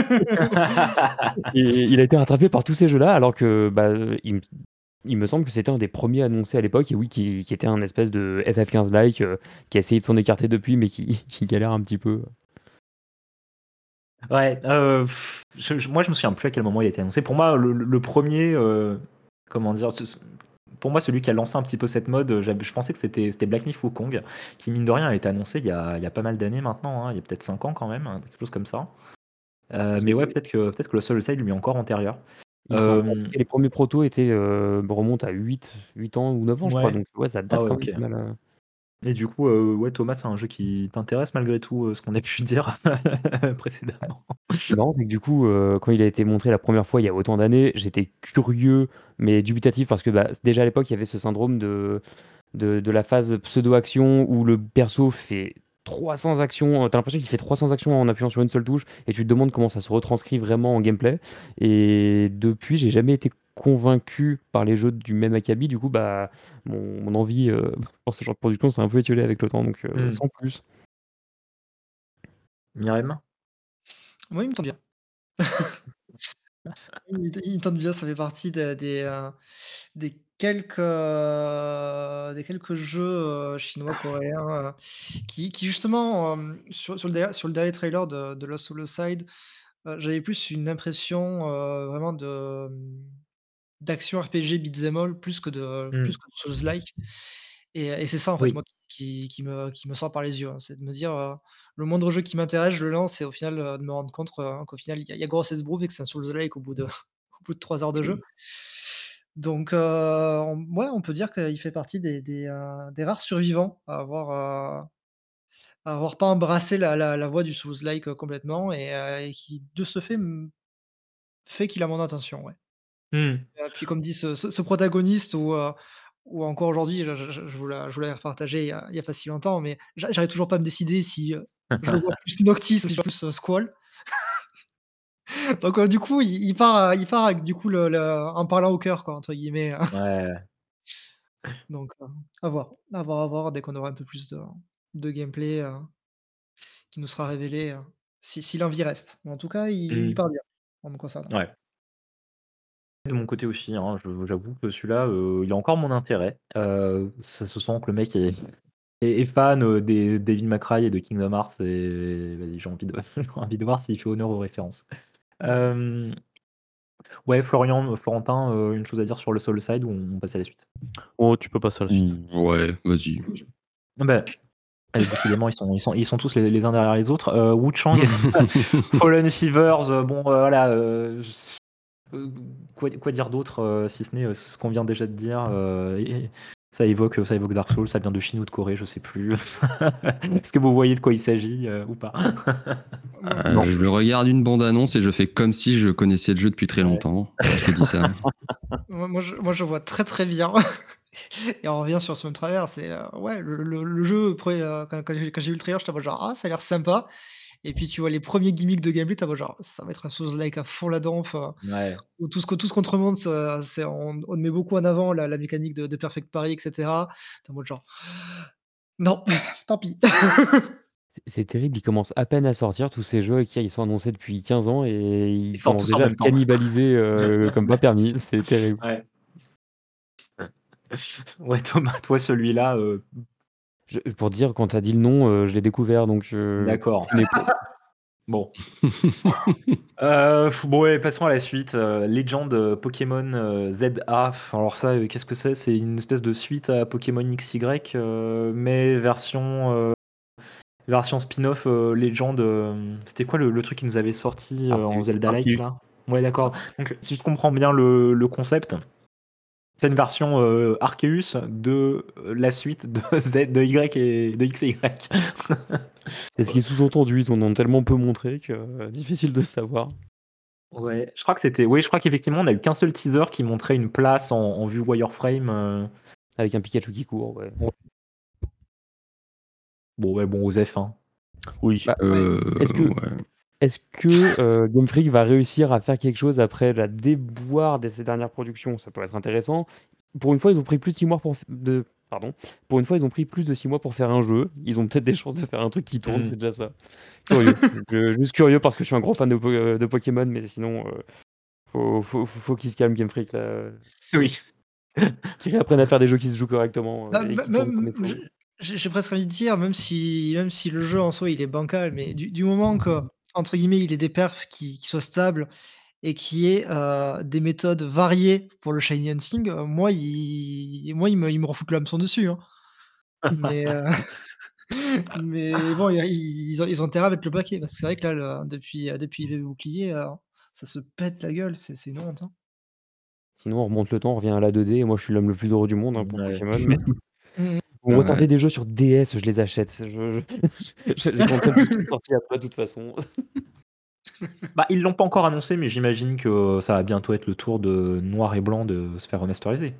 Et il a été rattrapé par tous ces jeux-là alors que, bah, heu, il me il me semble que c'était un des premiers annoncés à l'époque et oui, qui qui était un espèce de F F quinze like, heu, qui a essayé de s'en écarter depuis mais qui qui galère un petit peu. Ouais, heu, je je moi, je me souviens plus à quel moment il a été annoncé. Pour moi, le le le premier, heu, comment dire? Ce ce pour moi, celui qui a lancé un petit peu cette mode, heu, j'av je pensais que c'était c'était Black Myth Wukong, qui mine de rien a été annoncé il y a il y a pas mal d'années maintenant, hein, il y a peut-être cinq ans quand même, hein, quelque chose comme ça. Heu, mais ouais, peut-être que peut-être que le Soul Side lui est encore antérieur. Il me semble. En tout Hem, cas, les premiers protos étaient, heu, remontent à huit huit ans ou neuf ans, je crois, ouais. donc ouais, ça Ah date ouais, quand OK. même pas mal, heu Et du coup, heu, ouais, Thomas, c'est un jeu qui t'intéresse malgré tout, heu, ce qu'on a pu dire précédemment? C'est marrant, c'est que du coup, heu, quand il a été montré la première fois il y a autant d'années, j'étais curieux mais dubitatif parce que, bah, déjà à l'époque, il y avait ce syndrome de de de la phase pseudo-action où le perso fait trois cents actions, heu, tu as l'impression qu'il fait trois cents actions en appuyant sur une seule touche et tu te demandes comment ça se retranscrit vraiment en gameplay et depuis, j'ai jamais été convaincu par les jeux du même acabit. Du coup, bah, mon mon envie, heu, pour ce genre de production s'est un peu étiolée avec le temps donc heu, Mmh. sans plus. Myrem? Moi, il me tente bien. Il me il me tente bien, ça fait partie de des, heu, des quelques, heu, des quelques jeux, heu, chinois, coréens, heu, qui qui justement, hem, sur sur le derrière sur le dernier trailer de de Lost Soul Side, heu, j'avais plus une impression, heu, vraiment de, mmh, d'action R P G beat'em all plus que de Mmh. plus que de Souls-like et et c'est ça, en fait, Oui. moi, qui qui me qui me sort par les yeux, hein. C'est de me dire, heu, le moindre jeu qui m'intéresse, je le lance et au final, heu, de me rendre compte, heu, qu'au final, il y a il y a gros esbrouf et que c'est un Souls-like au bout de au bout de trois heures de jeu. Donc, heu, on ouais, on peut dire qu'il fait partie des des, heu, des rares survivants à avoir, heu, à avoir pas embrassé la la la voie du Souls-like, heu, complètement et heu, et qui, de ce fait, mmh, fait qu'il a mon attention, ouais. Mmh. Et puis comme dit ce ce ce protagoniste ou, heu, ou encore aujourd'hui, je je je je vous l'a je vous l'avais repartagé il y a il y a pas si longtemps, mais j'a j'arrive toujours pas à me décider si, heu, je le vois plus Noctis ou si je le vois plus, heu, Squall. Donc, heu, du coup, il il part, heu, il part avec du coup le le «en parlant au cœur» quoi, entre guillemets, heu, Ouais. donc, heu, à voir, à voir, à voir dès qu'on aura un peu plus de de gameplay, heu, qui nous sera révélé, heu, si si l'envie reste. Mais en tout cas, il il Mmh. part bien, en me concernant. Ouais. De mon côté aussi, hein, je j'avoue que celui-là, heu, il a encore mon intérêt. Heu, ça se sent que le mec est est est fan, heu, des Devil May Cry et de Kingdom Hearts et vas-y, j'ai envie de j'ai envie de voir s'il fait honneur aux références. Mmh. Hem, ouais, Florian, Florentin, heu, une chose à dire sur le Soul Side ou on passe à la suite? Oh, tu peux passer à la suite. Mmh, ouais, vas-y. Ah bah, allez, décidément, ils sont ils sont ils sont tous les les uns derrière les autres. Heu, Wu Chang, Fallen Fevers, heu, bon, heu, voilà, heu, j heu, quoi quoi dire d'autre, heu, si ce n'est, heu, ce qu'on vient déjà de dire, heu, et ça évoque, ça évoque Dark Souls, ça vient de Chine ou de Corée, je sais plus. Est-ce que vous voyez de quoi il s'agit, heu, ou pas? Moi moi Euh, Non. je je regarde une bande-annonce et je fais comme si je connaissais le jeu depuis très Ouais. longtemps. Je te dis ça. moi moi je moi je vois très, très bien et on revient sur ce même travers, c'est, heu, ouais, le le le jeu après, heu, quand quand j'ai quand j'ai vu le trailer, j'étais en mode genre: «Ah, ça a l'air sympa» et puis tu vois les premiers gimmicks de gameplay, tu es en mode genre: «Ça va être un Souls-like à fond la donf», heu, Ouais. où tout ce que tout ce qu'on te remonte, ça c'est on on met beaucoup en avant la la mécanique de de perfect parry et cetera. Tu es en mode genre Non, tant pis. C'est c'est terrible, ils commencent à peine à sortir tous ces jeux qui ils sont annoncés depuis quinze ans et Ils ils sortent commencent tous en déjà à même se temps. cannibaliser, heu, comme pas permis. C'est terrible. Ouais. Ouais, Thomas, toi, celui-là, heu Je pour dire, quand tu as dit le nom, heu, je l'ai découvert donc heu, D'accord. je connais pas. Bon. Heu, bon, ouais, passons à la suite, heu, Legend, heu, Pokémon, heu, Z A. Alors ça, heu, qu'est-ce que c'est? C'est une espèce de suite à Pokémon X Y, heu, mais version, heu, version spin-off, heu, Legend, hem, c'était quoi le le truc qui nous avait sorti, heu, en Arceus. Zelda-like Arceus. là? Ouais, d'accord. Donc si je comprends bien le le concept, c'est une version, heu, Arceus de, heu, la suite de Z de Y et de X et Y. C'est ce qui est sous-entendu, ils en ont tellement peu montré que, heu, difficile de savoir. Ouais, je crois que c'était oui, je crois qu'effectivement, on a eu qu'un seul teaser qui montrait une place en en vue wireframe, heu Avec un Pikachu qui court, ouais. Ouais. Bon, ouais, bon, Osef, hein. Oui. Bah, Ouais. Heu, est-ce que ouais. est-ce que, heu, Game Freak va réussir à faire quelque chose après la déboire de ses dernières productions? Ça peut être intéressant. Pour une fois, ils ont pris plus de six mois pour f de pardon. Pour une fois, ils ont pris plus de six mois pour faire un jeu. Ils ont peut-être des chances de faire un truc qui tourne, Mmh. c'est déjà ça. Curieux. Je juste curieux parce que je suis un gros fan de po heu, de Pokémon, mais sinon, heu, faut faut faut faut qu'ils se calment Game Freak là, heu, Oui. qu'ils réapprennent à faire des jeux qui se jouent correctement, heu, Bah, et mê qui tournent comme même il faut. je j'ai j'ai presque envie de dire, même si même si le jeu en soi, il est bancal, mais du du moment que, entre guillemets, il ait des perfs qui qui soient stables et qui ait, heu, des méthodes variées pour le shiny hunting, heu, moi, il moi, il me il me refoute le hameçon dessus, hein. Mais, heu, mais bon, i ils ont ils ont intérêt à mettre le paquet parce que c'est vrai que là, le depuis, heu, depuis Épée et Bouclier, heu, ça se pète la gueule, c'est c'est une honte, hein. Sinon, on remonte le temps, on revient à la deux D et moi, je suis l'homme le plus heureux du monde, hein, pour Ouais. Pokémon, mais Mmh mh. vous me Ouais. ressortez des jeux sur D S, je les achète. Je je je les cancel tout ce qui est sorti après, de toute façon. Bah, ils l'ont pas encore annoncé, mais j'imagine que ça va bientôt être le tour de Noir et Blanc de se faire remasteriser.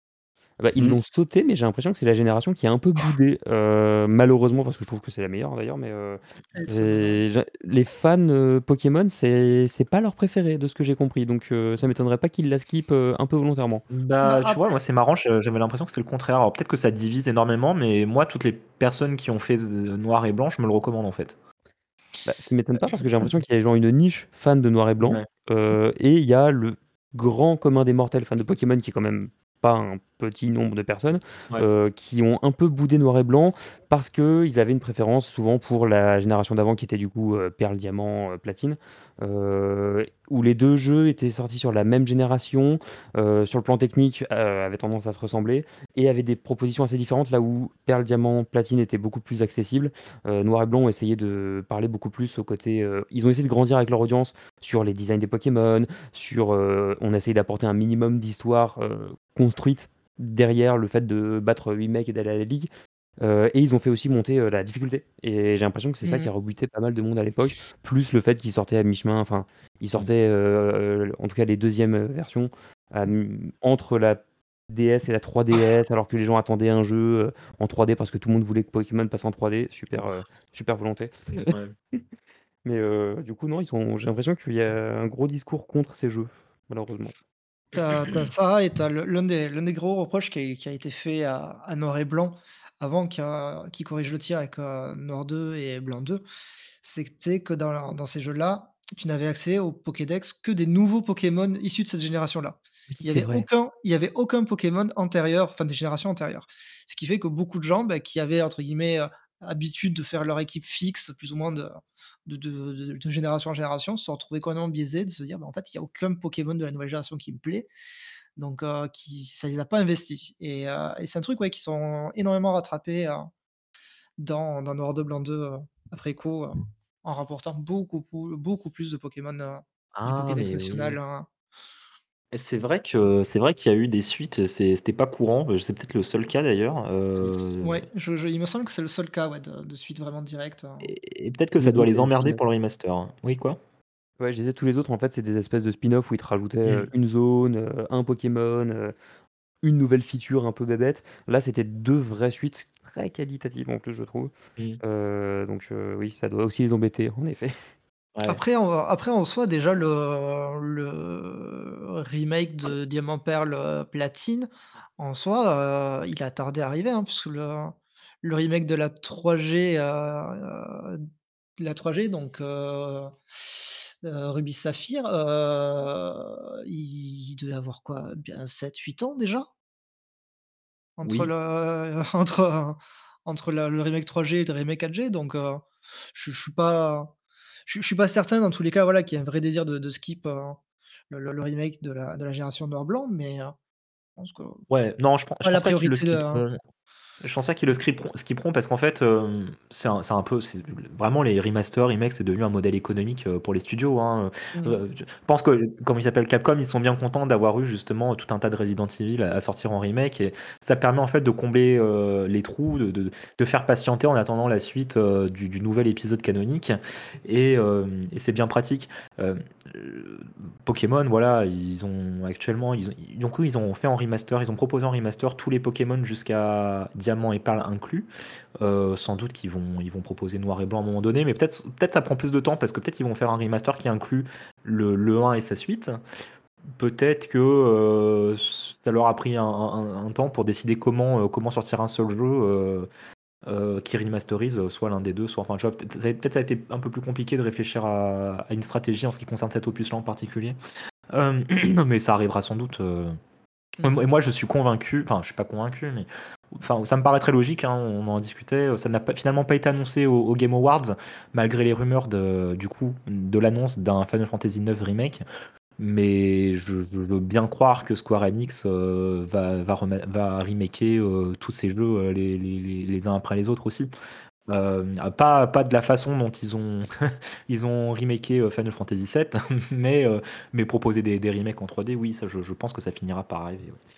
Bah, ils Mmh. l'ont sauté, mais j'ai l'impression que c'est la génération qui a un peu boudé, heu, malheureusement parce que je trouve que c'est la meilleure d'ailleurs, mais heu, Elle est très bonne, ouais. j'ai j'a les fans, heu, Pokémon, c'est c'est pas leur préféré de ce que j'ai compris, donc heu, ça m'étonnerait pas qu'ils la skippent, heu, un peu volontairement. Bah, Bah, tu vois, après moi, c'est marrant, je j'avais l'impression que c'était le contraire. Alors peut-être que ça divise énormément, mais moi, toutes les personnes qui ont fait z Noir et Blanc, je me le recommande, en fait. Bah, ce qui m'étonne pas parce que j'ai l'impression qu'il y a genre une niche fan de noir et blanc, Ouais. heu, et il y a le grand commun des mortels fans de Pokémon qui est quand même pas un petit nombre de personnes, Ouais. heu, qui ont un peu boudé noir et blanc parce qu'ils avaient une préférence souvent pour la génération d'avant qui était du coup, heu, perle, diamant, heu, platine, heu, où les deux jeux étaient sortis sur la même génération, heu, sur le plan technique, heu, avaient tendance à se ressembler et avaient des propositions assez différentes là où perle, diamant, platine étaient beaucoup plus accessibles. Heu, Noir et Blanc ont essayé de parler beaucoup plus au côté, heu ils ont essayé de grandir avec leur audience sur les designs des Pokémon, sur, heu on a essayé d'apporter un minimum d'histoire, heu, construite derrière le fait de battre huit mecs et d'aller à la ligue, heu et ils ont fait aussi monter, heu, la difficulté et j'ai l'impression que c'est ça Mmh qui mh. a rebuté pas mal de monde à l'époque, plus le fait qu'ils sortaient à mi-chemin, enfin, ils Mmh. sortaient, heu, en tout cas les deuxièmes heu, versions à m entre la D S et la trois D S alors que les gens attendaient un jeu, heu, en trois D parce que tout le monde voulait que Pokémon passe en trois D. Super, heu, Ouf. super volonté. Ouais. Mais heu, du coup, non, ils sont j'ai l'impression qu'il y a un gros discours contre ces jeux, malheureusement. Tu as tu as ça et tu as le l'un des l'un des gros reproches qui a qui a été fait à à Noir et Blanc avant qu'a qu'il corrige le tir avec, heu, Noir deux et Blanc deux. C'était que dans la dans ces jeux-là, tu n'avais accès au Pokédex que des nouveaux Pokémon issus de cette génération-là. Oui, Il y c'est avait vrai. aucun il y avait aucun Pokémon antérieur, enfin des générations antérieures. Ce qui fait que beaucoup de gens, bah, qui avaient entre guillemets, heu, «habitude» de faire leur équipe fixe plus ou moins de de de de de génération en génération, se sont retrouvés complètement biaisés, de se dire: «Bah, en fait, il y a aucun Pokémon de la nouvelle génération qui me plaît». Donc heu, qui ça les a pas investis et heu et c'est un truc, ouais, qu'ils ont énormément rattrapé, heu, dans dans Noir deux, Blanc deux, heu, après coup, heu, en rapportant beaucoup pou beaucoup plus de Pokémon, heu, du Ah, Pokédex mais oui. national, hein. Et c'est vrai que c'est vrai qu'il y a eu des suites, c'est c'était pas courant, heu, c'est peut-être le seul cas d'ailleurs, heu Ouais, je je il me semble que c'est le seul cas, ouais, de de suite vraiment directe, heu. et et peut-être que Tous ça les doit autres, les c'est des emmerder spin-offs. pour le remaster. Oui, quoi? Ouais, je disais tous les autres, en fait, c'est des espèces de spin-off où ils te rajoutaient, heu, Mmh. une zone, heu, un Pokémon, heu, une nouvelle feature un peu bébête. Là, c'était deux vraies suites très qualitatives en plus, je trouve. Mmh. Heu, donc heu, oui, ça doit aussi les embêter, en effet. Ouais. Après en après en soi déjà le le remake de Diamant, Perle, heu, Platine, en soi, heu, il a tardé à arriver, hein, puisque le le remake de la trois G, heu heu, la trois G donc heu heu, Ruby Sapphire, heu, il devait avoir quoi? Bien sept huit ans déjà? Entre Oui. le entre entre la le remake trois G et le remake quatre G donc heu, je je suis pas je je suis pas certain dans tous les cas, voilà, qu'il y ait un vrai désir de de skip, heu, le le le remake de la de la génération noir blanc mais heu, je pense que Ouais, non, je pen je pas la pense pas qu'ils le priorité de skipperont. Je pense pas qu'ils le scripteront skipperont parce qu'en fait, hem, c'est un c'est un peu c'est vraiment les remasters, remakes, c'est devenu un modèle économique, heu, pour les studios, hein, heu mmh, heu, je pense que, comment il s'appelle? Capcom, ils sont bien contents d'avoir eu justement tout un tas de Resident Evil à à sortir en remake et ça permet en fait de combler, heu, les trous, de de de faire patienter en attendant la suite, heu, du du nouvel épisode canonique et hem et c'est bien pratique. Hem, heu, Pokémon, voilà, ils ont actuellement ils ont donc oui, ils ont fait en remaster, ils ont proposé en remaster tous les Pokémon jusqu'à Diamant et Perle inclus. Heu, sans doute qu'ils vont ils vont proposer Noir et Blanc à un moment donné, mais peut-être peut-être ça prend plus de temps parce que peut-être ils vont faire un remaster qui inclut le le un et sa suite. Peut-être que, heu, ça leur a pris un un un temps pour décider comment, heu, comment sortir un seul jeu, heu heu, qui remasterise, heu, soit l'un des deux, soit enfin, tu vois? Peut-être ça a peut-être ça a été un peu plus compliqué de réfléchir à à une stratégie en ce qui concerne cet opus-là en particulier. Hem, mais ça arrivera sans doute, heu et mmh, moi et moi, je suis convaincu, enfin, je suis pas convaincu, mais enfin, ça me paraît très logique, hein, on en discutait. Ça n'a pas, finalement pas été annoncé au, au Game Awards, malgré les rumeurs de, du coup, de l'annonce d'un Final Fantasy neuf Remake. Mais je, je veux bien croire que Square Enix euh, va, va, rema- va remaker euh, tous ces jeux euh, les, les, les, les uns après les autres aussi. Euh, pas, pas de la façon dont ils ont, ils ont remaké euh, Final Fantasy sept, mais, euh, mais proposer des, des remakes en trois D, oui, ça, je, je pense que ça finira par arriver. Ouais.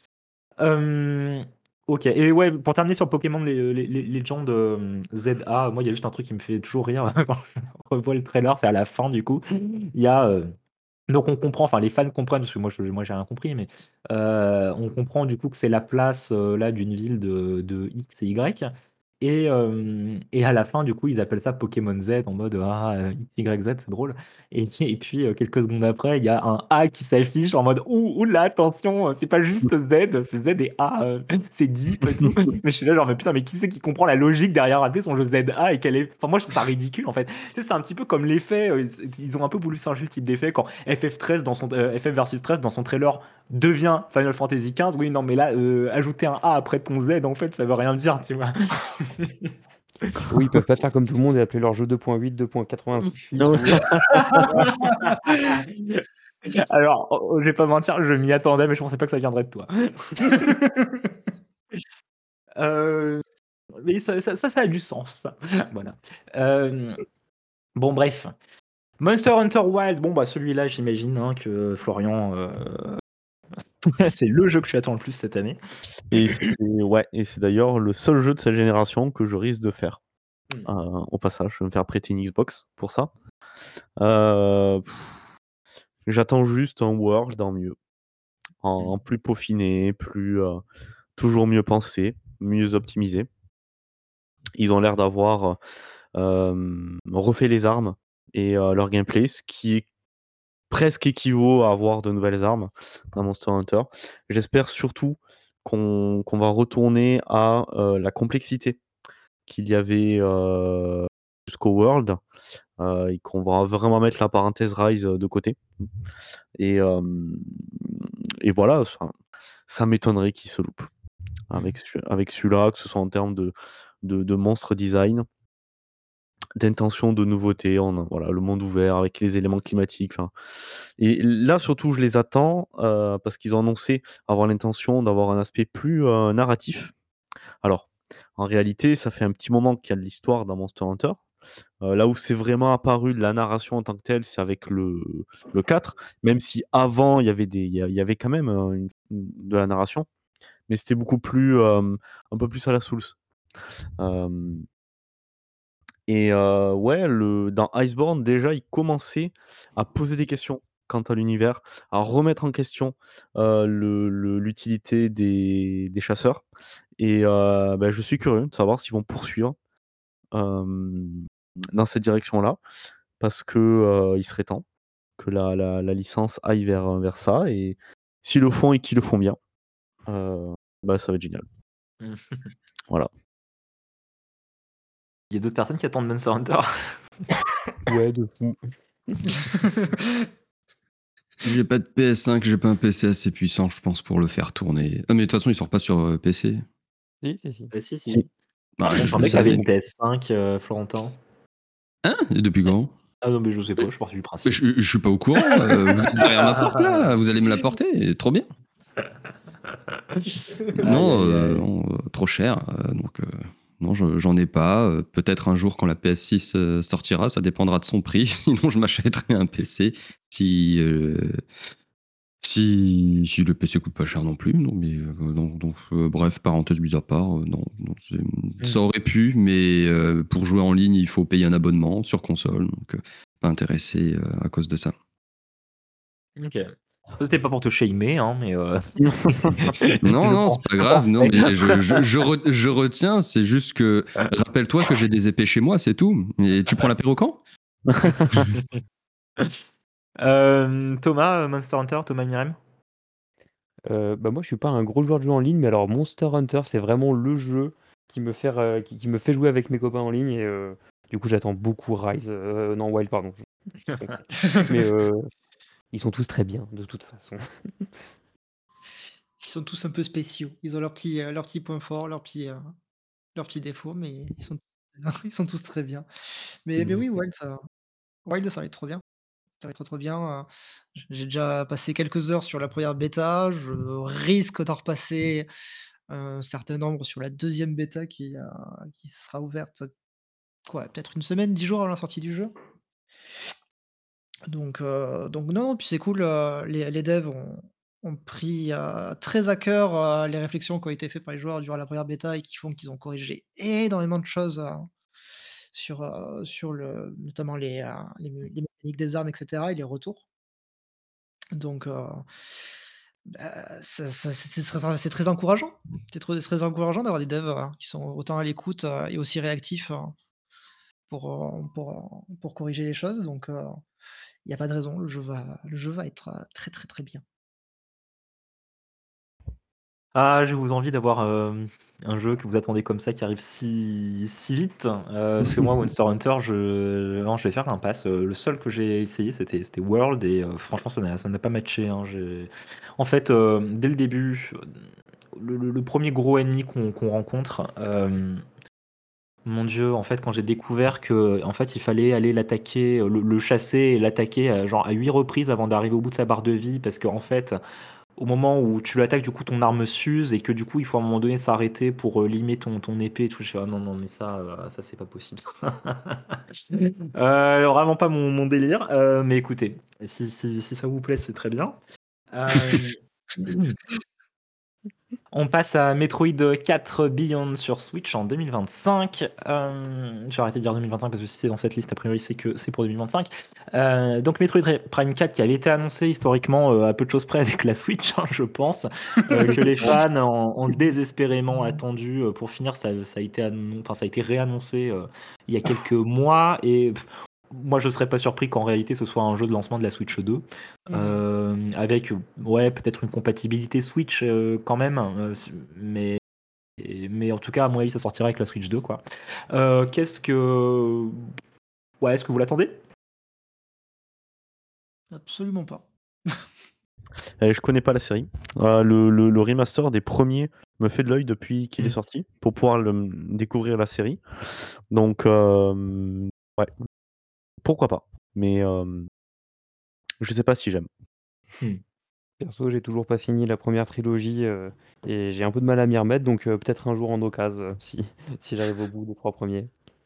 Euh, ok, et ouais, pour terminer sur Pokémon les, les, les Legends euh, Z A, moi il y a juste un truc qui me fait toujours rire quand je revois le trailer, c'est à la fin du coup. Il y a. euh, donc on comprend, enfin les fans comprennent, parce que moi, je, moi j'ai rien compris, mais euh, on comprend du coup que c'est la place euh, là d'une ville de, de X et Y. Et, euh, et à la fin, du coup, ils appellent ça Pokémon Z en mode ah, euh, X, Y, Z, c'est drôle. Et, puis- et puis, euh, quelques secondes après, il y a un A qui s'affiche en mode ouh, ouh là, attention, euh, c'est pas juste Z, c'est Z et A, euh, c'est deep et tout. Mais je suis là, genre, mais putain, mais qui c'est qui comprend la logique derrière appeler son jeu Z A et quelle est. Enfin, moi, je trouve ça ridicule en fait. Tu sais, c'est un petit peu comme l'effet, euh, ils ils ont un peu voulu changer le type d'effet quand F F treize dans son euh, F F versus treize dans son trailer devient Final Fantasy quinze. Oui, non, mais là, euh, ajouter un A après ton Z, en fait, ça veut rien dire, tu vois. Oui, ils peuvent pas faire comme tout le monde et appeler leur jeu deux point huit, deux point quatre-vingt-six Non. ou Alors, oh, oh, je vais pas mentir, je m'y attendais, mais je pensais pas que ça viendrait de toi. Euh, mais ça, ça, ça, ça a du sens, ça. Voilà. Euh, bon, bref. Monster Hunter Wild, bon, bah celui-là, j'imagine hein, que Florian, euh, c'est le jeu que tu attends le plus cette année. Et c'est ouais, et c'est d'ailleurs le seul jeu de cette génération que je risque de faire. Hmm. Euh, au passage, je vais me faire prêter une Xbox pour ça. Euh, pff, J'attends juste un World en mieux, en, en plus peaufiné, plus euh, toujours mieux pensé, mieux optimisé. Ils ont l'air d'avoir euh, refait les armes et euh, leur gameplay, ce qui est presque équivaut à avoir de nouvelles armes dans Monster Hunter. J'espère surtout qu'on qu'on va retourner à euh, la complexité qu'il y avait euh, jusqu'au World euh, et qu'on va vraiment mettre la parenthèse Rise euh, de côté. Et, euh, et voilà, ça, ça m'étonnerait qu'il se loupe avec, celui- avec celui-là, que ce soit en termes de, de, de monstre design, d'intention de nouveauté, on a- voilà, le monde ouvert avec les éléments climatiques. Enfin, et là, surtout, je les attends euh, parce qu'ils ont annoncé avoir l'intention d'avoir un aspect plus euh, narratif. Alors, en réalité, ça fait un petit moment qu'il y a de l'histoire dans Monster Hunter. Euh, là où c'est vraiment apparu de la narration en tant que telle, c'est avec le, le quatre, même si avant, il y avait, des, il y a- il y avait quand même euh, une- de la narration, mais c'était beaucoup plus, euh, un peu plus à la Souls. Euh, et euh, ouais, le, dans Iceborne, déjà, il commençait à poser des questions quant à l'univers, à remettre en question euh, le- le- l'utilité des, des chasseurs. Et euh, ben, je suis curieux de savoir s'ils vont poursuivre euh, dans cette direction-là, parce que euh, il serait temps que la, la, la licence aille vers, vers ça. Et s'ils le font et qu'ils le font bien, euh, bah, ça va être génial. Hmm. Voilà. Il y a d'autres personnes qui attendent Monster Hunter. Ouais, de fou. J'ai pas de P S cinq, j'ai pas un P C assez puissant, je pense, pour le faire tourner. Ah, mais de toute façon, il sort pas sur euh, P C. Si, si, si. Ah, si, si. Si. Bah, Il me je semblait le que t'avais savais. une P S cinq, euh, Florentin. Hein? Et depuis quand? Ah non, mais je sais pas, je partais du Mais principe. je, je suis pas au courant. euh, vous êtes derrière ma porte là, vous allez me la porter, trop bien. Non, Aïe, aïe, euh, aïe. non, euh, trop cher. euh, donc, euh, non, je- j'en ai pas. Euh, Peut-être un jour quand la P S six euh, sortira, ça dépendra de son prix. Sinon, je m'achèterai un P C si, euh, si, si le P C coûte pas cher non plus. Non, mais, euh, donc, donc, euh, bref, parenthèse mise à part, euh, non, non, c'est- ça aurait pu, mais euh, pour jouer en ligne, il faut payer un abonnement sur console. Donc, euh, pas intéressé euh, à cause de ça. Ok. C'était pas pour te shamer, hein, mais. Euh... Non, je non, pense- c'est pas je grave. Non, pensais. mais je, je, je, re- je retiens. C'est juste que rappelle-toi que j'ai des épées chez moi, c'est tout. Et tu prends l'apéro quand? Euh, Thomas, euh, Monster Hunter, Thomas Mirem. Euh, bah moi, je suis pas un gros joueur de jeu en ligne, mais alors Monster Hunter, c'est vraiment le jeu qui me fait, euh, qui, qui me fait jouer avec mes copains en ligne. Et euh, du coup, j'attends beaucoup Rise. euh, non, Wild, pardon. je- je confonds. Mais euh, ils sont tous très bien, de toute façon. Ils sont tous un peu spéciaux. Ils ont leurs petits, euh, leurs petits points forts, leurs petits, euh, leurs petits défauts, mais ils sont, ils sont tous très bien. Mais, mais Mhm. oui, Wild, ça, Wild, ça va être trop bien. Ça va être trop, trop bien. euh, j- J'ai déjà passé quelques heures sur la première bêta. Je risque d'en repasser un certain nombre sur la deuxième bêta qui, euh, qui sera ouverte, quoi, peut-être une semaine, dix jours avant la sortie du jeu. Donc, euh, donc non, non, puis c'est cool. euh, les, les devs ont, ont pris euh, très à cœur euh, les réflexions qui ont été faites par les joueurs durant la première bêta et qui font qu'ils ont corrigé énormément de choses euh, sur, euh, sur le, notamment les, euh, les, mé- les mécaniques des armes, et cetera et les retours. Donc, euh, bah, ça- ça- c'est c'est très, c'est très encourageant. C'est trop- c'est très encourageant d'avoir des devs euh, qui sont autant à l'écoute euh, et aussi réactifs euh, pour, euh, pour, euh, pour corriger les choses. Donc, il n'y a pas de raison. Le jeu va, le jeu va être euh, très, très, très bien. Ah, je vous envie d'avoir euh, un jeu que vous attendez comme ça qui arrive si, si vite. Euh, parce que moi, Monster Hunter, je, non, je vais faire l'impasse. Euh, Le seul que j'ai essayé, c'était c'était World, et euh, franchement, ça n'a ça n'a pas matché. Hein. J'ai- En fait, euh, dès le début, le, le- le premier gros ennemi qu'on qu'on rencontre, euh, mon Dieu, en fait, quand j'ai découvert que, en fait, il fallait aller l'attaquer, le, le chasser et l'attaquer, euh, genre à huit reprises avant d'arriver au bout de sa barre de vie, parce qu'en fait, au moment où tu l'attaques, du coup, ton arme s'use et que du coup, il faut à un moment donné s'arrêter pour euh, limer ton, ton épée et tout. Je fais, ah non, non, mais ça, euh, ça c'est pas possible. ça. Euh, vraiment pas mon, mon délire. Euh, mais écoutez, si, si, si ça vous plaît, c'est très bien. Euh, on passe à Metroid quatre Beyond sur Switch en deux mille vingt-cinq. Euh, j'ai arrêté de dire deux mille vingt-cinq parce que si c'est dans cette liste, a priori, c'est que c'est pour deux mille vingt-cinq. Euh, donc Metroid Prime quatre qui avait été annoncé historiquement euh, à peu de choses près avec la Switch, hein, je pense, euh, que les fans ont, ont désespérément attendu. euh, pour finir, ça, ça a été annon- enfin, ça a été réannoncé euh, il y a quelques mois et pff, moi je serais pas surpris qu'en réalité ce soit un jeu de lancement de la Switch deux. Mhm. Euh, avec ouais peut-être une compatibilité Switch euh, quand même, euh, mais mais en tout cas à mon avis ça sortira avec la Switch deux quoi. Euh, qu'est-ce que ouais est-ce que vous l'attendez? Absolument pas. Euh, je connais pas la série. Euh, le, le- le remaster des premiers me fait de l'œil depuis qu'il est Mm. sorti pour pouvoir le- découvrir la série. Donc, euh, ouais, pourquoi pas. Mais euh, je sais pas si j'aime. Hmm. Perso, j'ai toujours pas fini la première trilogie euh, et j'ai un peu de mal à m'y remettre, donc euh, peut-être un jour en occasion euh, si, si j'arrive au bout des trois premiers.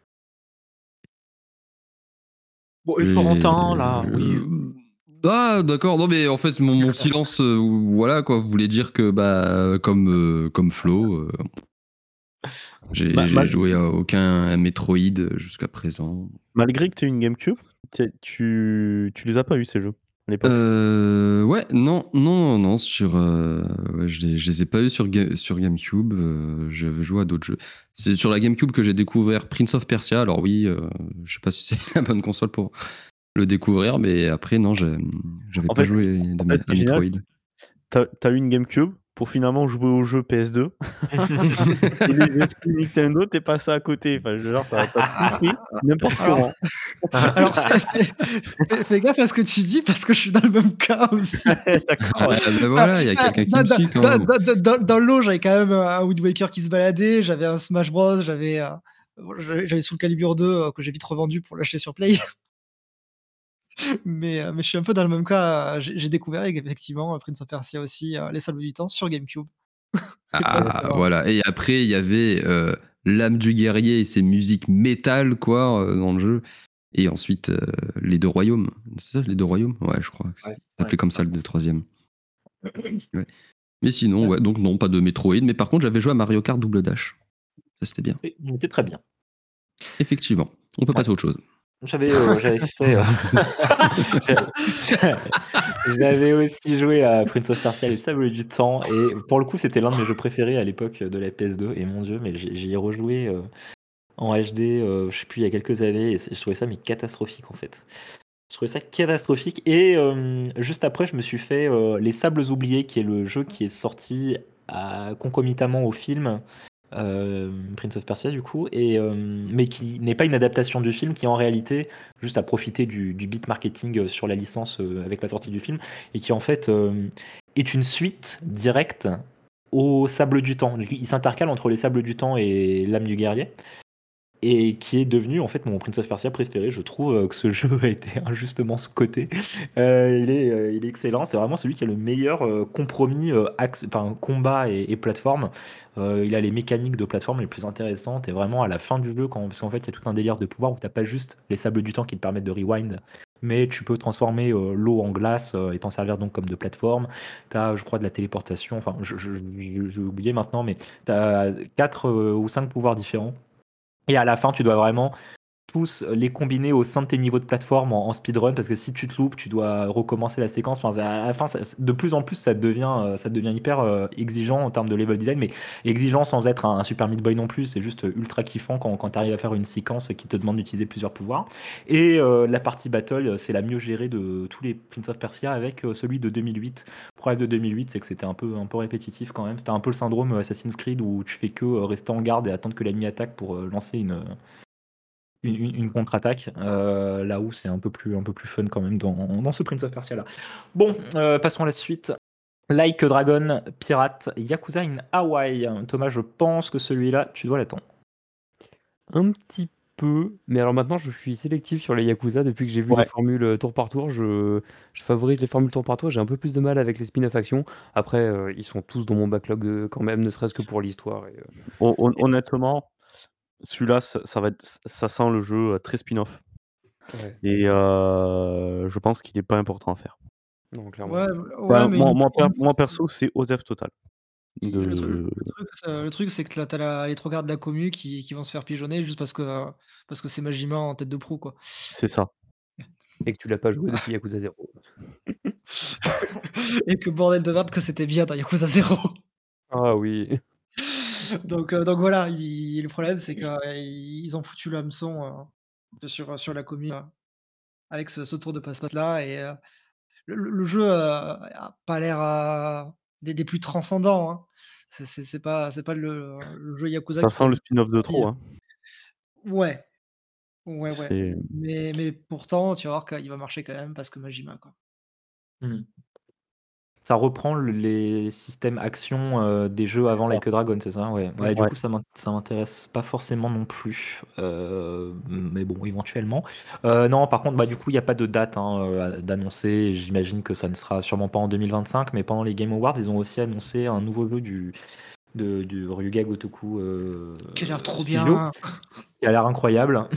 Bon et Et- Florentin là oui. Ah, d'accord. Non, mais en fait, mon, mon silence, euh, voilà, quoi, voulait dire que, bah, comme, euh, comme Flo, euh, j'ai Ma- j'ai mal- joué à aucun Metroid jusqu'à présent. Malgré que tu aies une GameCube, t'es- tu, tu les as pas eu ces jeux à l'époque. Euh, ouais, non, non, non, sur, euh, ouais, je, les, je les ai pas eu sur, Ga- sur GameCube. Euh, j'avais joué à d'autres jeux. C'est sur la GameCube que j'ai découvert Prince of Persia. Alors oui, euh, je sais pas si c'est la bonne console pour le découvrir, mais après non, j'ai- j'avais En pas fait- joué de- en fait, ce qui à est génial, Metroid. T'as as eu une GameCube, pour finalement jouer aux jeux P S deux. Et les exclus Nintendo, t'es passé à côté. Enfin, genre, t'as as tout fait, n'importe Alors, comment. alors fais, fais- fais- fais gaffe à ce que tu dis parce que je suis dans le même cas aussi. D'accord, ouais. Ah, ben voilà, il y a Ah, quelqu'un qui dans, me dans- suit quand dans- même. dans- dans- dans l'eau, j'avais quand même un Wind Waker qui se baladait, j'avais un Smash Bros, j'avais euh, j'avais j'avais Soul Calibur deux euh, que j'ai vite revendu pour l'acheter sur Play. Mais, euh, mais je suis un peu dans le même cas. euh, J'ai j'ai découvert effectivement euh, Prince of Persia aussi, euh, Les Sables du Temps sur GameCube. Et pas Ouais. Ah, savoir. voilà. Et après, il y avait euh, l'âme du guerrier et ses musiques métal, quoi, euh, dans le jeu. Et ensuite, euh, les deux royaumes. C'est ça, les deux royaumes? Ouais, je crois. que Ouais, c'est ouais, appelé c'est comme ça. ça le troisième. Ouais. Mais sinon, Ouais. ouais, donc non, pas de Metroid. Mais par contre, j'avais joué à Mario Kart Double Dash. Ça, c'était bien. Et il était très bien. Effectivement. On peut Ouais. passer à autre chose. J'avais euh, j'avais fait. euh, j'a- J'avais aussi joué à Prince of Persia Les Sables du Temps. Et pour le coup, c'était l'un de mes jeux préférés à l'époque de la P S deux. Et mon Dieu, mais j'y j'y ai rejoué euh, en H D, euh, je sais plus, il y a quelques années. Et c'est- je trouvais ça mais catastrophique en fait. Je trouvais ça catastrophique. Et euh, juste après, je me suis fait euh, Les Sables Oubliés, qui est le jeu qui est sorti à- concomitamment au film euh, Prince of Persia, du coup, et, euh, mais qui n'est pas une adaptation du film, qui en réalité juste a profité du, du beat marketing euh, sur la licence euh, avec la sortie du film, et qui en fait euh, est une suite directe aux Sables du Temps. Du coup, il s'intercale entre les Sables du Temps et l'âme du guerrier et qui est devenu en fait mon Prince of Persia préféré. Je trouve euh, que ce jeu a été injustement sous-coté. Euh, il, est, euh, il est excellent, c'est vraiment celui qui a le meilleur euh, compromis euh, axe, enfin, combat et, et plateforme. Euh, il a les mécaniques de plateforme les plus intéressantes et vraiment à la fin du jeu, quand, parce qu'en fait il y a tout un délire de pouvoir où t'as pas juste les sables du temps qui te permettent de rewind, mais tu peux transformer euh, l'eau en glace euh, et t'en servir donc comme de plateforme. T'as, je crois, de la téléportation, enfin je- je- je- j'ai oublié maintenant, mais t'as quatre euh, ou cinq pouvoirs différents. Et à la fin, tu dois vraiment tous les combiner au sein de tes niveaux de plateforme en, en speedrun, parce que si tu te loupes, tu dois recommencer la séquence. Enfin, à la fin, ça- de plus en plus, ça devient, euh, ça devient hyper euh, exigeant en termes de level design, mais exigeant sans être un, un Super Meat Boy non plus. C'est juste ultra kiffant quand, quand tu arrives à faire une séquence qui te demande d'utiliser plusieurs pouvoirs. Et euh, la partie battle, c'est la mieux gérée de tous les Prince of Persia avec euh, celui de deux mille huit. Le problème de deux mille huit, c'est que c'était un peu, un peu répétitif quand même. C'était un peu le syndrome Assassin's Creed où tu fais que euh, rester en garde et attendre que l'ennemi attaque pour euh, lancer une une, une- une contre-attaque, euh, là où c'est un peu plus, un peu plus fun quand même dans, dans ce Prince of Persia là. Bon, euh, passons à la suite. Like a Dragon, Pirate, Yakuza in Hawaii. Thomas, je pense que celui-là, tu dois l'attendre. Un petit peu, mais alors maintenant je suis sélectif sur les Yakuza depuis que j'ai vu les Ouais. formules euh, tour par tour, je, je favorise les formules tour par tour, j'ai un peu plus de mal avec les spin-off action. Après, euh, ils sont tous dans mon backlog euh, quand même, ne serait-ce que pour l'histoire. Et, euh, Hon- hon- Honnêtement, celui-là, ça, ça va être, ça sent le jeu euh, très spin-off. ouais, Et euh, je pense qu'il n'est pas important à faire. non, clairement. Ouais, Enfin, ouais, mais moi, une- moi, per- une- moi, perso, c'est Osef total. il- le truc, De... le truc, c'est- le truc, c'est que là, t'as la- les trois quarts de la commu qui, qui vont se faire pigeonner juste parce que parce que c'est Majima en tête de proue, quoi. C'est ça. Et que tu l'as pas joué depuis Yakuza zéro. Et que bordel de merde que c'était bien dans Yakuza zéro. Ah oui. Donc, euh, donc voilà, il- le problème c'est qu'ils ont foutu le hameçon euh, sur, sur la commu euh, avec ce, ce tour de passe-passe là et euh, le, le- le jeu euh, a pas l'air euh, des, des plus transcendants. Hein. C'est c'est- c'est pas, c'est pas le, le jeu Yakuza Ça qui t'a sent le mis spin-off de envie. trop. Hein. Ouais, ouais, ouais. C'est... Mais, mais pourtant, tu vas voir qu'il va marcher quand même parce que Majima, quoi. Hmm. Ça reprend le- les systèmes action euh, des jeux c'est avant ça. Like a Dragon, c'est ça? Ouais. Ouais, Ouais. du Ouais. coup, ça m'in- ça m'intéresse pas forcément non plus. Euh, mais bon, éventuellement. Euh, non, par contre, bah, du coup, il n'y a pas de date hein, euh, d'annoncer. J'imagine que ça ne sera sûrement pas en deux mille vingt-cinq, mais pendant les Game Awards, ils ont aussi annoncé un nouveau jeu du, de, du Ryuga Gotoku euh, Qui a l'air trop Studio, bien. qui a l'air incroyable.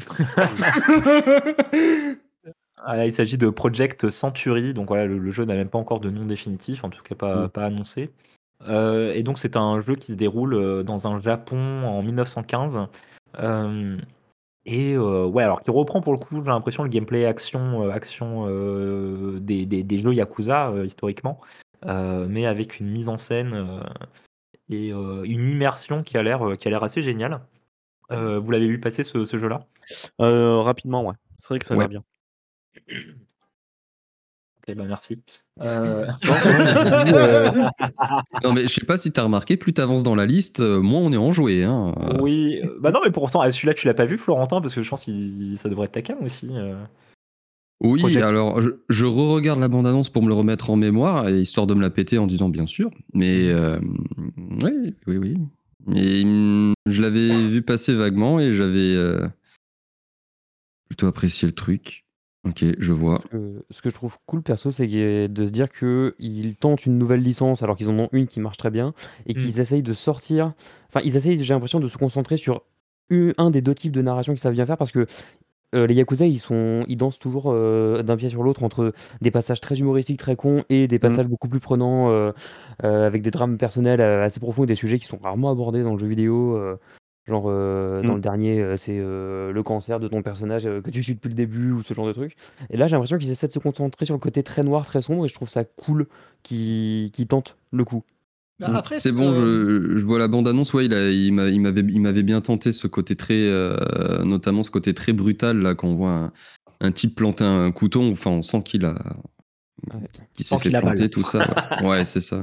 Ah, là, il s'agit de Project Century, donc voilà, le, le jeu n'a même pas encore de nom définitif, en tout cas pas, Mm. pas annoncé. Euh, et donc c'est un jeu qui se déroule euh, dans un Japon en mille neuf cent quinze. Euh, et euh, ouais, alors qui reprend pour le coup, j'ai l'impression, le gameplay action, euh, action euh, des, des, des jeux Yakuza euh, historiquement, euh, mais avec une mise en scène euh, et euh, une immersion qui a l'air euh, qui a l'air assez géniale. Euh, vous l'avez vu passer ce, ce jeu-là? Euh, rapidement, ouais. C'est vrai que ça a Ouais. l'air bien. Eh ben, merci. Heu, Non, non, mais je me dis, heu, Non, mais je sais pas si tu as remarqué, plus tu avances dans la liste, heu, moins on est enjoué, hein, heu. oui, heu, bah, non, mais pourtant, ah, celui-là, tu l'as pas vu, Florentin? Parce que je pense il ça devrait être ta came aussi, heu, Oui, Project. alors je je reregarde la bande annonce pour me le remettre en mémoire et histoire de me la péter en disant: «Bien sûr», mais Mmh. hem, oui, oui, oui. Et mmh, je l'avais vu passer vaguement et j'avais, heu plutôt apprécié le truc. OK, je Ce vois. que ce que je trouve cool perso, c'est que de se dire qu'ils tentent une nouvelle licence alors qu'ils en ont une qui marche très bien et Mmh. qu'ils essayent de sortir enfin, ils essayent, j'ai l'impression, de se concentrer sur u un des deux types de narration qu'ils savent bien faire parce que, heu, les yakuza, ils sont ils dansent toujours, heu, d'un pied sur l'autre entre des passages très humoristiques, très cons et des Mmh. passages beaucoup plus prenants, heu heu, avec des drames personnels, heu, assez profonds et des sujets qui sont rarement abordés dans le jeu vidéo, heu, genre, heu, dans Mmh. le dernier, heu, c'est, heu, le cancer de ton personnage, heu, que tu suis depuis le début ou ce genre de truc et là, j'ai l'impression qu'ils essaient de se concentrer sur le côté très noir, très sombre et je trouve ça cool qu'ils qu'ils tentent le coup. Bah, Mmh. après, C'est ce bon, que je je vois la bande annonce, ouais, il a il m'a il m'avait il m'avait bien tenté ce côté très, heu, notamment ce côté très brutal là, quand on voit un un type planter un couteau, enfin on sent qu'il a Ouais. qu'il s'est Tant fait qu'il a mal. planter tout ça, ouais. Ouais, c'est ça.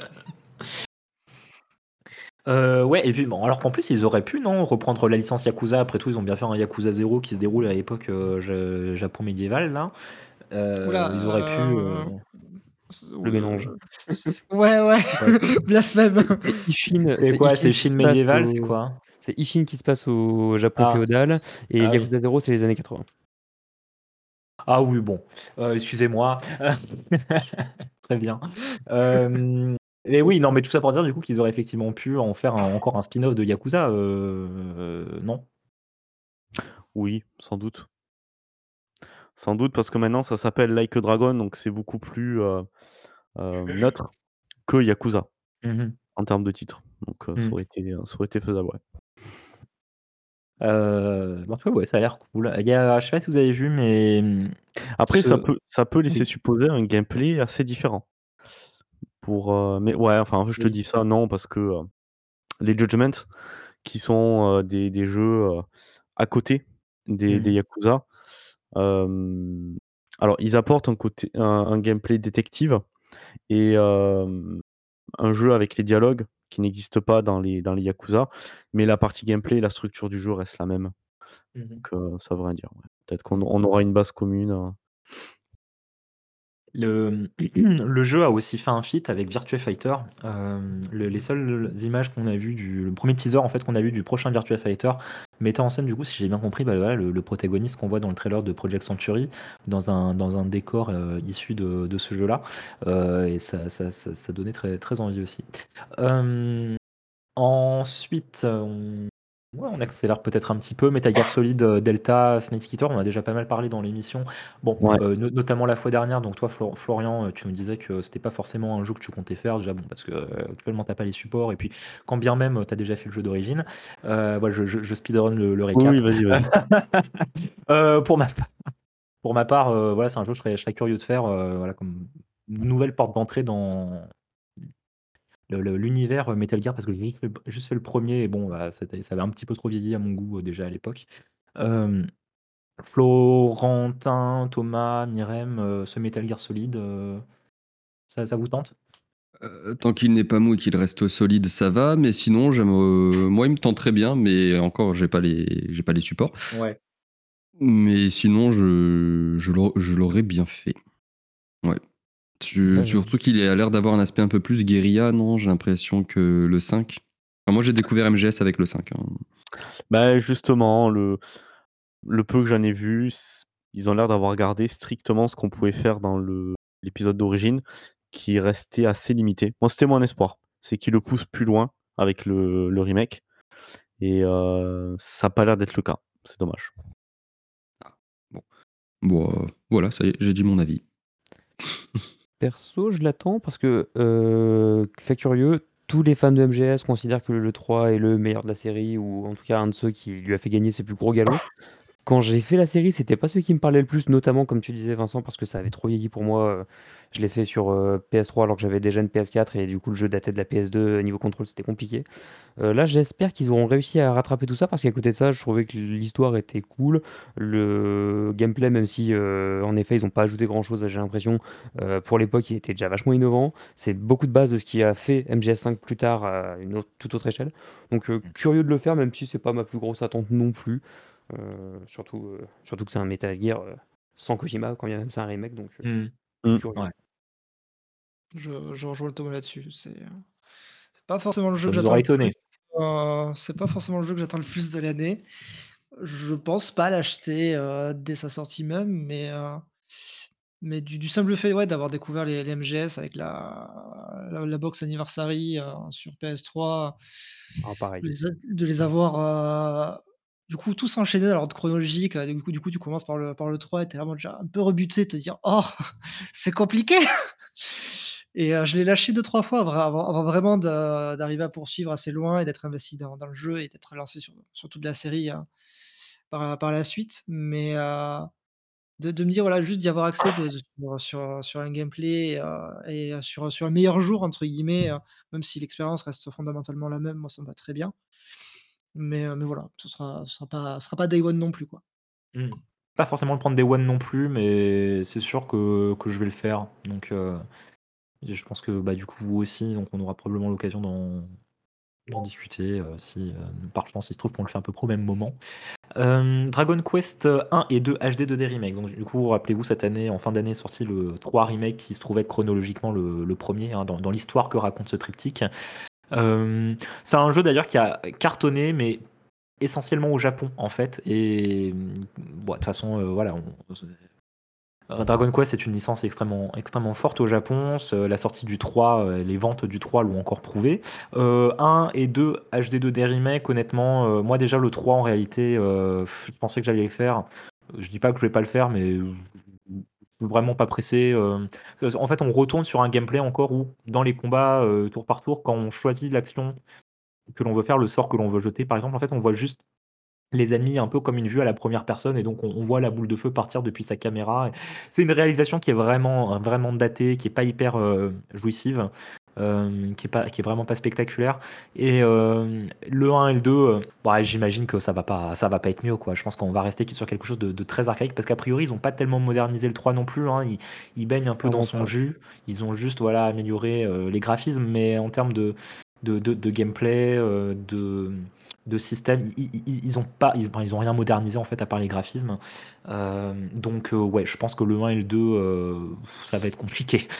Heu, ouais et puis bon, alors qu'en plus, ils auraient pu, non, reprendre la licence Yakuza. Après tout, ils ont bien fait un Yakuza zéro qui se déroule à l'époque, heu, ja Japon médiéval, là. Heu, ils auraient pu, heu Oula, heu, Le mélange. heu, c ouais, ouais, ouais. blasphème. C'est c'est Ishin C'est c'est quoi? Ishin C'est qui Chine se passe médiéval? C'est au quoi? c'est Ishin qui se passe au Japon Ah, féodal et ah oui. Yakuza zéro, c'est les années quatre-vingts. Ah oui, bon, heu, excusez-moi. Très bien. Hem et oui, non, mais tout ça pour dire, du coup, qu'ils auraient effectivement pu en faire un encore un spin-off de Yakuza, heu, non? Oui, sans doute. Sans doute parce que maintenant ça s'appelle Like a Dragon, donc c'est beaucoup plus, heu heu, neutre que Yakuza Mmh mh. en termes de titre. Donc heu, ça Mmh. aurait été, heu, ça aurait été faisable, ouais. Heu, bah, après, ouais, ça a l'air cool. Il y a je sais pas si vous avez vu, mais mmh, Après ça ce peut ça peut laisser oui, supposer un gameplay assez différent pour, heu mais ouais, enfin, je te oui. dis ça non parce que, heu, les Judgment qui sont, heu, des des jeux, heu, à côté des des Mmh. Yakuza, hem, alors ils apportent un côté un un gameplay détective et hem, un jeu avec les dialogues qui n'existent pas dans les dans les Yakuza, mais la partie gameplay et la structure du jeu restent la même. Mmh mh. Donc heu, ça veut rien dire, ouais. Peut-être qu'on on aura une base commune, heu Le, mmh, le jeu a aussi fait un feat avec Virtua Fighter. Hem, le les seules images qu'on a vues du le premier teaser en fait qu'on a vu du prochain Virtua Fighter mettait en scène du coup, si j'ai bien compris, bah, voilà, le le protagoniste qu'on voit dans le trailer de Project Century dans un dans un décor, heu, issu de de ce jeu-là, heu et ça ça ça ça donnait très très envie aussi. Hem, ensuite, on ouais, on accélère peut-être un petit peu. Metal Gear Solid, heu, Delta, Snake Eater, on en a déjà pas mal parlé dans l'émission. Bon, ouais. heu, no notamment la fois dernière, donc toi Flo Florian, heu, tu me disais que c'était pas forcément un jeu que tu comptais faire déjà, bon, parce que, heu, actuellement tu as pas les supports et puis quand bien même, heu, tu as déjà fait le jeu d'origine. Heu, voilà, je je je speedrun le le Oui, oui, récap. vas-y, vas-y. Heu, pour ma part pour ma part, heu, voilà, c'est un jeu que je serais je serais curieux de faire, heu, voilà, comme une nouvelle porte d'entrée dans le le l'univers, heu, Metal Gear parce que j'ai juste fait juste fait le premier et bon, bah, c'était ça avait un petit peu trop vieilli à mon goût, heu, déjà à l'époque. Hem, Florentin, Thomas, Myrem, heu, ce Metal Gear Solid, heu, ça ça vous tente? Heu, tant qu'il n'est pas mou et qu'il reste solide, ça va, mais sinon j'aime, heu, moi il me tente très bien, mais encore j'ai pas les j'ai pas les supports. Ouais. Mais sinon je je l'au je l'aurais bien fait. Ouais. Su Ouais, surtout qu'il a l'air d'avoir un aspect un peu plus guérilla, non? J'ai l'impression que le cinq. Enfin moi j'ai découvert M G S avec le cinq, hein. Bah, justement, le le peu que j'en ai vu, c ils ont l'air d'avoir gardé strictement ce qu'on pouvait faire dans le l'épisode d'origine, qui restait assez limité. Moi, c'était mon espoir, c'est qu'ils le poussent plus loin avec le le remake et heu, ça a pas l'air d'être le cas. C'est dommage. Ah, bon. Bon, heu, voilà, ça y est, j'ai dit mon avis. perso, je l'attends parce que, heu, fait curieux, tous les fans de M G S considèrent que le trois est le meilleur de la série ou en tout cas un de ceux qui lui a fait gagner ses plus gros galops. quand j'ai fait la série, c'était pas celui qui me parlait le plus, notamment comme tu disais Vincent, parce que ça avait trop vieilli pour moi. euh, Je l'ai fait sur euh, P S trois alors que j'avais déjà une P S quatre et du coup le jeu datait de la P S deux, niveau contrôle c'était compliqué. Euh, là, j'espère qu'ils auront réussi à rattraper tout ça parce qu'à côté de ça, je trouvais que l'histoire était cool. Le gameplay, même si euh, en effet ils n'ont pas ajouté grand-chose, j'ai l'impression, euh, pour l'époque il était déjà vachement innovant. C'est beaucoup de base de ce qui a fait M G S cinq plus tard à une autre- toute autre échelle. Donc euh, curieux de le faire, même si c'est pas ma plus grosse attente non plus. Euh, surtout, euh, surtout que c'est un Metal Gear euh, sans Kojima, quand bien même c'est un remake, donc euh, Hmm. Mm. curieux. Ouais. Je, je rejoins le Thomas là-dessus. C'est euh, c'est pas forcément le jeu Ça que vous j'attends aura le plus. étonné. euh, c'est pas forcément le jeu que j'attends le plus de l'année. Je pense pas l'acheter euh, dès sa sortie même, mais, euh, mais du, du simple fait ouais, d'avoir découvert les, les M G S avec la, la, la box Anniversary euh, sur P S trois, Ah, de pareil. les, a- de les avoir euh, du coup tous enchaînés dans l'ordre chronologique. euh, Du coup, du coup, tu commences par le, par le trois et t'es vraiment déjà un peu rebuté de te dire oh, c'est compliqué! Et euh, je l'ai lâché deux, trois fois avant, avant- avant vraiment de- d'arriver à poursuivre assez loin et d'être investi dans, dans le jeu et d'être lancé sur, sur toute la série euh, par, par la suite. Mais euh, de, de me dire, voilà, juste d'y avoir accès de- de- sur, sur, sur un gameplay euh, et euh, sur, sur un meilleur jour, entre guillemets, euh, même si l'expérience reste fondamentalement la même, moi ça me va très bien. Mais, euh, mais voilà, ce sera, ce sera pas, ce sera pas Day One non plus, quoi. Hmm. Pas forcément le prendre des one non plus, mais c'est sûr que, que je vais le faire. Donc, euh, je pense que bah, du coup, vous aussi, donc on aura probablement l'occasion d'en d'en discuter euh, si, euh, par chance, il se trouve qu'on le fait un peu pro au même moment. Euh, Dragon Quest un et deux H D deux D Remake. Donc, du coup, rappelez-vous, cette année, en fin d'année, est sorti le trois remake qui se trouvait être chronologiquement le, le premier hein, dans, dans l'histoire que raconte ce triptyque. Euh, c'est un jeu d'ailleurs qui a cartonné, mais essentiellement au Japon en fait. Et bon, de toute façon, euh, voilà. on- euh, Dragon Quest est une licence extrêmement, extrêmement forte au Japon. Ce- La sortie du trois, euh, les ventes du trois l'ont encore prouvé. Euh, un et deux H D deux D Remake, honnêtement, euh, moi déjà le trois en réalité, euh, je pensais que j'allais le faire. Je dis pas que je vais pas le faire, mais euh, vraiment pas pressé. euh. En fait, on retourne sur un gameplay encore où, dans les combats, euh, tour par tour, quand on choisit l'action que l'on veut faire, le sort que l'on veut jeter, par exemple, en fait, on voit juste les ennemis un peu comme une vue à la première personne et donc on, on voit la boule de feu partir depuis sa caméra. C'est une réalisation qui est vraiment, vraiment datée, qui est pas hyper euh, jouissive, euh, qui est pas, qui est vraiment pas spectaculaire. Et euh, le un et le deux, euh, bah, j'imagine que ça va pas, ça va pas être mieux quoi. Je pense qu'on va rester sur quelque chose de, de très archaïque parce qu'a priori ils ont pas tellement modernisé le trois non plus. Hein. Ils, ils baignent un peu dans Clairement son pas. jus. Ils ont juste voilà amélioré euh, les graphismes, mais en termes de de, de, de gameplay, euh, de de système. Ils, ils, ils ont pas, ils, enfin, ils ont rien modernisé en fait à part les graphismes. Euh, donc euh, ouais, je pense que le un et le deux, euh, ça va être compliqué.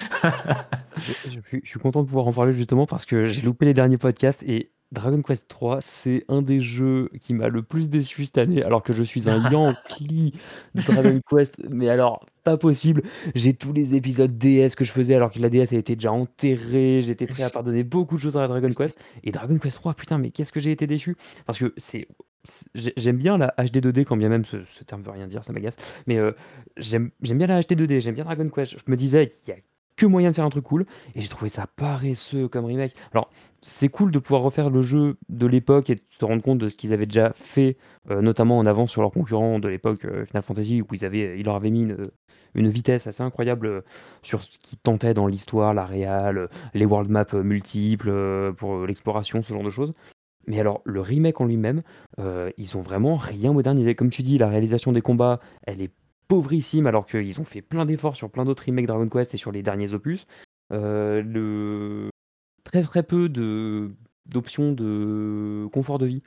Je, je suis je suis content de pouvoir en parler justement parce que j'ai loupé les derniers podcasts et Dragon Quest trois, c'est un des jeux qui m'a le plus déçu cette année, alors que je suis un Yankee de Dragon Quest, mais alors pas possible. J'ai tous les épisodes D S que je faisais alors que la D S a été déjà enterrée. J'étais prêt à pardonner beaucoup de choses à Dragon Quest. Et Dragon Quest trois, putain, mais qu'est-ce que j'ai été déçu. Parce que c'est. c'est- j'ai- J'aime bien la H D deux D, quand bien même ce, ce terme veut rien dire, ça m'agace. Mais euh, j'aime j'aime bien la H D deux D, j'aime bien Dragon Quest. Je me disais, il y a que moyen de faire un truc cool. Et j'ai trouvé ça paresseux comme remake. Alors, c'est cool de pouvoir refaire le jeu de l'époque et de se rendre compte de ce qu'ils avaient déjà fait, euh, notamment en avance sur leurs concurrents de l'époque euh, Final Fantasy, où ils, avaient, ils leur avaient mis une, une vitesse assez incroyable euh, sur ce qu'ils tentaient dans l'histoire, la réal, euh, les world maps euh, multiples, euh, pour euh, l'exploration, ce genre de choses. Mais alors, le remake en lui-même, euh, ils ont vraiment rien modernisé. Comme tu dis, la réalisation des combats, elle est pauvrissime, alors qu'ils ont fait plein d'efforts sur plein d'autres remakes Dragon Quest et sur les derniers opus. Euh, le... Très très peu de d'options de confort de vie.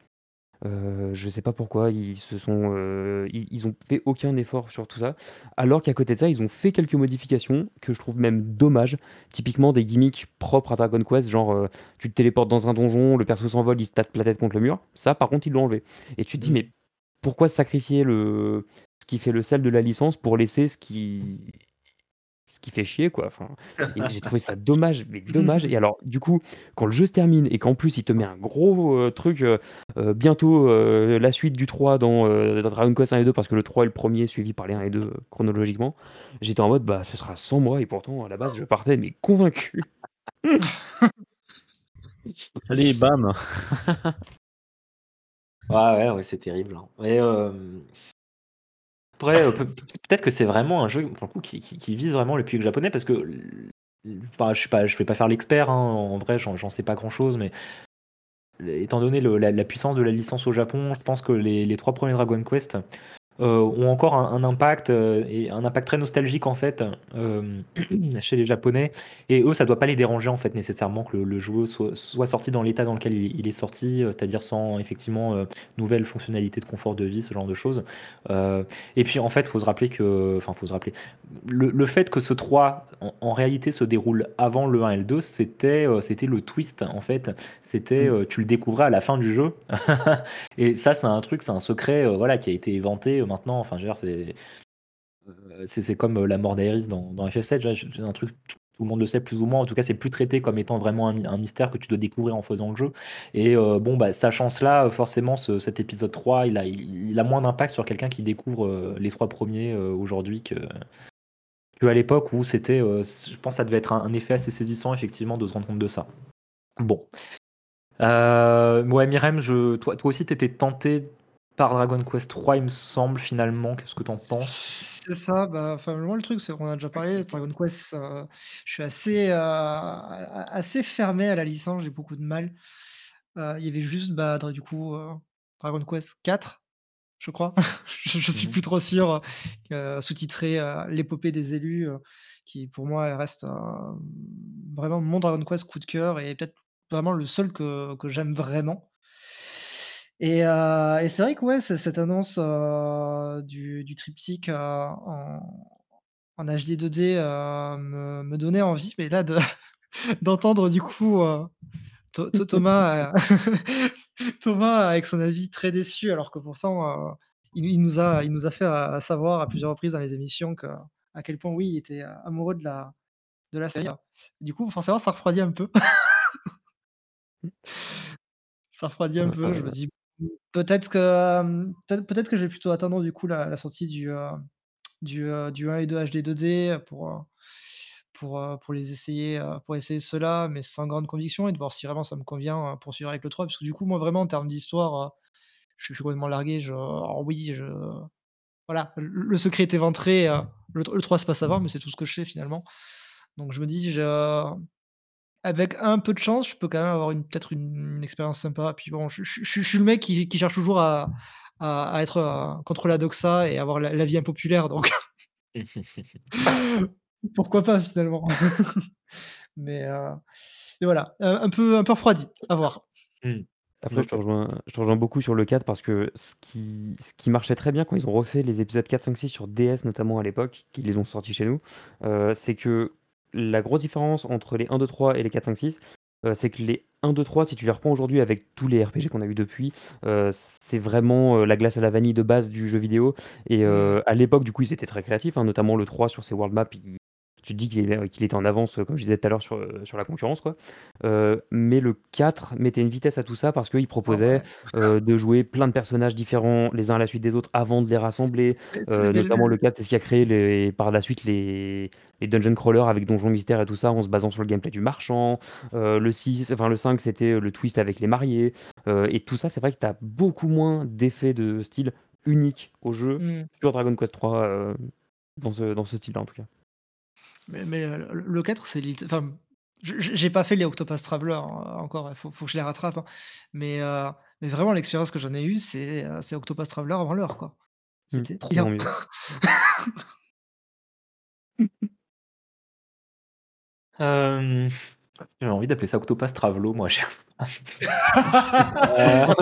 Heu, je sais pas pourquoi ils se sont, heu, ils ils ont fait aucun effort sur tout ça. Alors qu'à côté de ça, ils ont fait quelques modifications que je trouve même dommages. Typiquement des gimmicks propres à Dragon Quest, genre, heu, tu te téléportes dans un donjon, le perso s'envole, il se tape la tête contre le mur. Ça, par contre, ils l'ont enlevé et tu te dis: Mm. «Mais pourquoi sacrifier le ce qui fait le sel de la licence pour laisser ce qui ce qui fait chier, quoi?» Enfin, et j'ai trouvé ça dommage, mais dommage. Et alors, du coup, quand le jeu se termine et qu'en plus il te met un gros euh, truc, euh, euh, bientôt euh, la suite du trois dans, euh, dans Dragon Quest un et deux, parce que le trois est le premier suivi par les un et deux euh, chronologiquement, j'étais en mode, bah ce sera sans moi, et pourtant à la base je partais mais convaincu. Allez, bam. Ouais, ouais, ouais, c'est terrible. Hein. Et, euh, Après, euh, peut- peut-être que c'est vraiment un jeu pour le coup, qui, qui- qui vise vraiment le public japonais parce que, l- enfin, je suis pas, je vais pas faire l'expert, hein, en vrai, j'en j'en sais pas grand-chose, mais étant donné le- la, la puissance de la licence au Japon, je pense que les, les trois premiers Dragon Quest euh, ont encore un, un impact euh, et un impact très nostalgique en fait euh, chez les Japonais. Et eux, ça doit pas les déranger en fait nécessairement que le, le jeu soit, soit sorti dans l'état dans lequel il, il est sorti, euh, c'est-à-dire sans effectivement euh, nouvelles fonctionnalités de confort de vie, ce genre de choses. Euh, et puis en fait, faut se rappeler que, enfin, faut se rappeler le, le fait que ce trois en, en réalité se déroule avant le un et le deux, c'était euh, c'était le twist en fait. C'était Mm. euh, tu le découvrais à la fin du jeu. Et ça, c'est un truc, c'est un secret euh, voilà, qui a été éventé euh, maintenant. Enfin, je veux dire, c'est euh, c'est c'est comme euh, la mort d'Aerys dans, dans F F sept. C'est un truc, tout le monde le sait plus ou moins. En tout cas, c'est plus traité comme étant vraiment un, mi- un mystère que tu dois découvrir en faisant le jeu. Et euh, bon, bah, sachant cela, euh, forcément, ce- cet épisode trois, il a, il, il a moins d'impact sur quelqu'un qui découvre euh, les trois premiers euh, aujourd'hui que, que à l'époque où c'était, euh, je pense, que ça devait être un, un effet assez saisissant, effectivement, de se rendre compte de ça. Bon. Euh, ouais, Myrem, je, toi, toi aussi, tu étais tenté par Dragon Quest trois, il me semble, finalement. Qu'est-ce que t'en penses? C'est ça, bah, enfin, moi, le truc, c'est qu'on a déjà parlé, Dragon Quest, heu, je suis assez, heu, a assez fermé à la licence, j'ai beaucoup de mal. Heu, il y avait juste, bah, dra du coup, heu, Dragon Quest quatre, je crois. Je je suis Mhm. plus trop sûr, heu, sous-titré, heu, «L'épopée des élus», heu, qui pour moi reste, heu, vraiment mon Dragon Quest coup de cœur et peut-être vraiment le seul que que j'aime vraiment. Et heu et c'est vrai que ouais, c cette annonce, heu, du du triptyque, heu, en en H D deux D, heu, me me donnait envie, mais là de d'entendre du coup, heu, Tho Tho Thomas, heu, Thomas avec son avis très déçu alors que pourtant, heu, il il nous a il nous a fait, heu, savoir à plusieurs reprises dans les émissions que à quel point oui, il était, heu, amoureux de la de la série. Du coup, forcément, ça refroidit un peu. Ça refroidit un peu, je me Euh, dis: «Mmh, peut-être que, hem, peut-être peut-être que je vais plutôt attendre du coup la la sortie du, heu, du, heu, du un et deux H D deux D pour, heu, pour, heu, pour les essayer, heu, pour essayer ceux-là, mais sans grande conviction et de voir si vraiment ça me convient, heu, poursuivre avec le trois. Parce que du coup, moi vraiment en termes d'histoire, heu, je suis je suis complètement largué, je alors oui, je voilà, le le secret est éventré, heu, le le trois se passe avant, mais c'est tout ce que je sais finalement. Donc je me dis: «Je avec un peu de chance, je peux quand même avoir une peut-être une une expérience sympa. Puis bon, je je je je suis le mec qui qui cherche toujours à à à être, heu, contre la doxa et avoir la l'avis impopulaire donc pourquoi pas finalement? Mais heu, mais voilà, heu, un peu un peu refroidi, à voir. Hmm. Après, je te Ok. rejoins, je te rejoins beaucoup sur le quatre parce que ce qui, ce qui marchait très bien quand ils ont refait les épisodes quatre, cinq, six sur D S, notamment à l'époque, qu'ils les ont sortis chez nous, euh, c'est que la grosse différence entre les un, deux, trois et les quatre, cinq, six, euh, c'est que les un, deux, trois, si tu les reprends aujourd'hui avec tous les R P G qu'on a eu depuis, euh, c'est vraiment euh, la glace à la vanille de base du jeu vidéo. Et Mmh. euh, à l'époque, du coup, ils étaient très créatifs, hein, notamment le trois sur ses world maps. il- Tu te dis qu'il est- qu'il était en avance, euh, comme je disais tout à l'heure, sur, euh, sur la concurrence, quoi. Heu, mais le quatre mettait une vitesse à tout ça parce qu'il Ah proposait, ouais, heu, de jouer plein de personnages différents les uns à la suite des autres avant de les rassembler. mais tu Heu, mais notamment le le quatre, c'est ce qui a créé les par la suite les les dungeon crawlers avec donjons mystères et tout ça en se basant sur le gameplay du marchand. Heu, le six enfin le cinq, c'était le twist avec les mariés. Heu et tout ça, c'est vrai que tu as beaucoup moins d'effets de style uniques au jeu mmh, sur Dragon Quest trois, heu, dans ce dans ce style-là en tout cas. mais mais heu, le le quatre c'est lit enfin, je j'ai j'ai pas fait les Octopath Traveler, heu, encore, il faut faut que je les rattrape, hein. Mais heu, mais vraiment l'expérience que j'en ai eue, c'est, heu, c'est Octopath Traveler avant l'heure, quoi. Mmh, C'était trop toujours bien. mieux. Euh, j'ai envie d'appeler ça Octopath Traveler, moi. j'ai- Euh,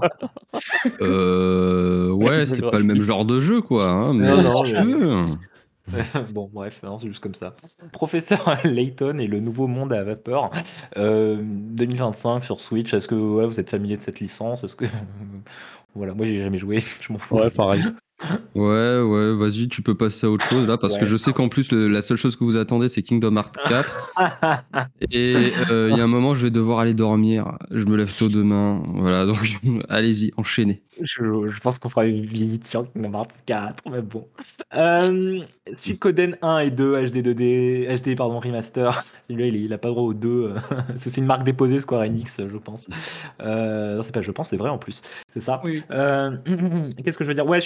Euh, ouais, Le c'est pas le même gratuit. genre de jeu, quoi, hein, non, mais si non, tu mais- veux. bon, bref, non, c'est juste comme ça. Professeur Layton et le nouveau monde à vapeur, euh, deux mille vingt-cinq sur Switch. Est-ce que ouais, vous êtes familier de cette licence? Est-ce que voilà, moi j'ai jamais joué, je m'en fous. Ouais, pareil. Ouais, ouais, vas-y, tu peux passer à autre chose là, parce que Ouais. je sais qu'en plus, le- la seule chose que vous attendez, c'est Kingdom Hearts quatre. Et euh, il y a un moment, je vais devoir aller dormir. Je me lève tôt demain. Voilà, donc allez-y, enchaînez. Je, je pense qu'on fera une vite sur Kingdom Hearts quatre, mais bon. Euh, Suikoden un et deux, H D deux D, H D pardon, remaster. Celui-là, il, est- il a pas droit aux deux. euh, parce que c'est une marque déposée Square Enix, je pense. Euh, non, c'est pas je pense, c'est vrai en plus. C'est ça. Oui, oui. Euh, Qu'est-ce que je veux dire? Ouais, Suikoden un et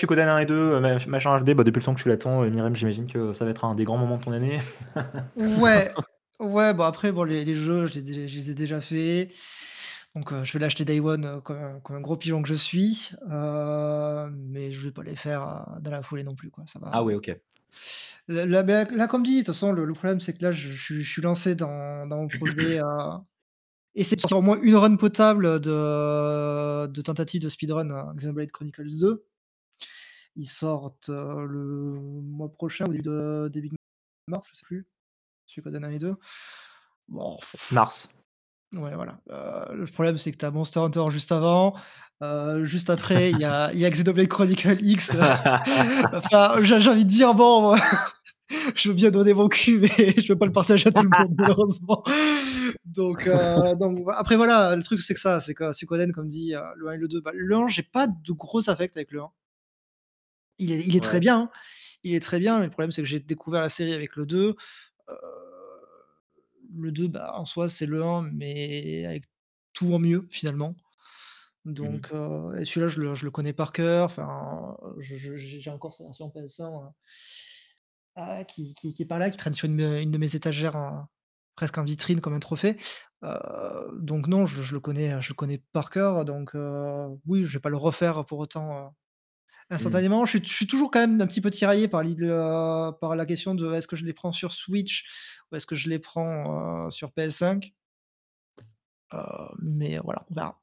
deux, euh, mach- machin H D, bah, depuis le temps que tu l'attends, euh, Myrem, j'imagine que ça va être un des grands moments de ton année. Ouais, ouais, bon après, bon, les, les jeux, je les, ai je les ai déjà faits. Donc, euh, je vais l'acheter Day One euh, comme, un comme un gros pigeon que je suis. euh, mais je vais pas les faire euh, dans la foulée non plus, quoi. Ça Ah va. ouais, ok. Là, là, ben, là, comme dit, de toute façon, le, le problème, c'est que là, je, je suis je suis lancé dans, dans mon projet. Euh, essayer de sortir au moins une run potable de, de tentative de speedrun à Xenoblade Chronicles deux. Ils sortent euh, le mois prochain, au début de, début de mars, je sais plus. Suikoden un et deux. Bon, six mars. ouais, voilà. Heu, le problème, c'est que tu as Monster Hunter juste avant, heu, juste après, il y a il y a Xenoblade Chronicle X. Enfin, j'ai j'ai envie de dire, bon, moi, je veux bien donner mon cul, mais je veux pas le partager à tout le monde, malheureusement. Donc, heu, donc voi après, voilà, le truc, c'est que ça, c'est que Suikoden, comme dit, heu, le un et le deux, bah, le un, j'ai pas de gros affect avec le un. Il est il est très Ouais. bien, hein. Il est très bien, mais le problème, c'est que j'ai découvert la série avec le deux. Heu, le deux, bah, en soi, c'est le un, mais avec tout en mieux, finalement. Mhm. Donc, heu et celui-là, je le je le connais par cœur. Enfin, je je j'ai j'ai encore sa version P S un, heu, ah, qui qui qui est par là, qui traîne sur une, une de mes étagères en presque en vitrine comme un trophée. Heu, donc non, je je le connais, je le connais par cœur. Donc, heu, oui, je vais pas le refaire pour autant, heu, Mhm. instantanément. Je suis je suis toujours quand même un petit peu tiraillé par l'idée, heu, par la question de: «Est-ce que je les prends sur Switch ou est-ce que je les prends, heu, sur P S cinq?» Heu, mais voilà, on verra.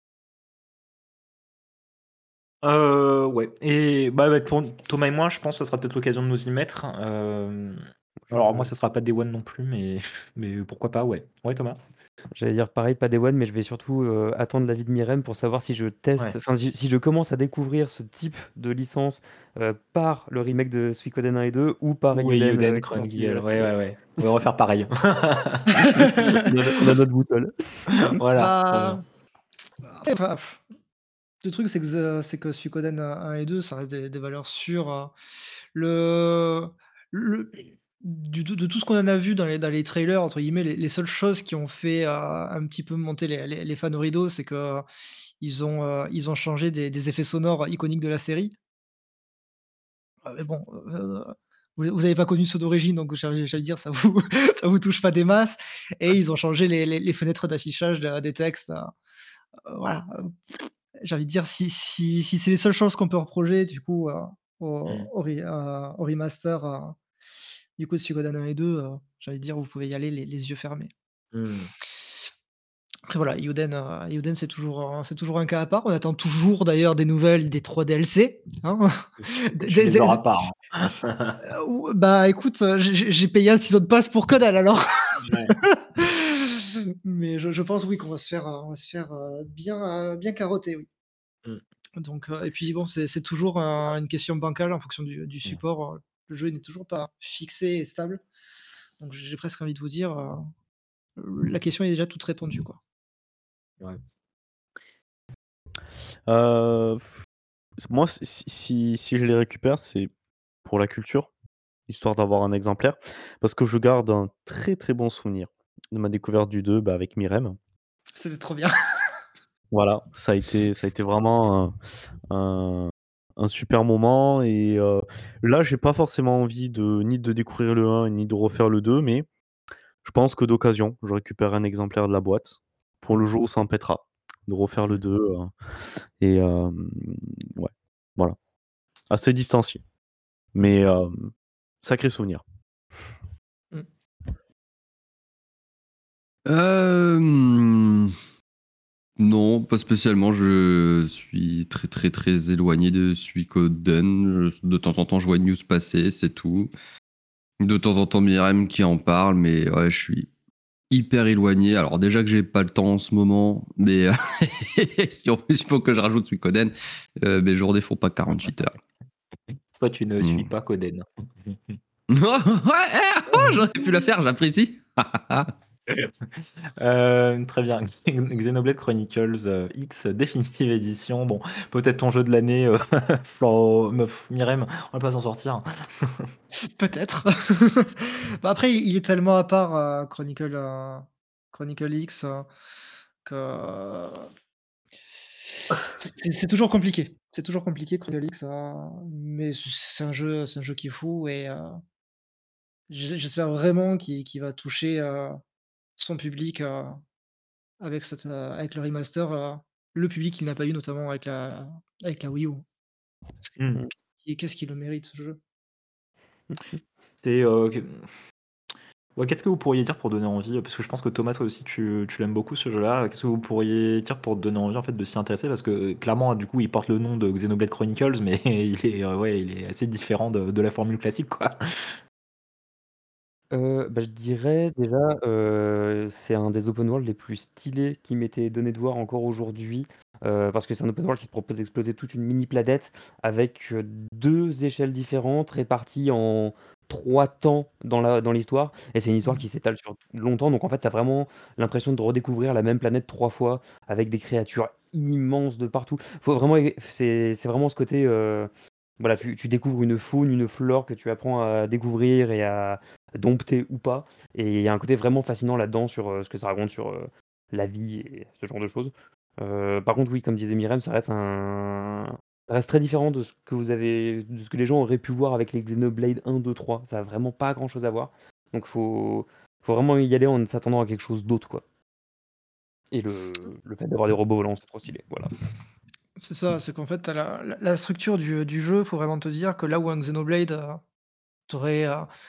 Euh, ouais. Et bah, ouais, pour Thomas et moi, je pense que ce sera peut-être l'occasion de nous y mettre. Euh, Alors moi, Je ce sera pas Day One non plus, mais, mais pourquoi pas, ouais. Ouais, Thomas? J'allais dire pareil, pas Day One, mais je vais surtout, heu, attendre l'avis de Myrem pour savoir si je teste Ouais. enfin, si si je commence à découvrir ce type de licence, heu, par le remake de Suikoden un et deux ou par Ou Eiyuden, Eiyuden heu, qui est Chronicle, sorti, heu, cette ouais, année. ouais, ouais. On va refaire pareil. On a no on a notre boussole. Voilà, très bien. Bah, après, enfin, pff, le truc, c'est que ze c'est que Suikoden, heu, un et deux, ça reste des des valeurs sûres, heu. Le le du de de tout ce qu'on en a vu dans les dans les trailers, entre guillemets, les les seules choses qui ont fait, heu, un petit peu monter les les les fans au rideau, c'est que ils ont, heu, ils ont changé des des effets sonores iconiques de la série. Heu, mais bon, heu, vous vous avez pas connu ceux d'origine, donc j'allais j'allais dire ça vous ça vous touche pas des masses, et ils ont changé les les les fenêtres d'affichage de des textes, heu, voilà, heu, j'ai envie de dire si si si c'est les seules choses qu'on peut reprocher du coup, heu, au Mm. au re heu, au remaster, heu, du coup de Suikoden un et deux, heu, j'ai envie de dire vous pouvez y aller les les yeux fermés. Mm. Après voilà, Eiyuden, heu, Eiyuden c'est toujours, heu, c'est toujours un cas à part. On attend toujours d'ailleurs des nouvelles des trois D L C, hein. Des Tu des les auras des pas, hein. Heu, ou bah, écoute, heu, j'ai j'ai j'ai payé un season pass pour que dalle alors. Ouais. Mais je je pense oui qu'on va se faire, heu, on va se faire, heu, bien, heu, bien carotter, oui. Mm. Donc, heu et puis bon, c'est c'est toujours un une question bancale en fonction du du Mm. support, heu, le jeu n'est toujours pas fixé et stable. Donc j'ai presque envie de vous dire, heu, la question est déjà toute répondue, quoi. Ouais. Heu, moi, si si si je les récupère, c'est pour la culture, histoire d'avoir un exemplaire, parce que je garde un très, très bon souvenir de ma découverte du deux, bah, avec Myrem. C'était trop bien. Voilà, ça a été ça a été vraiment un un un super moment et heu, là, j'ai pas forcément envie de ni de découvrir le un ni de refaire le deux, mais je pense que d'occasion, je récupère un exemplaire de la boîte pour le jour où ça en pètera, de refaire le Mm. deux, heu et hem, ouais, voilà, assez distancié, Mm. mais hem, sacré souvenir. Mmh. Euh, non, pas spécialement. Je suis très très très éloigné de Suikoden. Je- De temps en temps, je vois une news passer, c'est tout. De temps en temps, Myrem qui en parle, mais ouais, je suis hyper éloigné. Alors déjà que j'ai pas le temps en ce moment, mais si en plus il faut que je rajoute Suikoden, euh, mes journées font pas quarante-huit heures. Toi, tu ne suis Hmm. pas Coden. ouais, eh, oh, j'aurais pu la faire, j'apprécie. Euh, très bien. Xenoblade Chronicles euh, X Definitive Edition. Bon, peut-être ton jeu de l'année, euh, Flo... meuf, Myrem, on va pas s'en sortir. Peut-être. Bah, après, il est tellement à part, heu, Chronicle, heu, Chronicle X, heu, que C'est c'est toujours compliqué. C'est toujours compliqué Chronicle X, heu, mais c c'est un jeu c'est un jeu qui est fou et heu, j'e j'espère vraiment qu'il qu'il va toucher, heu, son public, heu, avec cette, heu, avec le remaster, heu, le public qu'il n'a pas eu notamment avec la avec la Wii U. Parce que Mmh. Mmh. qu'est-ce qu'il le mérite ce jeu. C'est, heu, que ouais, qu'est-ce que vous pourriez dire pour donner envie? Parce que je pense que Thomas, toi aussi, tu tu l'aimes beaucoup ce jeu-là. Qu'est-ce que vous pourriez dire pour donner envie, en fait, de s'y intéresser? Parce que clairement, du coup, il porte le nom de Xenoblade Chronicles, mais il est, heu, ouais, il est assez différent de de la formule classique, quoi. Heu, bah, je dirais déjà, heu, c'est un des open world les plus stylés qui m'était donné de voir encore aujourd'hui, heu, parce que c'est un open world qui te propose d'exploser toute une mini planète avec, heu, deux échelles différentes réparties en trois temps dans la dans l'histoire et c'est une histoire Mmh. qui s'étale sur longtemps donc en fait, tu as vraiment l'impression de redécouvrir la même planète trois fois avec des créatures immenses de partout. Faut vraiment é c'est c'est vraiment ce côté, heu, voilà, tu tu découvres une faune, une flore que tu apprends à découvrir et à dompter ou pas et il y a un côté vraiment fascinant là-dedans sur, heu, ce que ça raconte sur, heu, la vie et ce genre de choses. Heu, par contre, oui, comme disait Myrem, ça reste un ça reste très différent de ce que vous avez de ce que les gens auraient pu voir avec les Xenoblade un, deux, trois. Ça a vraiment pas grand-chose à voir. Donc faut faut vraiment y aller en s'attendant à quelque chose d'autre, quoi. Et le le fait d'avoir des robots volants, c'est trop stylé, voilà. C'est ça, c'est qu'en fait, tu as la la la structure du, du jeu, faut vraiment te dire que là où un Xenoblade, heu, tu aurais,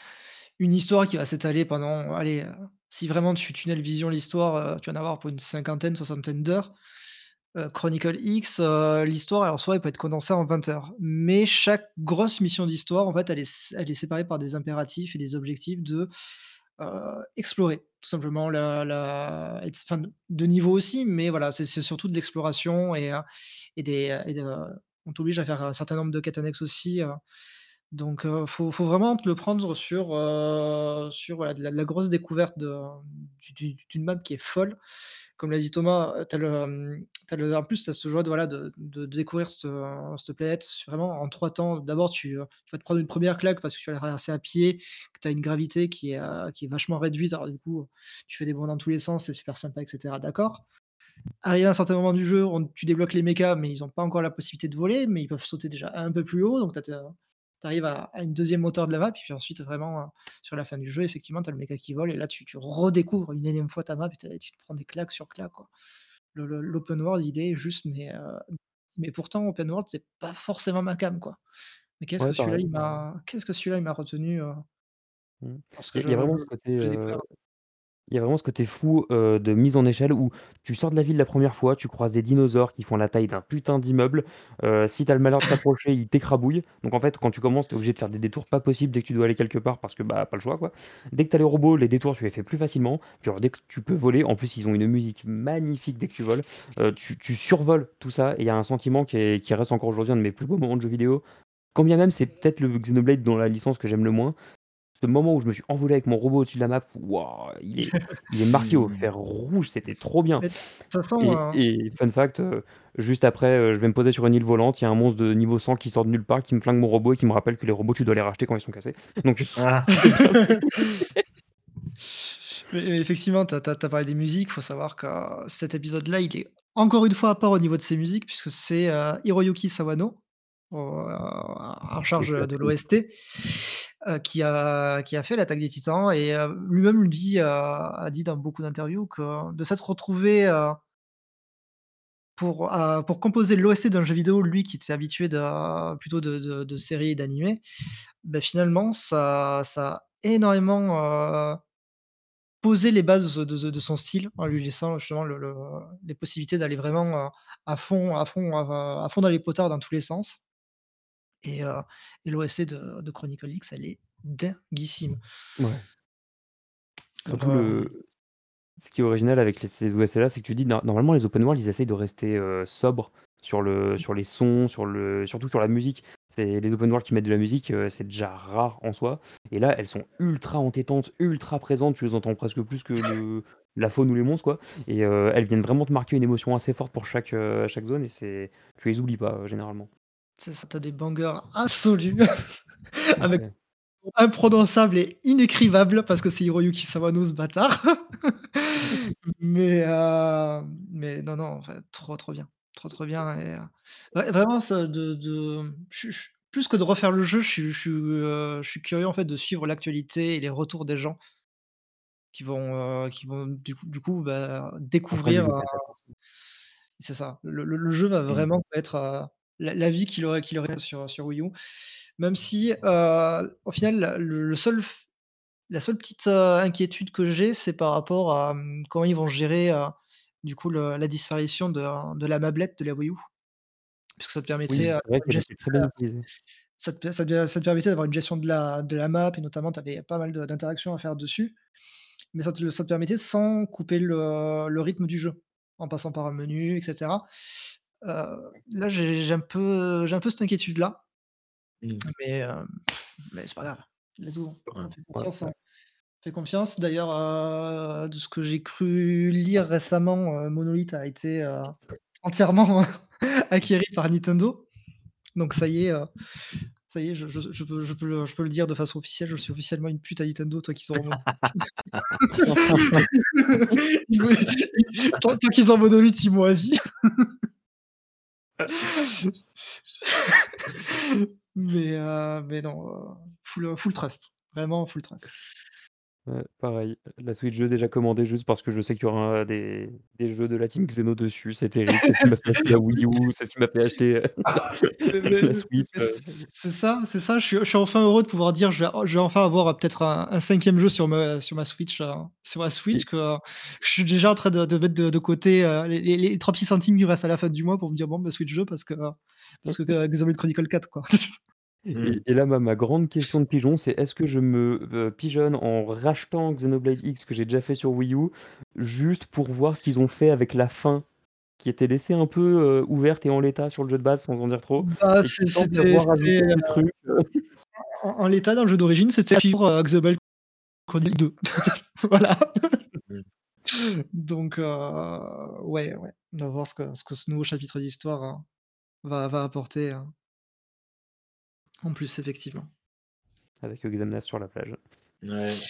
une histoire qui va s'étaler pendant, allez, heu, si vraiment tu tunnel vision l'histoire, heu, tu vas en avoir pour une cinquantaine, soixantaine d'heures. Heu, Chronicle X, heu, l'histoire, alors soit elle peut être condensée en vingt heures, mais chaque grosse mission d'histoire, en fait, elle est s elle est séparée par des impératifs et des objectifs de, heu, explorer tout simplement la la et enfin, de niveau aussi, mais voilà, c'est c'est surtout de l'exploration et heu et des, heu et de on t'oblige à faire un certain nombre de quêtes annexes aussi, heu, donc heu, faut faut vraiment te le prendre sur, heu, sur voilà, de la de la grosse découverte de du du d'une map qui est folle. Comme l'a dit Thomas, heu, tu as le, hem, tu as le en plus, tu as ce joie de voilà, de de de découvrir ce cette planète vraiment en trois temps. D'abord, tu, heu, tu vas te prendre une première claque parce que tu vas la traverser à pied, que tu as une gravité qui est, heu, qui est vachement réduite. Alors du coup, tu fais des bonds dans tous les sens, c'est super sympa et cetera, d'accord. Arrivé à un certain moment du jeu, on tu débloques les mechas, mais ils ont pas encore la possibilité de voler, mais ils peuvent sauter déjà un peu plus haut, donc tu arrives à à une deuxième hauteur de la map, et puis ensuite vraiment, heu, sur la fin du jeu, effectivement, tu as le méca qui vole et là tu tu redécouvres une énième fois ta map et tu tu te prends des claques sur claques, quoi. Le le l'open world, il est juste mais, heu, mais pourtant open world, c'est pas forcément ma came, quoi. Mais qu'est-ce que Ouais, celui-là, pareil. il m'a qu'est-ce que celui-là, il m'a retenu, heu, Mmh. parce que Il y a je il y a je vraiment ce côté, j'ai heu découvert. Il y a vraiment ce côté fou, heu, de mise en échelle où tu sors de la ville la première fois, tu croises des dinosaures qui font la taille d'un putain d'immeuble. Heu, si tu as le malheur de t'approcher, ils t'écrabouillent. Donc en fait, quand tu commences, tu es obligé de faire des détours pas possibles dès que tu dois aller quelque part parce que, bah, pas le choix, quoi. Dès que tu as les robots, les détours, tu les fais plus facilement. Puis alors dès que tu peux voler, en plus, ils ont une musique magnifique dès que tu voles. Heu, tu tu survoles tout ça et il y a un sentiment qui est qui reste encore aujourd'hui un de mes plus beaux moments de jeux vidéo. Quand bien même c'est peut-être le Xenoblade dans la licence que j'aime le moins, ce moment où je me suis envolé avec mon robot au-dessus de la map, waouh, il est il est marqué au Mmh. fer rouge, c'était trop bien Mais de toute façon, et heu et fun fact, heu, juste après, heu, je vais me poser sur une île volante, il y a un monstre de niveau cent qui sort de nulle part, qui me flingue mon robot et qui me rappelle que les robots, tu dois les racheter quand ils sont cassés. Donc Ah! c'est bien. Mais mais effectivement, tu as tu as tu as parlé des musiques, faut savoir que cet épisode-là, il est encore une fois à part au niveau de ses musiques puisque c'est, heu, Hiroyuki Sawano, au heu, en C'est charge, clair. de l'O S T, heu, qui a qui a fait l'Attaque des Titans et heu, lui-même le dit, heu, a dit dans beaucoup d'interviews que de s'être retrouvé, heu, pour, heu, pour composer l'O S T d'un jeu vidéo, lui qui était habitué de plutôt de de de séries et d'animés, bah, finalement ça ça a énormément, heu poser les bases de de de son style, en lui laissant justement le le les possibilités d'aller vraiment, heu, à fond à fond, à à fond dans les potards dans tous les sens et heu et l'O S T de de Chronicle X, elle est dinguissime. Ouais, Donc surtout heu, le ce qui est original avec les ces O S T-là, c'est que tu dis no normalement les open world, ils essayent de rester, heu, sobres sur le sur les sons, sur le surtout sur la musique. C'est les open world qui mettent de la musique, heu, c'est déjà rare en soi et là, elles sont ultra entêtantes, ultra présentes, tu les entends presque plus que le la faune ou les monstres, quoi et heu, elles viennent vraiment te marquer une émotion assez forte pour chaque, heu, chaque zone et c'est tu les oublies pas, heu, généralement. c'est ça, tu des bangers absolus avec Ouais. imprononçable et inécrivable parce que c'est Hiroyuki Sawano ce bâtard. Mais heu, mais non, non, enfin trop, trop bien, trop, trop bien et heu, ouais, vraiment ça de de je je plus que de refaire le jeu, je suis je suis, heu, je suis curieux en fait de suivre l'actualité et les retours des gens qui vont, heu, qui vont du coup du coup, bah, En train d'y découvrir, heu laisser sa chance. c'est ça. Le le le jeu va Mmh. vraiment être, heu, la l'avis qu'il aurait qu'il aurait sur sur Wii U. Même si, heu, au final, la le le seul f la seule petite, heu, inquiétude que j'ai, c'est par rapport à, mmh, comment ils vont gérer, heu, du coup le la disparition de de la mablette de la Wii U. Puisque ça te permettait, Oui, heu, c'est vrai une qu'elle gestion était très de bien la utilisée. ça te ça te ça te permettait d'avoir une gestion de la de la map et notamment tu avais pas mal de d'interactions à faire dessus. Mais ça te le ça te permettait sans couper le le rythme du jeu, en passant par un menu et cetera. Heu, là j'ai j'ai un peu j'ai un peu cette inquiétude-là, Mmh. mais hem, mais c'est pas grave. Let's go. Ouais. On fait Ouais, confiance, ouais. hein. On fait confiance. D'ailleurs, heu, de ce que j'ai cru lire récemment, heu, Monolith a été, heu, entièrement acquéri par Nintendo. Donc ça y est, heu, ça y est, je je je peux je peux le je peux le dire de façon officielle, je suis officiellement une pute à Nintendo, tant qu'ils auront ils me tant tant qu'ils ont Monolith, ils m'ont à vie. Mais heu, mais non, heu, full, full trust, vraiment full trust. Ouais, pareil. La Switch deux déjà commandée juste parce que je sais qu'il y aura des des jeux de la team Xeno dessus, c'est terrible. C'est ce qui m'a fait acheter la Wii U, c'est ce qui m'a fait acheter, heu, Mais mais la mais mais Switch, heu. c c'est ça, c'est ça, je suis je suis enfin heureux de pouvoir dire: «Je vais je vais enfin avoir, heu, peut-être un un cinquième jeu sur ma sur ma Switch, heu, sur ma Switch», Et que, heu, je suis déjà en train de de mettre de de côté, heu, les les les trois petits centimes qui me restent à la fin du mois pour me dire: «Bon, bah, Switch deux» parce que, heu, parce que, heu, Xenoblade Chronicle quatre, quoi. Mmh. et et là, ma ma grande question de pigeon, c'est est-ce que je me, heu, pigeonne en rachetant Xenoblade X que j'ai déjà fait sur Wii U, juste pour voir ce qu'ils ont fait avec la fin qui était laissée un peu, heu, ouverte et en l'état sur le jeu de base sans en dire trop Bah, et qui c'est semble c'était avoir c'était, rajouté heu, des trucs, heu. en en l'état dans le jeu d'origine, c'était suivre, heu, Xenoblade Chronicle deux. Voilà. Mmh. Donc, heu, ouais, ouais, on va voir ce que ce que ce nouveau chapitre d'histoire, heu, va va apporter, heu, en plus, effectivement. Avec Xemnas sur la plage. Ouais.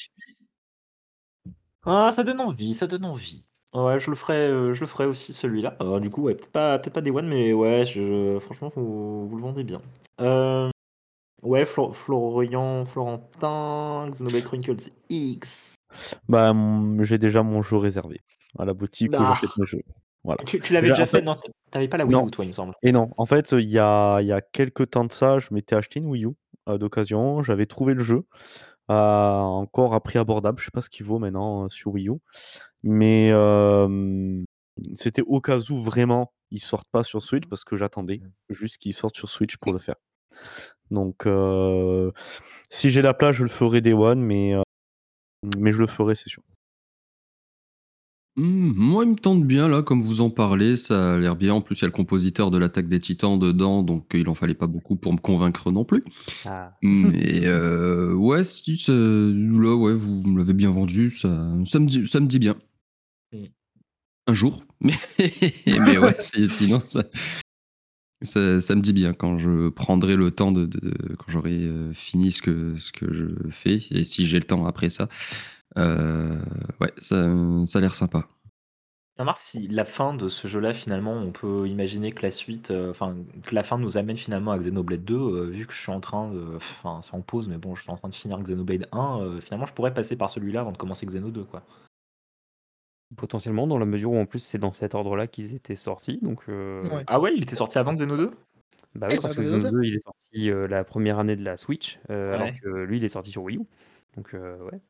Ah, ça donne envie, ça donne envie. Ouais, je le ferai, heu, je le ferai aussi celui-là. Alors du coup, ouais, peut-être pas peut-être pas Day One, mais ouais, je franchement, vous vous le vendez bien. Hem, ouais, Flo Florian Florentin, Xenoblade Chronicles X. Bah, mmh, j'ai déjà mon jeu réservé à la boutique où Ah! j'achète mes jeux. Voilà. Tu tu l'avais Déjà, déjà en fait? fait Non, tu tu avais pas la Wii non U toi, il me semble? et non. En fait, il y a il y a quelque temps de ça, je m'étais acheté une Wii U, heu, d'occasion. J'avais trouvé le jeu, heu, encore à prix abordable. Je sais pas ce qu'il vaut maintenant, heu, sur Wii U, mais hem, c'était au cas où vraiment il sorte pas sur Switch parce que j'attendais Mmh. juste qu'il sorte sur Switch pour le faire. Donc heu, si j'ai la place, je le ferai Day One, mais heu, mais je le ferai, c'est sûr. Mmh, moi, il me tente bien, là, comme vous en parlez, ça a l'air bien. En plus, il y a le compositeur de l'Attaque des Titans dedans, donc euh, il en fallait pas beaucoup pour me convaincre non plus. Ah. Mais euh, ouais, si, ça- là, ouais, vous me l'avez bien vendu, ça, ça, me dit, ça me dit bien. Mmh. Un jour. Mais, mais ouais, c'est- sinon, ça, ça, ça me dit bien quand je prendrai le temps de, de- de- quand j'aurai euh, fini ce que, ce que je fais, et si j'ai le temps après ça. Euh, ouais, ça, ça a l'air sympa. Remarque si la fin de ce jeu-là, finalement, on peut imaginer que la suite, heu, enfin, que la fin nous amène finalement à Xenoblade deux, heu, vu que je suis en train de enfin, c'est en pause, mais bon, je suis en train de finir Xenoblade un, heu, finalement, je pourrais passer par celui-là avant de commencer Xeno deux, quoi. Potentiellement, dans la mesure où en plus c'est dans cet ordre-là qu'ils étaient sortis, donc heu, Ouais. Ah ouais, il était sorti avant Xeno deux? bah Ah, oui, il parce que restait Xeno Xeno deux. deux il est sorti, heu, la première année de la Switch, heu, alors Ouais. que lui, il est sorti sur Wii U, donc heu, ouais.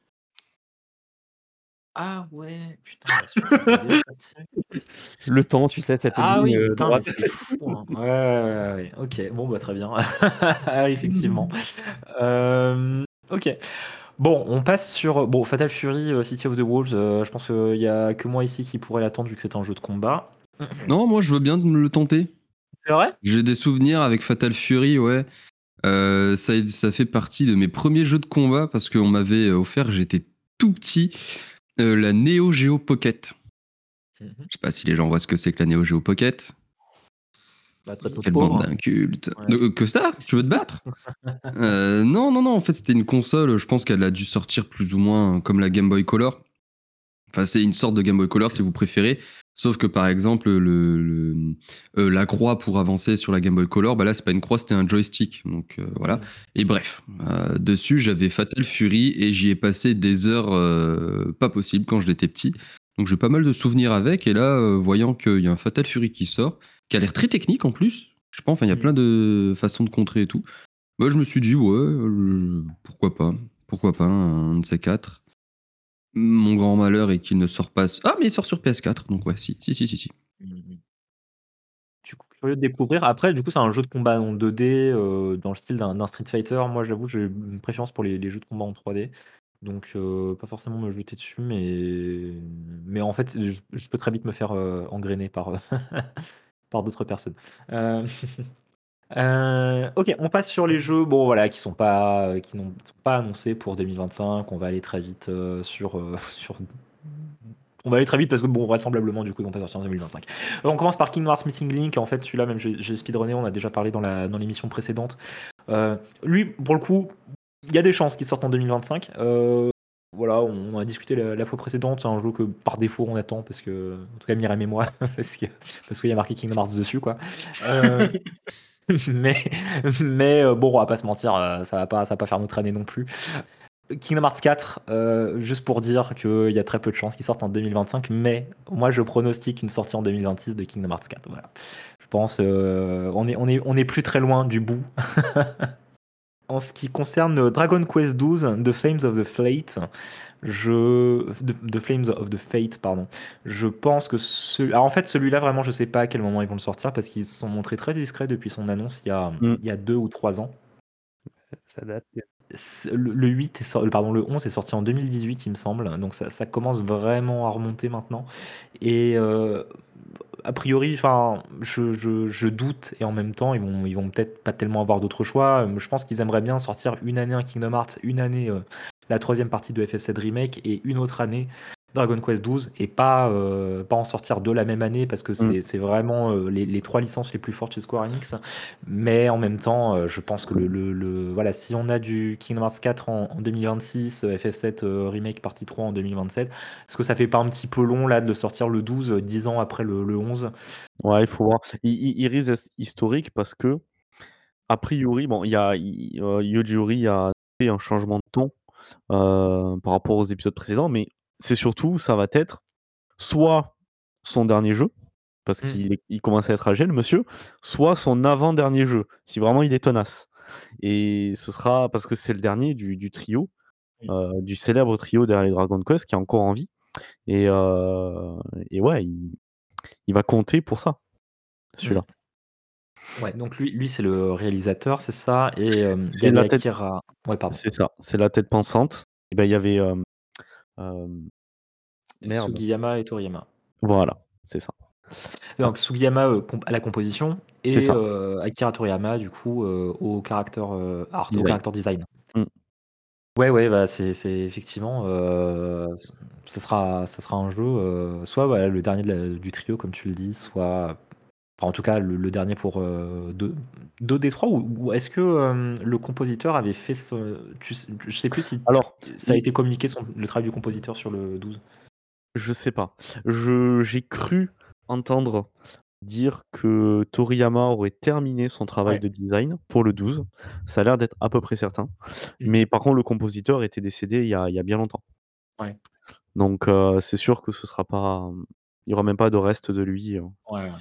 Ah ouais, putain, la Switch était déjà sortie. Le temps, tu sais, cette Ah ligne, oui, heu, putain, mais droite. c'est fou, hein. Ouais, ouais, ouais, ouais, OK, bon, bah, très bien. Ah oui, effectivement. Hem, OK. Bon, on passe sur, bon, Fatal Fury, heu, City of the Wolves, heu, je pense qu'il y a que moi ici qui pourrait l'attendre vu que c'est un jeu de combat. Non, moi, je veux bien me le tenter. C'est vrai? J'ai des souvenirs avec Fatal Fury, ouais. Euh, ça, ça fait partie de mes premiers jeux de combat parce qu'on m'avait offert, j'étais tout petit, euh, la Neo Geo Pocket. Mmh. Je sais pas si les gens voient ce que c'est que la Neo Geo Pocket. Bah, très peu de Quelle bande pauvres. d'incultes. Ouais. De- Que ça? Tu veux te battre? Euh, non, non, non, en fait, c'était une console, je pense qu'elle a dû sortir plus ou moins comme la Game Boy Color. Enfin, c'est une sorte de Game Boy Color si vous préférez, Sauf que par exemple, le, le- euh, la croix pour avancer sur la Game Boy Color, bah là c'est pas une croix, c'était un joystick. Donc euh, voilà. Mm. Et bref, euh, dessus j'avais Fatal Fury et j'y ai passé des heures euh, pas possibles quand j'étais petit. Donc j'ai pas mal de souvenirs avec. Et là, euh, voyant qu'il y a un Fatal Fury qui sort, qui a l'air très technique en plus, je sais pas, enfin il y a Mm. plein de façons de contrer et tout. Moi je me suis dit, ouais, euh, pourquoi pas, pourquoi pas, un de ces quatre. Mon grand malheur est qu'il ne sort pas. Ah, mais il sort sur P S quatre, donc ouais, si, si, si, si. si. Mm. Du coup, curieux de découvrir. Après, du coup, c'est un jeu de combat en deux D euh, dans le style d'un d'un Street Fighter. Moi, j'avoue, j'ai une préférence pour les, les jeux de combat en trois D. Donc, euh, pas forcément me jeter dessus, mais, mais en fait, je, je peux très vite me faire euh, engrainer par, euh, par d'autres personnes. Euh, euh, ok, on passe sur les jeux, bon voilà, qui sont pas, qui n'ont sont pas annoncés pour deux mille vingt-cinq. On va aller très vite euh, sur, euh, sur on va aller très vite parce que, bon, vraisemblablement, du coup, ils vont pas sortir en deux mille vingt-cinq. Euh, on commence par Kingdom Hearts Missing Link. En fait, celui-là, même, j'ai j'ai speedrunné, on a déjà parlé dans la- dans l'émission précédente. Euh, lui, pour le coup, il y a des chances qu'il sorte en deux mille vingt-cinq. Euh, voilà, on en a discuté la, la fois précédente. C'est un jeu que, par défaut, on attend parce que, en tout cas, Mireille et moi, parce que parce qu'il y a marqué Kingdom Hearts dessus, quoi. Euh, mais mais euh, bon, on va pas se mentir, euh, ça va pas, ça va pas faire notre année non plus. Kingdom Hearts quatre, euh, juste pour dire qu'il y a très peu de chances qu'il sorte en deux mille vingt-cinq, mais moi je pronostique une sortie en deux mille vingt-six de Kingdom Hearts quatre. Voilà. Je pense euh, on est on est on est plus très loin du bout. En ce qui concerne Dragon Quest douze, The Flames of the Fate, je The, The Flames of the Fate, pardon. Je pense que ce... Alors en fait celui-là vraiment je sais pas à quel moment ils vont le sortir parce qu'ils se sont montrés très discrets depuis son annonce il y a Mm. il y a deux ou trois ans. Ça date. C'est- Le, le huit est sor- pardon, le onze est sorti en deux mille dix-huit, il me semble. Donc ça, ça commence vraiment à remonter maintenant. Et euh, a priori, enfin, je, je- je doute et en même temps, ils vont, ils vont peut-être pas tellement avoir d'autres choix. Euh, Je pense qu'ils aimeraient bien sortir une année un Kingdom Hearts, une année euh, la troisième partie de F F sept Remake et une autre année Dragon Quest douze et pas, euh, pas en sortir deux la même année parce que Mm. c'est c'est vraiment euh, les, les trois licences les plus fortes chez Square Enix. Mais en même temps, euh, je pense que le, le- le- voilà, si on a du Kingdom Hearts quatre en, en deux mille vingt-six, euh, F F sept euh, Remake partie trois en deux mille vingt-sept, est-ce que ça fait pas un petit peu long là de le sortir le douze, euh, dix ans après le, le onze? Ouais, il faut voir. Il, il, il risque d'être historique parce que, a priori, bon, il y a il- euh, Yojiri a fait un changement de ton euh, par rapport aux épisodes précédents, mais c'est surtout, ça va être soit son dernier jeu, parce Mm. qu'il est- il commence à être âgé, le monsieur, soit son avant-dernier jeu, si vraiment il est tenace. Et ce sera parce que c'est le dernier du, du trio, Mm. euh, du célèbre trio derrière les Dragon Quest qui est encore en vie. Et, euh, et ouais, il, il va compter pour ça, celui-là. Ouais, donc lui, lui c'est le réalisateur, c'est ça. Et euh, il y C'est avait la tête, Akira. Ouais, pardon. c'est ça, c'est la tête pensante. Et ben il y avait euh, euh, merde, Sugiyama et Toriyama. voilà, c'est ça, Donc Sugiyama euh, comp- à la composition c'est et ça, euh, Akira Toriyama du coup euh, au caractère euh, art, au design. character design. Mm. Ouais, ouais, bah c'est c'est effectivement, euh, c- ce sera, ça sera un jeu, euh, soit voilà, le dernier de la- du trio, comme tu le dis, soit, enfin, en tout cas, le, le dernier pour euh, deux, deux des trois, ou, ou est-ce que euh, le compositeur avait fait ce, tu sais- je sais plus si Alors, ça a il- été communiqué, son- le travail du compositeur sur le douze. je sais pas. Je j'ai cru entendre dire que Toriyama aurait terminé son travail Ouais. de design pour le douze. Ça a l'air d'être à peu près certain. Mhm. Mais par contre, le compositeur était décédé il y a, il y a bien longtemps. Ouais. Donc, euh, c'est sûr que ce sera pas. Il y aura même pas de reste de lui. euh. Ouais, ouais.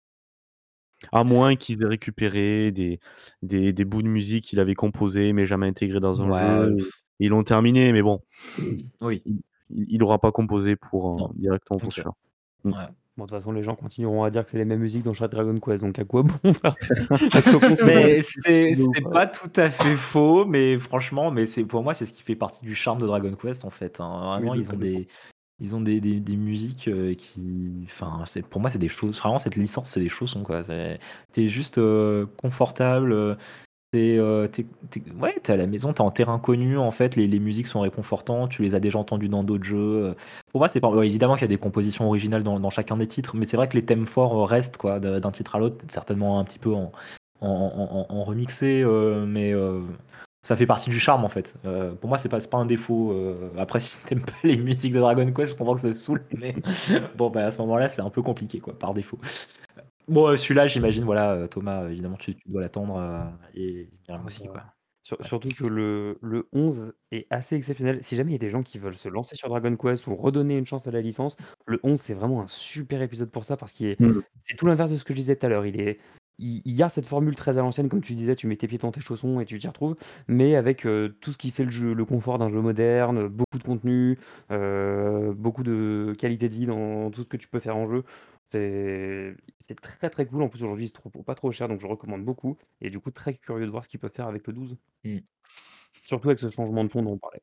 À moins qu'ils aient récupéré des, des, des bouts de musique qu'il avait composés mais jamais intégrés dans un Ouais, jeu. pff, Ils l'ont terminé, mais bon, oui, il il aura pas composé pour, euh, non, directement pour ok. celui-là. Mm. Ouais. Bon, de toute façon, les gens continueront à dire que c'est les mêmes musiques dans chaque Dragon Quest, donc à quoi bon faire à quoi bon se demander Mais si c'est c'est ou c'est pas? pas tout à fait faux, mais franchement, mais c'est pour moi c'est ce qui fait partie du charme de Dragon Quest en fait, hein. Oui, Vraiment, de ils ça, ont de fond. des ils ont des, des, des musiques euh, qui, enfin, c'est pour moi c'est des choses. Vraiment, cette licence c'est des chaussons quoi. C'est- T'es juste euh, confortable. euh, T'es, euh, t'es- t'es- ouais, t'es à la maison, t'es en terrain connu en fait. Les, les musiques sont réconfortantes. Tu les as déjà entendues dans d'autres jeux. Pour moi, c'est pas. Ouais, évidemment qu'il y a des compositions originales dans, dans chacun des titres, mais c'est vrai que les thèmes forts euh, restent quoi d'un d'un titre à l'autre, certainement un petit peu en en, en- en- en remixé, euh, mais, euh, Ça fait partie du charme en fait. Euh, pour moi, c'est pas, c'est pas un défaut. euh, Après, si t'aimes pas les musiques de Dragon Quest, je comprends que ça se saoule, mais bon, bah, à ce moment-là, c'est un peu compliqué quoi, par défaut. Bon, euh, celui-là, j'imagine, voilà, euh, Thomas, euh, évidemment, tu, tu dois l'attendre euh, et Myriam Ah aussi bah, quoi. sur- Ouais. surtout que le, le onze est assez exceptionnel. Si jamais il y a des gens qui veulent se lancer sur Dragon Quest ou redonner une chance à la licence, le onze c'est vraiment un super épisode pour ça parce qu'il est, Mm. c'est tout l'inverse de ce que je disais tout à l'heure. Il est, il, il garde cette formule très à l'ancienne, comme tu disais, tu mets tes pieds dans tes chaussons et tu t'y retrouves, mais avec euh, tout ce qui fait le jeu, le confort d'un jeu moderne, beaucoup de contenu, euh, beaucoup de qualité de vie dans tout ce que tu peux faire en jeu. C'est c'est très très cool. En plus, aujourd'hui, il se trouve pour pas trop cher, donc je recommande beaucoup. Et du coup, très curieux de voir ce qu'ils peuvent faire avec le douze. Mm. Surtout avec ce changement de ton dont on parlait.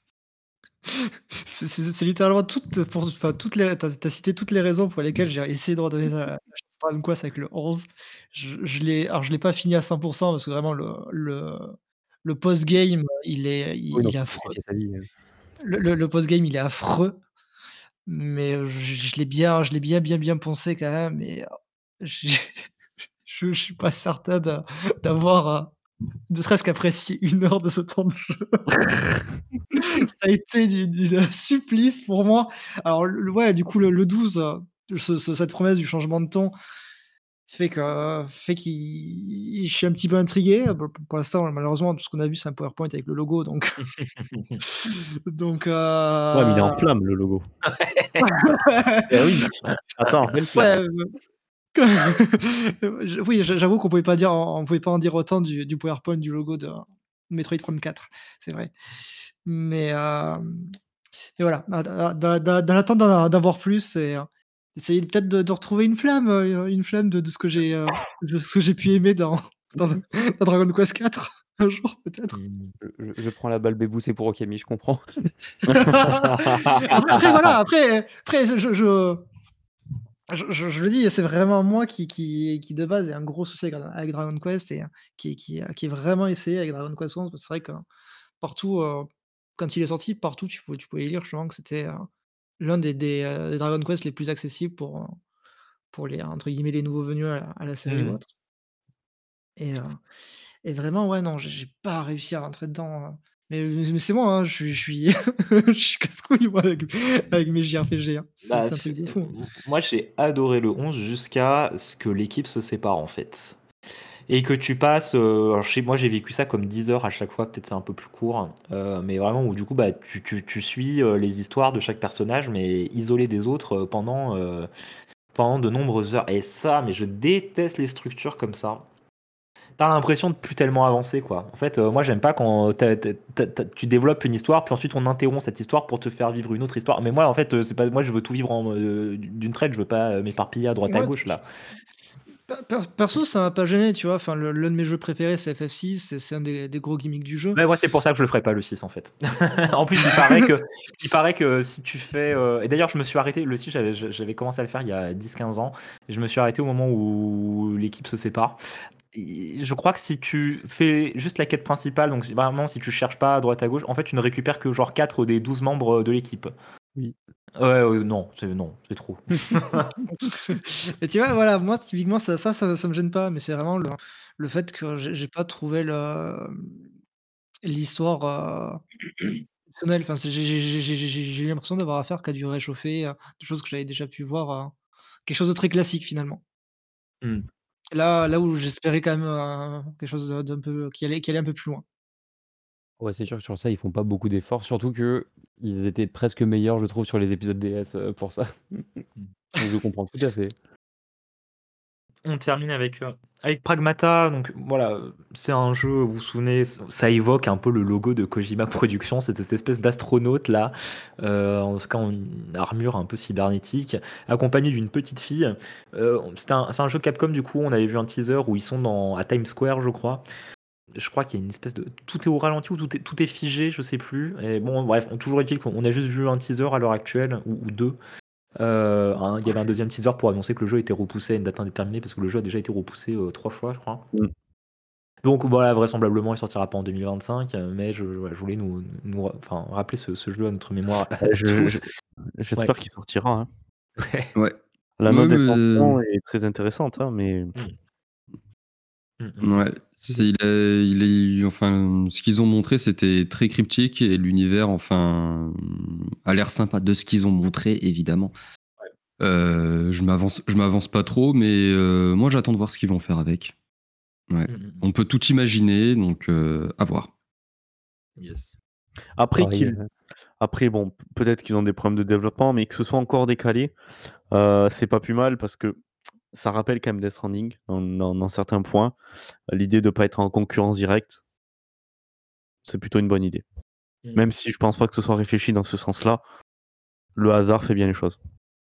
C'est c'est- c'est littéralement toutes, pour, enfin, toutes les, t'as, t'as cité toutes les raisons pour lesquelles j'ai essayé de redonner la, la chance à Dragon Quest avec le onze. Je, je l'ai, alors je l'ai pas fini à cent pour cent parce que vraiment le, le, le post-game, il est, Oui, il, non, il est faut affreux. sacrifier sa vie. euh. Le, le, le post-game, il est affreux, mais je, je l'ai bien, je l'ai bien, bien, bien poncé quand même. Mais euh, j'ai- je, je suis pas certain de- d'avoir, euh, ne serait-ce qu'apprécié une heure de ce temps de jeu. Ça a été du du d'un supplice pour moi. Alors le ouais, du coup, le le douze, heu, ce ce cette promesse du changement de ton fait que fait qu'il je suis un petit peu intrigué. Bon, pour pour l'instant, malheureusement, tout ce qu'on a vu, c'est un PowerPoint avec le logo, donc donc Ouais, mais il est en heu, flamme, le logo. Eh oui. Attends. Belle flamme. ouais, heu, je oui, j'a j'avoue qu'on pouvait pas dire on pouvait pas en dire autant du du PowerPoint, du logo de Metroid Prime quatre, c'est vrai. Mais hem Et voilà, dans dans dans dans dans l'attente d'en d'avoir plus et heu, essayer peut-être de de retrouver une flamme, heu, une flamme de de ce que j'ai, heu, de ce que j'ai pu aimer dans dans dans Dragon Quest quatre un jour peut-être. Mm. Je, je- je prends la balle béboussée pour Okami, je comprends. Après après voilà, après après je je je je je je le dis, c'est vraiment moi qui qui qui de base est un gros souci avec avec Dragon Quest et heu, qui qui qui est vraiment essayé avec Dragon Quest onze parce que c'est vrai que partout, heu, quand il est sorti, partout tu pouvais tu pouvais lire justement que c'était, heu, l'un des des, heu, des Dragon Quest les plus accessibles pour, heu, pour les entre guillemets «les nouveaux venus» à la à la série ou Mm. autre et heu et vraiment ouais non, j'ai j'ai pas réussi à rentrer dedans, heu, mais mais c'est moi, hein, je suis je suis je suis casse-couille moi avec avec mes J R P G, hein. C'est Bah, c'est un c'est- truc de fou, hein. m- moi, j'ai adoré le onze jusqu'à ce que l'équipe se sépare en fait. Et que tu passes, euh, alors, chez moi j'ai vécu ça comme dix heures à chaque fois, peut-être c'est un peu plus court, euh, mais vraiment où du coup bah, tu, tu- tu suis euh, les histoires de chaque personnage, mais isolé des autres euh, pendant, euh, pendant de nombreuses heures. Et ça, mais je déteste les structures comme ça. T'as l'impression de plus tellement avancer quoi. En fait, euh, moi j'aime pas quand t'as- t'as- t'as- t'as- tu développes une histoire, puis ensuite on interrompt cette histoire pour te faire vivre une autre histoire. Mais moi en fait, euh, c'est pas, moi je veux tout vivre en, euh, d'une traite, je veux pas euh, m'éparpiller à droite à Ouais, gauche là. per per perso ça m'a pas gêné, tu vois? Enfin le l'un de mes jeux préférés c'est F F six, c'est c'est un des des gros gimmicks du jeu. Ouais, moi, c'est pour ça que je le ferai pas le six en fait. En plus, il paraît que, il paraît que si tu fais. euh, Et d'ailleurs, je me suis arrêté. Le six, j'avais j'avais commencé à le faire il y a dix quinze ans. Et je me suis arrêté au moment où l'équipe se sépare. Et je crois que si tu fais juste la quête principale, donc si- vraiment si tu cherches pas à droite à gauche, en fait, tu ne récupères que genre quatre des douze membres de l'équipe. Oui. Ouais, ouais, non, c'est non, c'est trop. Et tu vois, voilà, moi typiquement ça ça ça ça me gêne pas, mais c'est vraiment le le fait que j'ai j'ai pas trouvé le l'histoire, heu, exceptionnelle. Enfin, c'est j'ai j'ai j'ai j'ai j'ai j'ai eu l'impression d'avoir affaire qu'à du réchauffé, heu, des choses que j'avais déjà pu voir, heu, quelque chose de très classique finalement. Hmm. Là là où j'espérais quand même, heu, quelque chose de d'un peu qui allait qui allait un peu plus loin. Ouais, c'est sûr que sur ça, ils font pas beaucoup d'efforts, surtout que ils étaient presque meilleurs, je trouve, sur les épisodes D S euh, pour ça. Donc je comprends tout à fait. On termine avec, euh, avec Pragmata. Donc voilà, euh, c'est un jeu, vous vous souvenez, c- ça évoque un peu le logo de Kojima Productions, cette, cette espèce d'astronaute là, euh, en tout cas en une armure un peu cybernétique, accompagné d'une petite fille. Euh, c'est un, c'est un jeu Capcom du coup, on avait vu un teaser où ils sont dans, à Times Square, je crois. Je crois qu'il y a une espèce de. Tout est au ralenti ou tout est, tout est figé, je sais plus. Et bon, bref, on, toujours est-il qu'on a juste vu un teaser à l'heure actuelle, ou, ou deux. Euh, un- il y avait un deuxième teaser pour annoncer que le jeu était repoussé à une date indéterminée parce que le jeu a déjà été repoussé euh, trois fois, je crois. Mm. Donc voilà, vraisemblablement, il sortira pas en deux mille vingt-cinq, euh, mais je, voilà, je voulais nous, nous ra- enfin, rappeler ce, ce jeu à notre mémoire à Euh, je- tous. je- J'espère Ouais. qu'il sortira, hein. Ouais. Ouais. La Ouais, note mais- d'intention est très intéressante, hein, mais Mm. Mm, mm. Ouais. C'est il est il est enfin, ce qu'ils ont montré, c'était très cryptique et l'univers, enfin, a l'air sympa de ce qu'ils ont montré, évidemment. Ouais. Heu, je m'avance je m'avance pas trop, mais heu, moi, j'attends de voir ce qu'ils vont faire avec. Ouais. Mmh mh, mmh. On peut tout imaginer, donc heu, à voir. Yes. Après Pareil, qu'ils heu après bon, p peut-être qu'ils ont des problèmes de développement, mais que ce soit encore décalé, heu, c'est pas plus mal parce que ça rappelle quand même Death Stranding dans dans dans certains points. L'idée de pas être en concurrence directe c'est plutôt une bonne idée. Mmh. Même si je pense pas que ce soit réfléchi dans ce sens-là, le hasard fait bien les choses.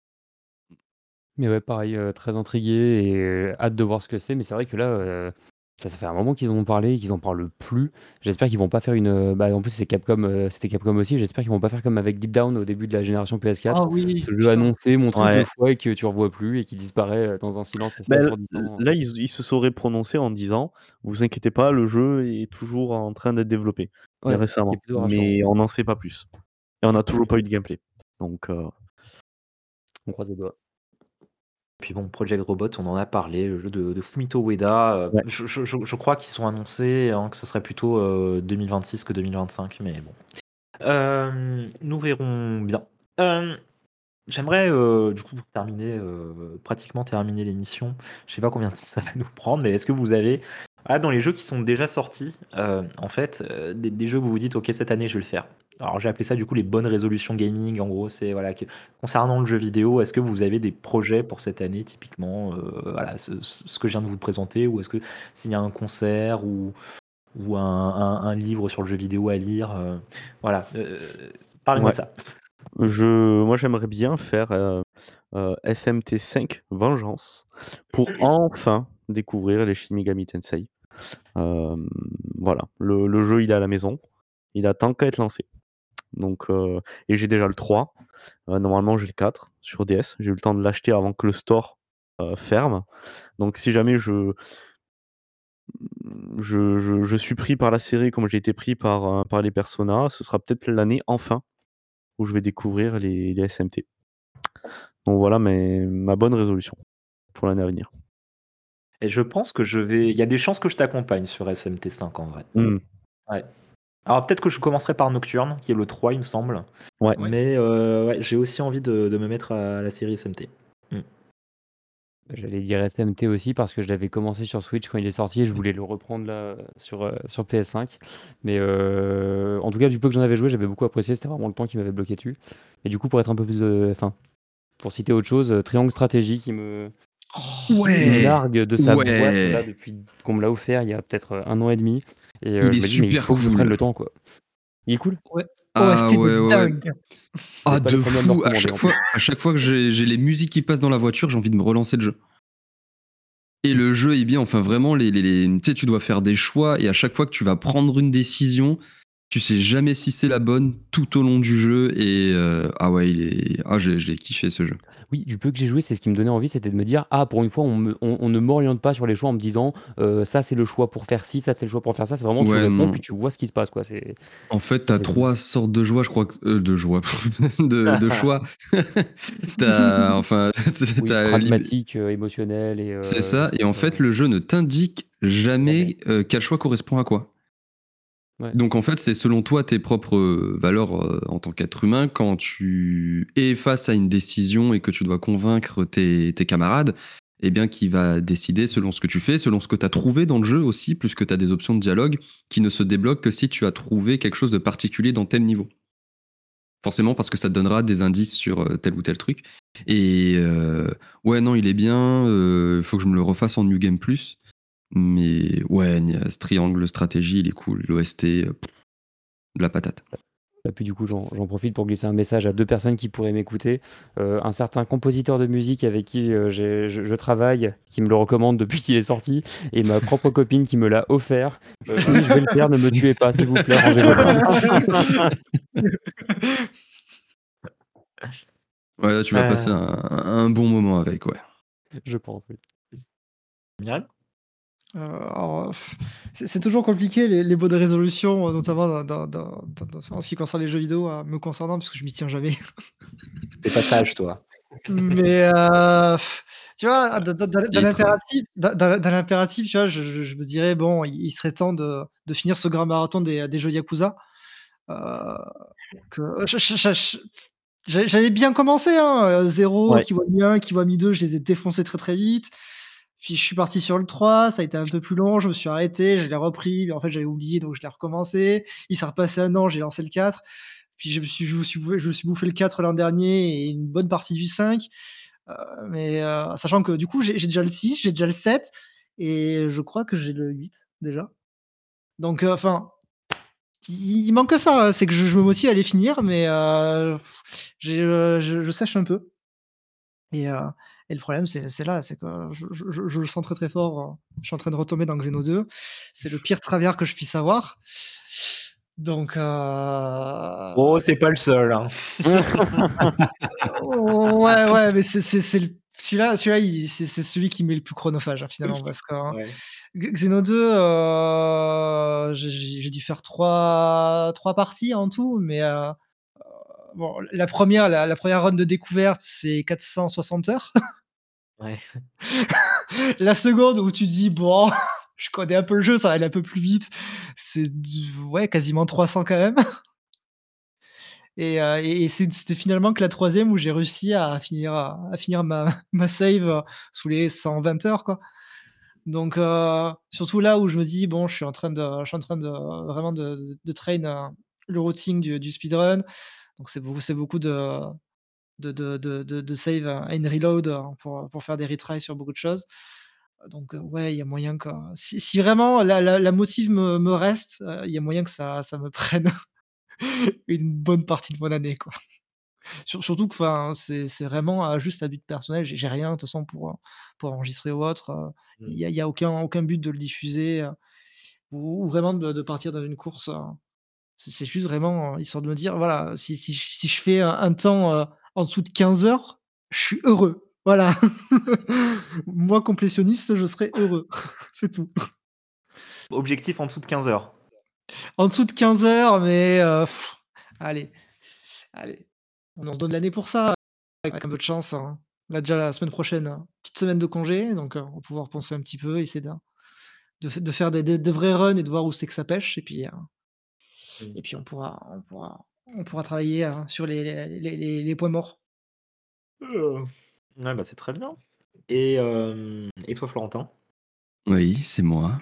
Mais ouais, pareil, heu, très intrigué et heu, hâte de voir ce que c'est. Mais c'est vrai que là, heu, ça ça fait un moment qu'ils en ont parlé et qu'ils en parlent plus. J'espère qu'ils vont pas faire une, heu, bah, en plus c'est Capcom, heu, c'était Capcom aussi. J'espère qu'ils vont pas faire comme avec Deep Down au début de la génération P S Ah quatre. oui, Ce jeu putain. annoncé, montré deux Ouais. fois et que tu revois plus et qui disparaît, heu, dans un silence assez Bah, l assourdissant. là, ils ils se seraient prononcés en disant: «Vous inquiétez pas, le jeu est toujours en train d'être développé», mais Ouais, ce qui est récemment. plutôt rassurant. Mais on n'en sait pas plus et on n'a toujours Oui. pas eu de gameplay. Donc heu On croise les doigts. Puis bon, Project Robot, on en a parlé, le jeu de de Fumito Ueda, heu, Ouais. je je je je crois qu'ils sont annoncés, hein, que ce serait plutôt, heu, deux mille vingt-six que deux mille vingt-cinq, mais bon. Hem, nous verrons bien. Hem, j'aimerais, heu, du coup, pour terminer, heu, pratiquement terminer l'émission. Je sais pas combien de temps ça va nous prendre, mais est-ce que vous avez, ah, dans les jeux qui sont déjà sortis, heu, en fait, heu, des des jeux où vous vous dites: «OK, cette année, je vais le faire». Alors j'ai appelé ça, du coup, les bonnes résolutions gaming. En gros, c'est voilà, que concernant le jeu vidéo, est-ce que vous avez des projets pour cette année typiquement, heu, voilà, ce ce ce que je viens de vous présenter? Ou est-ce que s'il y a un concert ou ou un un un livre sur le jeu vidéo à lire, heu, voilà, heu, parlez-moi Ouais. de ça. Je moi, j'aimerais bien faire, heu heu, S M T cinq Vengeance pour enfin découvrir les Shin Megami Tensei. Hem, voilà, le le jeu, il est à la maison, il attend qu'à être lancé. Donc heu et j'ai déjà le trois, heu, normalement j'ai le quatre sur D S. J'ai eu le temps de l'acheter avant que le store, heu, ferme. Donc si jamais je je je je suis pris par la série comme j'ai été pris par, heu, par les Persona, ce sera peut-être l'année enfin où je vais découvrir les les S M T. Donc voilà mes ma bonne résolution pour l'année à venir. Et je pense que je vais il y a des chances que je t'accompagne sur S M T cinq en vrai. Mmh. Ouais. Alors peut-être que je commencerai par Nocturne, qui est le trois, il me semble. Ouais. Ouais. Mais heu, ouais, j'ai aussi envie de de me mettre à la série S M T. Mmh. Bah, j'allais dire S M T aussi parce que je l'avais commencé sur Switch quand il est sorti et je voulais le reprendre là, heu, sur, heu, sur P S cinq. Mais heu, en tout cas, du peu que j'en avais joué, j'avais beaucoup apprécié. C'était vraiment le temps qui m'avait bloqué dessus. Et du coup, pour être un peu plus, heu, enfin, pour citer autre chose, heu, Triangle Stratégie qui me qui me Ouais! nargue de sa boîte là Ouais! depuis qu'on me l'a offert il y a peut-être, heu, un an et demi et heu, Il je est me dis: «Mais il super faut que je prenne cool. le temps, quoi». Il est cool? Ouais, Ah O S T de ouais, ouais, ouais. dingue. Vous Ah êtes pas les de premiers à me le fou! À recommander chaque en plus. fois à chaque fois que j'ai j'ai les musiques qui passent dans la voiture, j'ai envie de me relancer le jeu. Et le jeu est bien, enfin vraiment les les les tu sais, tu dois faire des choix et à chaque fois que tu vas prendre une décision, tu sais jamais si c'est la bonne tout au long du jeu et heu, ah ouais, il est ah j'ai j'ai kiffé ce jeu. Oui, du peu que j'ai joué, c'est ce qui me donnait envie, c'était de me dire: «Ah, pour une fois, on me on on ne m'oriente pas sur les choix en me disant, heu, ça c'est le choix pour faire ci, ça c'est le choix pour faire ça». C'est vraiment tu Ouais, réponds non. puis tu vois ce qui se passe, quoi. C'est En fait, tu ça as c'est cool. trois sortes de joie, je crois que heu, de joie, de de choix. Tu as enfin, tu Oui, as lib pragmatique, heu, émotionnel et c'est heu, ça et en fait, heu le jeu ne t'indique jamais, heu, quel choix correspond à quoi. Ouais. Donc en fait, c'est selon toi, tes propres, heu, valeurs, heu, en tant qu'être humain, quand tu es face à une décision et que tu dois convaincre tes tes camarades et bien qui va décider selon ce que tu fais, selon ce que tu as trouvé dans le jeu aussi, puisque tu as des options de dialogue qui ne se débloquent que si tu as trouvé quelque chose de particulier dans tel niveau. Forcément parce que ça te donnera des indices sur, heu, tel ou tel truc et heu, ouais, non, il est bien, heu, faut que je me le refasse en New Game Plus, mais ouais, nia ce triangle stratégie, il est cool. L'O S T, heu, de la patate. Et puis du coup, j'en j'en profite pour glisser un message à deux personnes qui pourraient m'écouter. Heu, un certain compositeur de musique avec qui, heu, j'ai je je travaille, qui me le recommande depuis qu'il est sorti et ma propre copine qui me l'a offert. Heu, oui, je vais le faire, ne me tuez pas s'il vous plaît, rangez vos armes. Ouais, là, tu vas passer Heu un un bon moment avec, ouais. Je pense, oui. Myriam? Heu, alors, c'est c'est toujours compliqué les les bonnes résolutions, notamment dans dans dans dans dans en ce qui concerne les jeux vidéo, heu, me concernant parce que je m'y tiens jamais. Tu es pas sage toi. Mais heu, Tu vois, dans dans dans dans Titre. l'impératif dans dans dans l'impératif, tu vois, je je je me dirais: «Bon, il il serait temps de de finir ce grand marathon des des jeux Yakuza». Heu, que je je je je j'a j'avais bien commencé, hein, heu, zéro, Ouais. Kiwami un, Kiwami deux, je les ai défoncés très, très vite. Puis je suis parti sur le trois, ça a été un peu plus long, je me suis arrêté, je l'ai repris, mais en fait, j'avais oublié, donc je l'ai recommencé. Il s'est repassé un an, j'ai lancé le quatre. Puis je me suis je me suis bouffé je me suis bouffé le quatre l'an dernier et une bonne partie du cinq. Heu, mais heu, sachant que du coup, j'ai j'ai déjà le six, j'ai déjà le sept et je crois que j'ai le huit déjà. Donc heu, enfin, il il manque que ça, hein, c'est que je je me motive à les finir, mais heu, j'ai, heu, je je sèche un peu et heu et le problème, c'est c'est là, c'est que je je je je le sens très, très fort, heu, je suis en train de retomber dans Xeno deux. C'est le pire travers que je puisse avoir. Donc heu, Oh, c'est pas le seul, hein. ouais, ouais, mais c'est c'est c'est le celui-là celui-là, il c'est c'est celui qui m'est le plus chronophage, hein, finalement, parce que, hein, Ouais. X Xeno deux, heu, j'ai j'ai j'ai dû faire trois trois parties en tout, mais heu, bon, la première la la première run de découverte, c'est quatre cent soixante heures. Ouais. La seconde où tu dis: «Bon, je connais un peu le jeu, ça va aller un peu plus vite», c'est du ouais, quasiment trois cents quand même. Et heu et et c'est c'était finalement que la troisième où j'ai réussi à finir à à finir ma ma save, heu, sous les cent vingt heures, quoi. Donc heu, surtout là où je me dis: «Bon, je suis en train de je suis en train de vraiment de de de train, heu, le routing du du speedrun». Donc c'est beaucoup c'est beaucoup de de de de de de save and reload, heu, pour, pour faire des retries sur beaucoup de choses. Donc heu, ouais, il y a moyen que si si vraiment la la la motive me me reste, heu, il y a moyen que ça ça me prenne une bonne partie de mon année, quoi. Sur surtout que, enfin, c'est c'est vraiment à juste à but personnel. J'ai j'ai rien de toute façon pour, heu, pour enregistrer ou autre, heu, il Mmh. y a il y a aucun aucun but de le diffuser, heu, ou ou vraiment de de partir dans une course, heu, c'est c'est juste vraiment, heu, histoire de me dire: «Voilà, si si j si je fais un un temps, heu, en dessous de quinze heures, je suis heureux». Voilà. Moi, complétionniste, je serai heureux. C'est tout. Objectif en dessous de quinze heures. En dessous de quinze heures, mais heu, allez, allez, on en se donne l'année pour ça, avec un peu de chance, hein. Là, déjà, la semaine prochaine, heu, petite semaine de congé, donc heu, on va pouvoir penser un petit peu, essayer de de f de faire des des des vrais runs et de voir où c'est que ça pêche et puis, heu Mmh. et puis on pourra on pourra on pourra travailler, heu, sur les les les les les points morts. Heu, ouais, bah, c'est très bien. Et hem et toi, Florentin? Oui, c'est moi.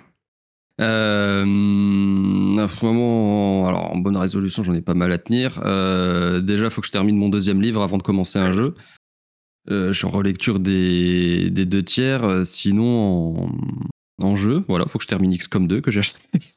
Hem, en ce moment, alors en bonne résolution, j'en ai pas mal à tenir. Heu, déjà, il faut que je termine mon deuxième livre avant de commencer un jeu. Heu, je suis en relecture des des deux tiers, heu, sinon en en jeu, voilà, faut que je termine X COM deux que j'ai acheté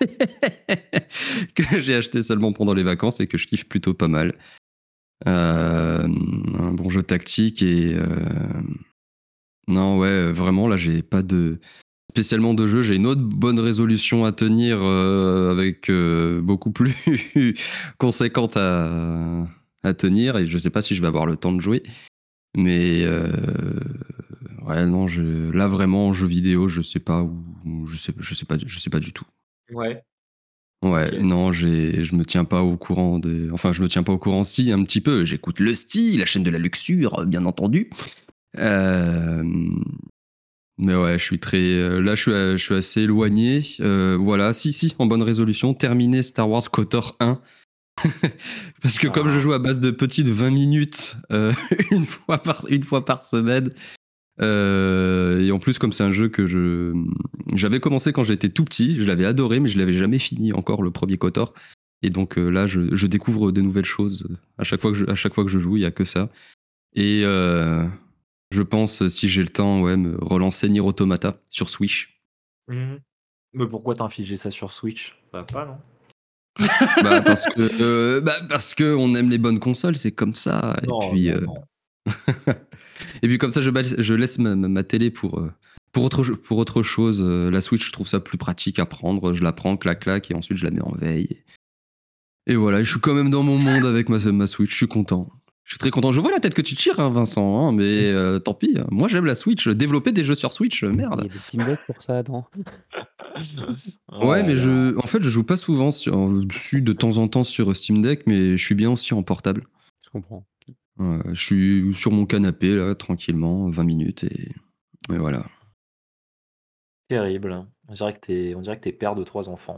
que j'ai acheté seulement pendant les vacances et que je kiffe plutôt pas mal. Hem, un bon jeu tactique et hem, non, ouais, vraiment là, j'ai pas de spécialement de jeu. J'ai une autre bonne résolution à tenir, heu, avec, heu, beaucoup plus conséquente à à tenir et je sais pas si je vais avoir le temps de jouer. Mais heu, ouais, non, je là, vraiment, jeux vidéo, je sais pas où je sais je sais pas je sais pas du tout. Ouais, Ouais, OK. non, j'ai je me tiens pas au courant des enfin, je me tiens pas au courant, si, un petit peu. J'écoute le Sti, la chaîne de la luxure, bien entendu. Hem, mais ouais, je suis très, heu, là, je suis a je suis assez éloigné. Heu, voilà, si, si, en bonne résolution, terminer Star Wars KOTOR un. Parce que comme je Ah. joue à base de petits de vingt minutes, heu, une fois par une fois par semaine, heu et en plus, comme c'est un jeu que je, mmh, j'avais commencé quand j'étais tout petit, je l'avais adoré, mais je l'avais jamais fini encore, le premier KOTOR et donc heu, là, je je découvre des nouvelles choses, heu, à chaque fois que je à chaque fois que je joue, il y a que ça et heu, je pense, si j'ai le temps, ouais, me relancer Nier Automata sur Switch. Mmh. Mais pourquoi t'infliger ça sur Switch? Ça va pas, non? Bah, parce que, heu, bah, parce qu'on aime les bonnes consoles, c'est comme ça et Non, puis, non, heu non. et puis comme ça, je baisse je laisse ma ma ma télé pour, heu, pour autre ch pour autre chose, heu, la Switch, je trouve ça plus pratique à prendre. Je la prends, clac, clac et ensuite je la mets en veille et voilà, et je suis quand même dans mon monde avec ma ma Switch, je suis content. Je suis très content. Je vois la tête que tu tires, hein, Vincent, hein, mais heu, tant pis, hein. Moi, j'aime la Switch. Développer des jeux sur Switch, Il merde. y a des Steam Deck pour ça, non? Oh Ouais, là mais là. je en fait, je joue pas souvent sur dessus de temps en temps sur Steam Deck, mais je suis bien aussi en portable. Je comprends. Ouais, je suis sur mon canapé là, tranquillement, vingt minutes et Et voilà. Terrible. On dirait que t'es, on dirait que t'es père de trois enfants.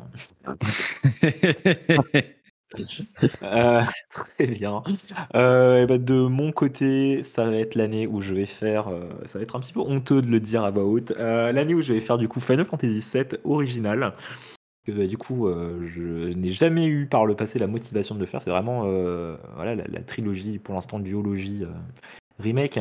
Euh, très bien. Euh, et ben, de mon côté, ça va être l'année où je vais faire. Euh, ça va être un petit peu honteux de le dire à voix haute. Euh, l'année où je vais faire du coup Final Fantasy sept original. Que, bah, du coup, euh, je n'ai jamais eu par le passé la motivation de le faire. C'est vraiment euh, voilà, la, la trilogie, pour l'instant, duologie euh, remake,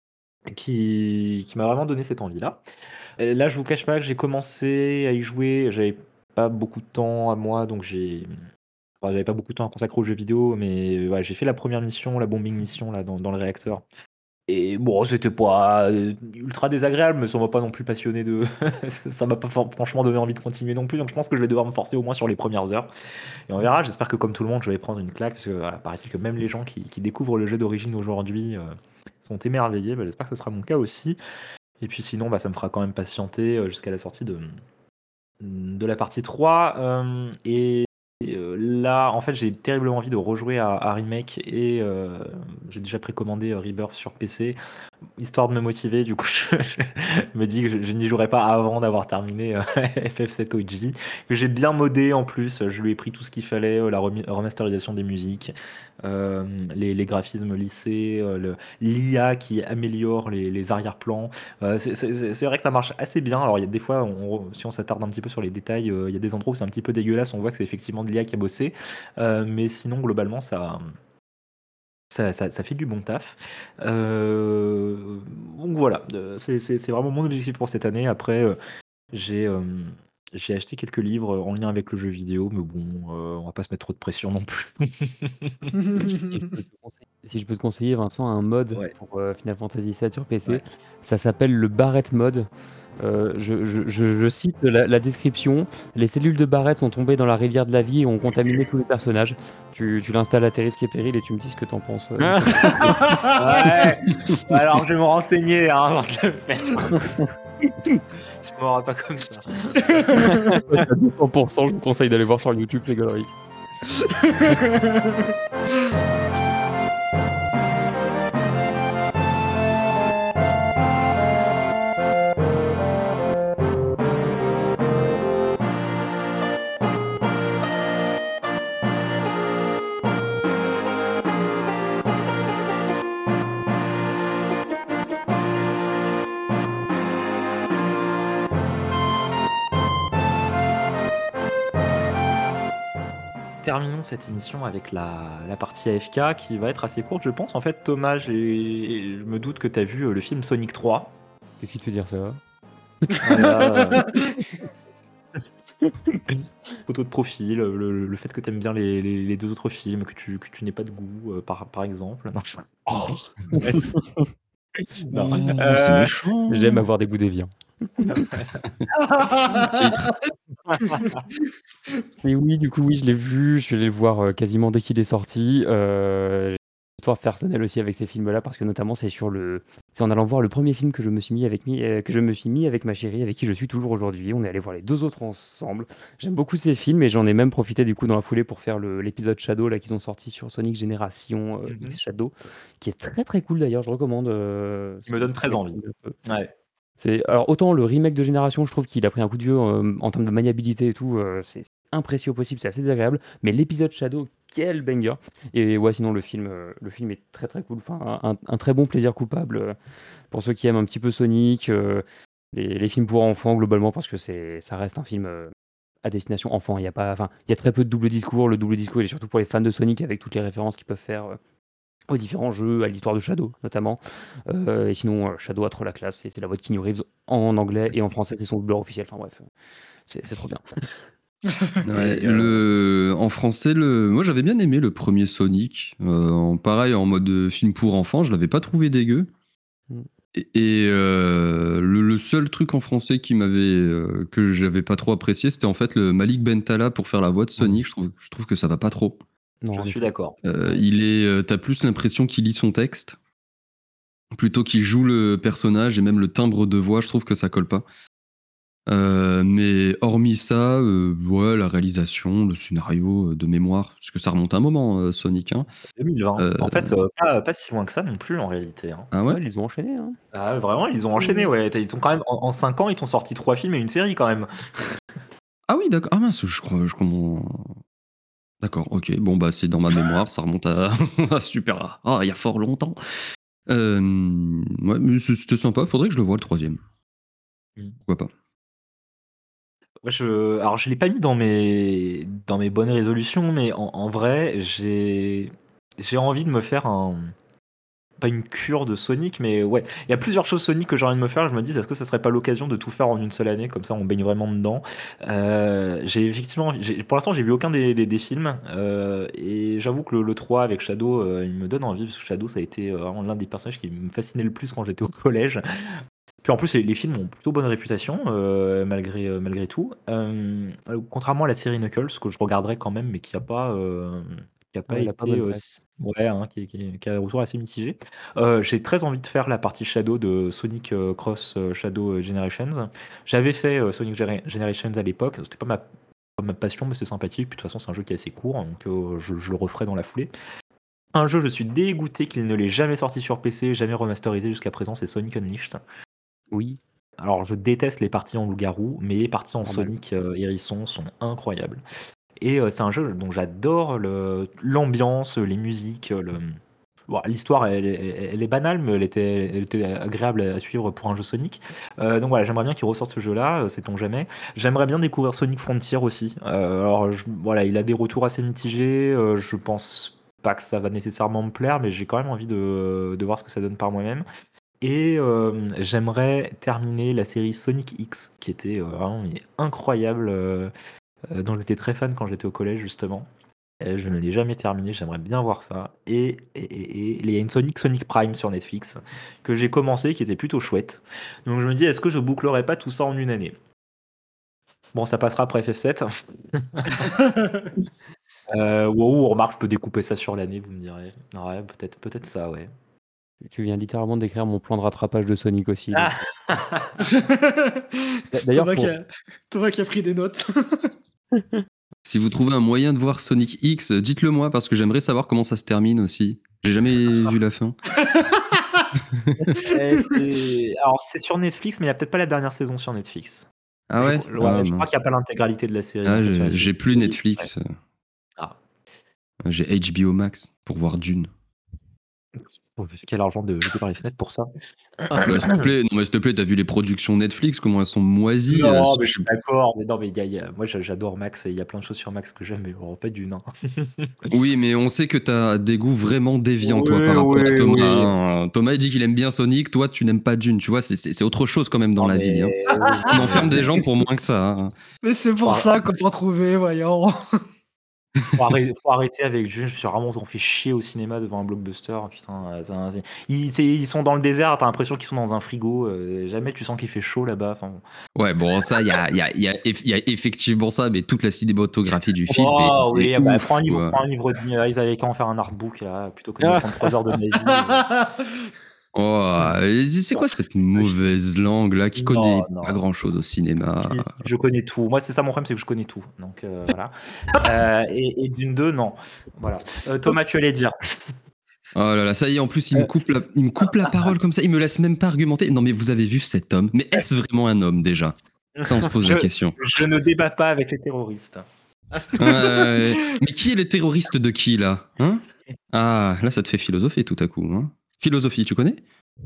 qui, qui m'a vraiment donné cette envie-là. Et là, je vous cache pas que j'ai commencé à y jouer. J'avais pas beaucoup de temps à moi, donc j'ai. Enfin, j'avais pas beaucoup de temps à consacrer aux jeux vidéo, mais euh, ouais, j'ai fait la première mission, la bombing mission là dans, dans le réacteur. Et bon, c'était pas euh, ultra désagréable, mais ça m'a pas non plus passionné de. Ça m'a pas for- franchement donné envie de continuer non plus, donc je pense que je vais devoir me forcer au moins sur les premières heures. Et on verra, j'espère que comme tout le monde, je vais prendre une claque, parce que voilà, paraît-il que même les gens qui, qui découvrent le jeu d'origine aujourd'hui euh, sont émerveillés. Bah, j'espère que ce sera mon cas aussi. Et puis sinon, bah, ça me fera quand même patienter euh, jusqu'à la sortie de, de la partie trois. euh, et et, euh, là, en fait, j'ai terriblement envie de rejouer à, à Remake et euh, j'ai déjà précommandé euh, Rebirth sur P C, histoire de me motiver. Du coup, je, je me dis que je, je n'y jouerai pas avant d'avoir terminé euh, F F sept O G, que j'ai bien modé en plus. Je lui ai pris tout ce qu'il fallait, euh, la remi- remasterisation des musiques, euh, les, les graphismes lissés, euh, le- l'I A qui améliore les, les arrière-plans. Euh, c'est c'est- c'est- c'est vrai que ça marche assez bien. Alors, il y a des fois, on- si on s'attarde un petit peu sur les détails, euh, il y a des endroits où c'est un petit peu dégueulasse. On voit que c'est effectivement de l'I A qui a bossé. Euh, mais sinon, globalement, ça, ça, ça- ça fait du bon taf. Euh, donc voilà, euh, c'est c'est- c'est vraiment mon objectif pour cette année. Après, euh, j'ai euh, j'ai acheté quelques livres en lien avec le jeu vidéo, mais bon, euh, on va pas se mettre trop de pression non plus. Si je peux te conseiller si je peux te conseiller, Vincent, un mode Ouais, pour, heu, Final Fantasy sept sur P C, ouais. ça s'appelle le Barrett mode. Heu, je je je je cite la la description: «Les cellules de Barrett sont tombées dans la rivière de la vie et ont contaminé tous les personnages». Tu tu l'installes à tes risques et périls et tu me dis ce que tu en penses, heu, une fois Ouais, alors je vais me renseigner hein, avant de le faire. Je m'en rends pas comme ça. à deux cents pour cent, je vous conseille d'aller voir sur YouTube les galeries. Terminons cette émission avec la, la partie A F K qui va être assez courte, je pense. En fait, Thomas, j'ai- je me doute que tu as vu euh, le film Sonic trois. Qu'est-ce qui te fait dire ça? Voilà. Photo de profil, le, le fait que tu aimes bien les, les- les deux autres films, que tu, que tu n'aies pas de goût, euh, par, par exemple. Non, je- Oh! Non. Oh, Euh, c'est méchant. J'aime avoir des goûts déviants. Titre. Et oui, du coup, oui, je l'ai vu, je suis allé le voir, heu, quasiment dès qu'il est sorti. Heu, j'ai une histoire personnelle aussi avec ces films-là parce que notamment c'est sur le c'est en allant voir le premier film que je me suis mis avec mi heu, que je me suis mis avec ma chérie avec qui je suis toujours aujourd'hui. On est allé voir les deux autres ensemble. J'aime beaucoup ces films et j'en ai même profité du coup dans la foulée pour faire le l'épisode Shadow là qu'ils ont sorti sur Sonic Génération, heu, Mhm. X Shadow, qui est très, très cool d'ailleurs, je recommande, heu, Il me si donne si très quelqu'un envie. aime un peu. Ouais. C'est alors autant le remake de Génération, je trouve qu'il a pris un coup de vieux, hem, en termes de maniabilité et tout, heu, c'est c'est imprécis au possible, c'est assez désagréable, mais l'épisode Shadow, quel banger! Et ouais, sinon le film, heu, le film est très, très cool, enfin un un un très bon plaisir coupable, heu, pour ceux qui aiment un petit peu Sonic, heu, les les films pour enfants globalement parce que c'est ça reste un film, heu, à destination enfant. Il y a pas enfin, il y a très peu de double discours. Le double discours, il est surtout pour les fans de Sonic avec toutes les références qu'ils peuvent faire, heu, aux différents jeux, à l'histoire de Shadow notamment. Heu et sinon, heu, Shadow a trop la classe, c'est c'est la voix de Keanu Reeves en anglais et en français, c'est son doubleur officiel. Enfin bref, heu, c'est c'est trop bien. Ouais, Et, euh, le, en français, le, moi j'avais bien aimé le premier Sonic. Euh, en, pareil, en mode euh, film pour enfants, je l'avais pas trouvé dégueu. Mmh. Et, et, euh, le, le seul truc en français qui m'avait, euh, que j'avais pas trop apprécié, c'était en fait le Malik Bentala pour faire la voix de Sonic. Mmh. Je trouve, je trouve que ça va pas trop. Non, je en suis effet. d'accord. Euh, il est, euh, t'as plus l'impression qu'il lit son texte plutôt qu'il joue le personnage et même le timbre de voix. Je trouve que ça colle pas. Euh, mais hormis ça, euh, ouais, la réalisation, le scénario euh, de mémoire, parce que ça remonte un moment, euh, Sonic. Hein. deux mille vingt. Euh, En fait, euh, pas, pas si loin que ça non plus en réalité. Hein. ah ouais? Ouais, ils les ont enchaînés. Hein. Ah, vraiment, ils ont enchaîné, ouais. T'as- Ils sont quand même en, en cinq ans, ils t'ont sorti trois films et une série quand même. Ah oui, d'accord. Ah mince, je crois, je comprends. D'accord, ok. Bon, bah, c'est dans ma mémoire, ça remonte à, à super. Ah, il y a fort longtemps. Euh, ouais, mais c- c'était sympa, faudrait que je le voie le troisième. Mm. Pourquoi pas? Ouais, je... Alors, je l'ai pas mis dans mes, dans mes bonnes résolutions, mais en, en vrai, j'ai j'ai envie de me faire un. Pas une cure de Sonic, mais ouais. Il y a plusieurs choses Sonic que j'ai envie de me faire. Je me dis, est-ce que ça serait pas l'occasion de tout faire en une seule année? Comme ça, on baigne vraiment dedans. Euh, j'ai effectivement. j'ai- Pour l'instant, j'ai vu aucun des, des- des films. Euh, et j'avoue que le, le trois avec Shadow, euh, il me donne envie, parce que Shadow, ça a été euh, vraiment l'un des personnages qui me fascinait le plus quand j'étais au collège. Puis en plus, les, les films ont plutôt bonne réputation, euh, malgré, euh, malgré tout. Euh, euh, contrairement à la série Knuckles, que je regarderai quand même, mais qui a pas, euh, qui a pas Ouais, elle a pas été. bonne euh, presse. s- ouais, hein, qui, qui- qui a un retour assez mitigé. Euh, j'ai très envie de faire la partie Shadow de Sonic euh, Cross euh, Shadow euh, Generations. J'avais fait euh, Sonic Gera- Generations à l'époque, c'était pas ma, pas ma passion, mais c'est sympathique. Puis de toute façon, c'est un jeu qui est assez court, donc euh, je, je le referai dans la foulée. Un jeu, je suis dégoûté qu'il ne l'ait jamais sorti sur P C, jamais remasterisé jusqu'à présent, c'est Sonic Unleashed. Oui, Alors, je déteste les parties en loup-garou, mais les parties en normal. Sonic euh, Hérisson sont incroyables. Et euh, c'est un jeu dont j'adore le- l'ambiance, les musiques. euh, Le... Bon, l'histoire, elle, elle- elle est banale, mais elle était, elle était agréable à suivre pour un jeu Sonic. Euh, donc voilà, j'aimerais bien qu'il ressorte ce jeu-là, euh, sait-on jamais. J'aimerais bien découvrir Sonic Frontier aussi. Euh, alors, je- voilà, il a des retours assez mitigés. Euh, je pense pas que ça va nécessairement me plaire, mais j'ai quand même envie de, de voir ce que ça donne par moi-même. Et euh, j'aimerais terminer la série Sonic X, qui était euh, vraiment mais incroyable, euh, euh, dont j'étais très fan quand j'étais au collège, justement. Euh, je ne l'ai jamais terminé, j'aimerais bien voir ça. Et et- et- et il y a une Sonic Sonic Prime sur Netflix que j'ai commencé, qui était plutôt chouette. Donc je me dis, est-ce que je bouclerai pas tout ça en une année? Bon, ça passera après F F sept. Euh, wow, remarque, je peux découper ça sur l'année, vous me direz. Ouais, peut-être peut-être ça, ouais. Tu viens littéralement d'écrire mon plan de rattrapage de Sonic aussi. donc. Ah D'a- D'ailleurs, Thomas, qui pour... a... Thomas qui a pris des notes. Si vous trouvez un moyen de voir Sonic X, euh, dites-le moi, parce que j'aimerais savoir comment ça se termine aussi. J'ai jamais vu la fin. Eh, c'est- Alors, c'est sur Netflix, mais il n'y a peut-être pas la dernière saison sur Netflix. Ah Je, ouais? cro- ouais, Ah je crois mince. qu'il n'y a pas l'intégralité de la série Ah, en fait, sur j'ai Netflix. j'ai plus Ouais. Netflix. Ah. J'ai H B O Max pour voir Dune. Bon, quel argent de jeter par les fenêtres pour ça. Bah, s'il te plaît, non mais s'il te plaît, t'as vu les productions Netflix, comment elles sont moisies? euh, Non, je- mais je je- suis d'accord. Mais non, mais il y a- il y a- moi j'a- j'adore Max et il y a plein de choses sur Max que j'aime, mais oh, pas du nain. Oui, mais on sait que t'as des goûts vraiment déviants, toi, Oui, par rapport à oui, Thomas. oui. hein. Thomas, il dit qu'il aime bien Sonic, toi, tu n'aimes pas Dune, tu vois, c'est- c'est c'est autre chose quand même dans Non, la mais vie. hein. oui, On mais- enferme des gens pour moins que ça. hein. Mais c'est pour Ah. ça qu'on peut retrouver, voyons. Faut arrêter, faut arrêter avec June, je me suis vraiment on fait chier au cinéma devant un blockbuster. Putain, euh, c'est un- c'est- ils, c'est- ils sont dans le désert, t'as l'impression qu'ils sont dans un frigo. euh, jamais tu sens qu'il fait chaud là-bas. Enfin, Ouais, bon, ça, il y a, il y, a, il y, a, eff- il y a effectivement ça, mais toute la cinématographie du film est, oh oui, est bah, ouf, prends un livre, quoi. prends un livre d'I- ils avaient qu'à en faire un artbook là, plutôt que de me prendre trois heures de ma vie. euh. Oh, et c'est quoi cette mauvaise langue là qui Non, connaît non. pas grand chose au cinéma? Si, si, je connais tout. Moi, c'est ça mon problème, c'est que je connais tout. Donc euh, voilà. Euh, et, et d'une deux, non. Voilà. Euh, Thomas, tu allais dire. Oh là là, ça y est, en plus, il me coupe la, il me coupe la parole comme ça, il me laisse même pas argumenter. Non, mais vous avez vu cet homme? Mais est-ce vraiment un homme déjà? Ça, on se pose je, la question. je ne débat pas avec les terroristes. Ouais, mais qui est le terroriste de qui là? Hein? Ah, là, ça te fait philosopher tout à coup. Hein? Philosophie, tu connais?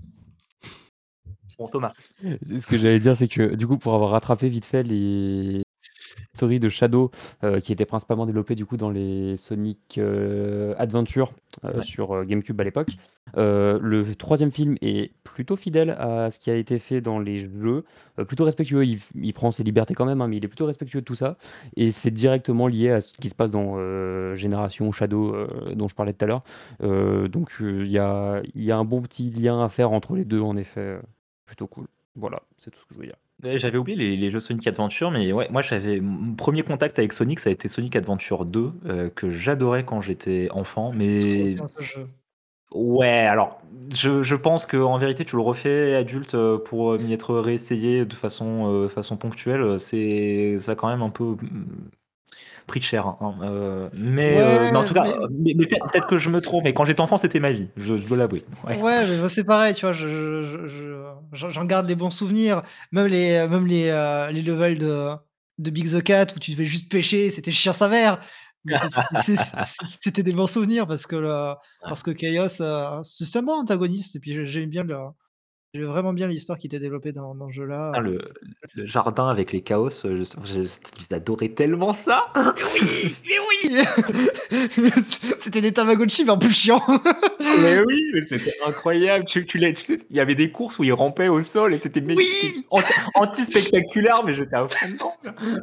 Bon, Thomas. Ce que j'allais dire, c'est que du coup, pour avoir rattrapé vite fait les stories de Shadow, euh, qui étaient principalement développées du coup dans les Sonic euh, Adventure euh, Ouais. sur euh, GameCube à l'époque, euh, le troisième film est plutôt fidèle à ce qui a été fait dans les jeux, euh, plutôt respectueux. Il, il prend ses libertés quand même, hein, mais il est plutôt respectueux de tout ça, et c'est directement lié à ce qui se passe dans euh, Génération Shadow euh, dont je parlais tout à l'heure. Euh, donc euh, il y a, il y a un bon petit lien à faire entre les deux, en effet, euh, plutôt cool. Voilà, c'est tout ce que je veux dire. Ouais, j'avais oublié les, les jeux Sonic Adventure, mais ouais, moi j'avais mon premier contact avec Sonic, ça a été Sonic Adventure deux, euh, que j'adorais quand j'étais enfant, Trop mais bien ce jeu. Ouais, alors, je je pense qu'en vérité, tu le refais adulte, heu, pour, heu, m'y être réessayé de façon, heu, façon ponctuelle, heu, c'est ça a quand même un peu, mmh, pris cher, hein, heu, mais heu, mais en Ouais, tout cas, mais heu, mais mais peut-être peut-être que je me trompe, mais quand j'étais enfant, c'était ma vie, je je dois l'avouer. Ouais. ouais, mais moi, c'est pareil, tu vois? Je je je j'en j'en garde des bons souvenirs. Même les, heu, même les, heu, les levels de de Big the Cat où tu devais juste pêcher, c'était chiant sa mère. Mais c'est c'est c'est c'était des bons souvenirs parce que le parce que Chaos, heu, c'était un bon antagoniste et puis j'ai j'aimais bien le j'aimais vraiment bien l'histoire qui était développée dans dans ce Ah, jeu-là. le le jardin avec les chaos, heu, je je j'adorais tellement ça! Oui, mais oui! C'était des Tamagotchi, mais en plus chiant. Mais oui, mais c'était incroyable. Tu tu l'as tu sais, il y avait des courses où ils rampaient au sol et c'était mé c'était Oui! anti anti-spectaculaire, mais j'étais à fond dedans.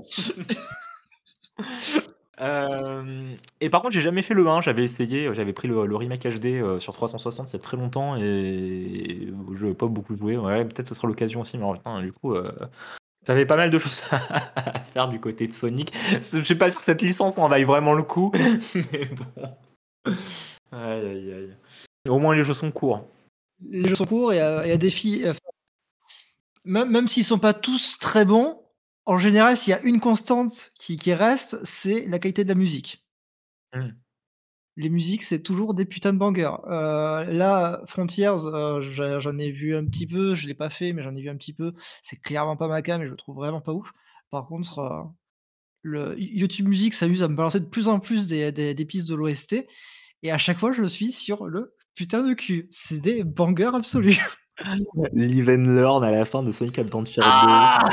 Hem et par contre, j'ai jamais fait le un, j'avais essayé, heu, j'avais pris le le remake H D, heu, sur trois cent soixante il y a très longtemps et je n'ai pas beaucoup joué. Ouais, peut-être ce sera l'occasion aussi, mais en même temps, du coup, heu, tu avais pas mal de choses à faire du côté de Sonic. Je suis pas sûr que cette licence en vaille vraiment le coup, mais bon. Aïe, aïe, aïe. Au moins les jeux sont courts. Les jeux sont courts et heu, et à défi enfin, même même s'ils sont pas tous très bons, en général, s'il y a une constante qui qui reste, c'est la qualité de la musique. Mmh. Les musiques, c'est toujours des putains de bangers. Heu, là, Frontiers, heu, j'en j'en ai vu un petit peu, je l'ai pas fait, mais j'en ai vu un petit peu. C'est clairement pas ma came et je le trouve vraiment pas ouf. Par contre, heu, le YouTube Music s'amuse à me balancer de plus en plus des des des pistes de l'O S T et à chaque fois, je suis sur le putain de cul. C'est des bangers absolus. Live and Learn à la fin de Sonic Adventure deux. Ah!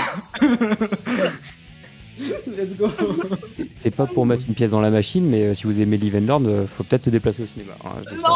Let's go. C'est c'est pas pour mettre une pièce dans la machine, mais heu, si vous aimez Live and Learn, heu, faut peut-être se déplacer au cinéma, hein, je dis ça.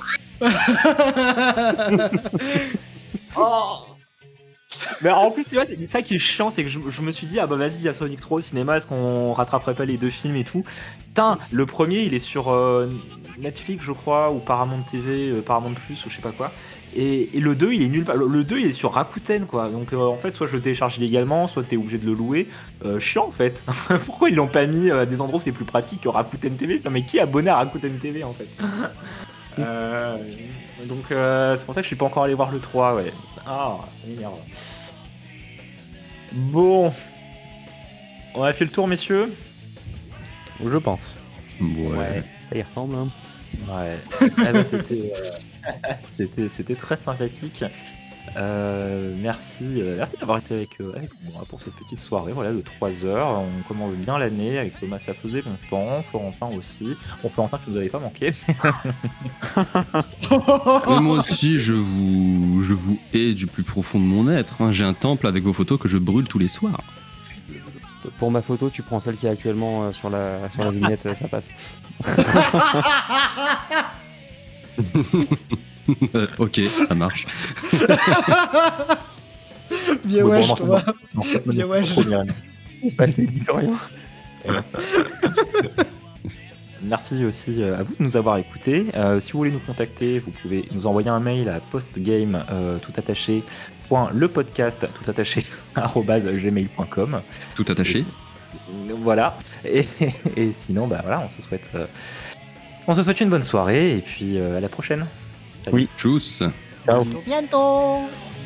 Oh! Mais en plus, tu vois, c'est ça qui est chiant, c'est que je je me suis dit: «Ah bah vas-y, il y a Sonic trois au cinéma, est-ce qu'on rattraperait pas les deux films et tout?» Putain, le premier il est sur, heu, Netflix, je crois, ou Paramount T V, heu, Paramount Plus ou je sais pas quoi et et le deux il est nul part. Le le deux il est sur Rakuten, quoi, donc heu, en fait, soit je le télécharge illégalement, soit tu es obligé de le louer. Heu, chiant, en fait. Pourquoi ils l'ont pas mis, heu, à des endroits où c'est plus pratique que Rakuten T V? Putain, mais qui est abonné à Rakuten T V, en fait? Heu, donc heu, c'est pour ça que je suis pas encore allé voir le trois, ouais. Ah, merde. Bon, on a fait le tour, messieurs? Je pense. Ouais. Ça y ressemble, hein. Ouais. Ah bah, c'était, heu, c'était c'était très sympathique. Heu, merci, heu, merci d'avoir été avec, heu, avec moi pour cette petite soirée, voilà, de trois heures. On commence bien l'année avec Thomas, ça faisait longtemps, Florentin aussi. Bon, Florentin, tu nous avais pas manqué. Mais moi aussi, je vous, je vous hais du plus profond de mon être, hein. J'ai un temple avec vos photos que je brûle tous les soirs. Pour ma photo, tu prends celle qui est actuellement, heu, sur la sur la vignette, heu, ça passe. Euh, ok, ça marche. Bien Bon, wesh, non, toi. non, non, Bien non, wesh. trop bien. Bah, c'est éditorial. Merci aussi euh, à vous de nous avoir écoutés. Euh, si vous voulez nous contacter, vous pouvez nous envoyer un mail à postgame euh, tout attaché point le podcast tout attaché arobase gmail point com. Tout attaché. Et si- Voilà. Et, et sinon, bah voilà, on se souhaite, euh, on se souhaite une bonne soirée et puis euh, à la prochaine. Salut. Oui. Tchuss. Ciao. Bientôt.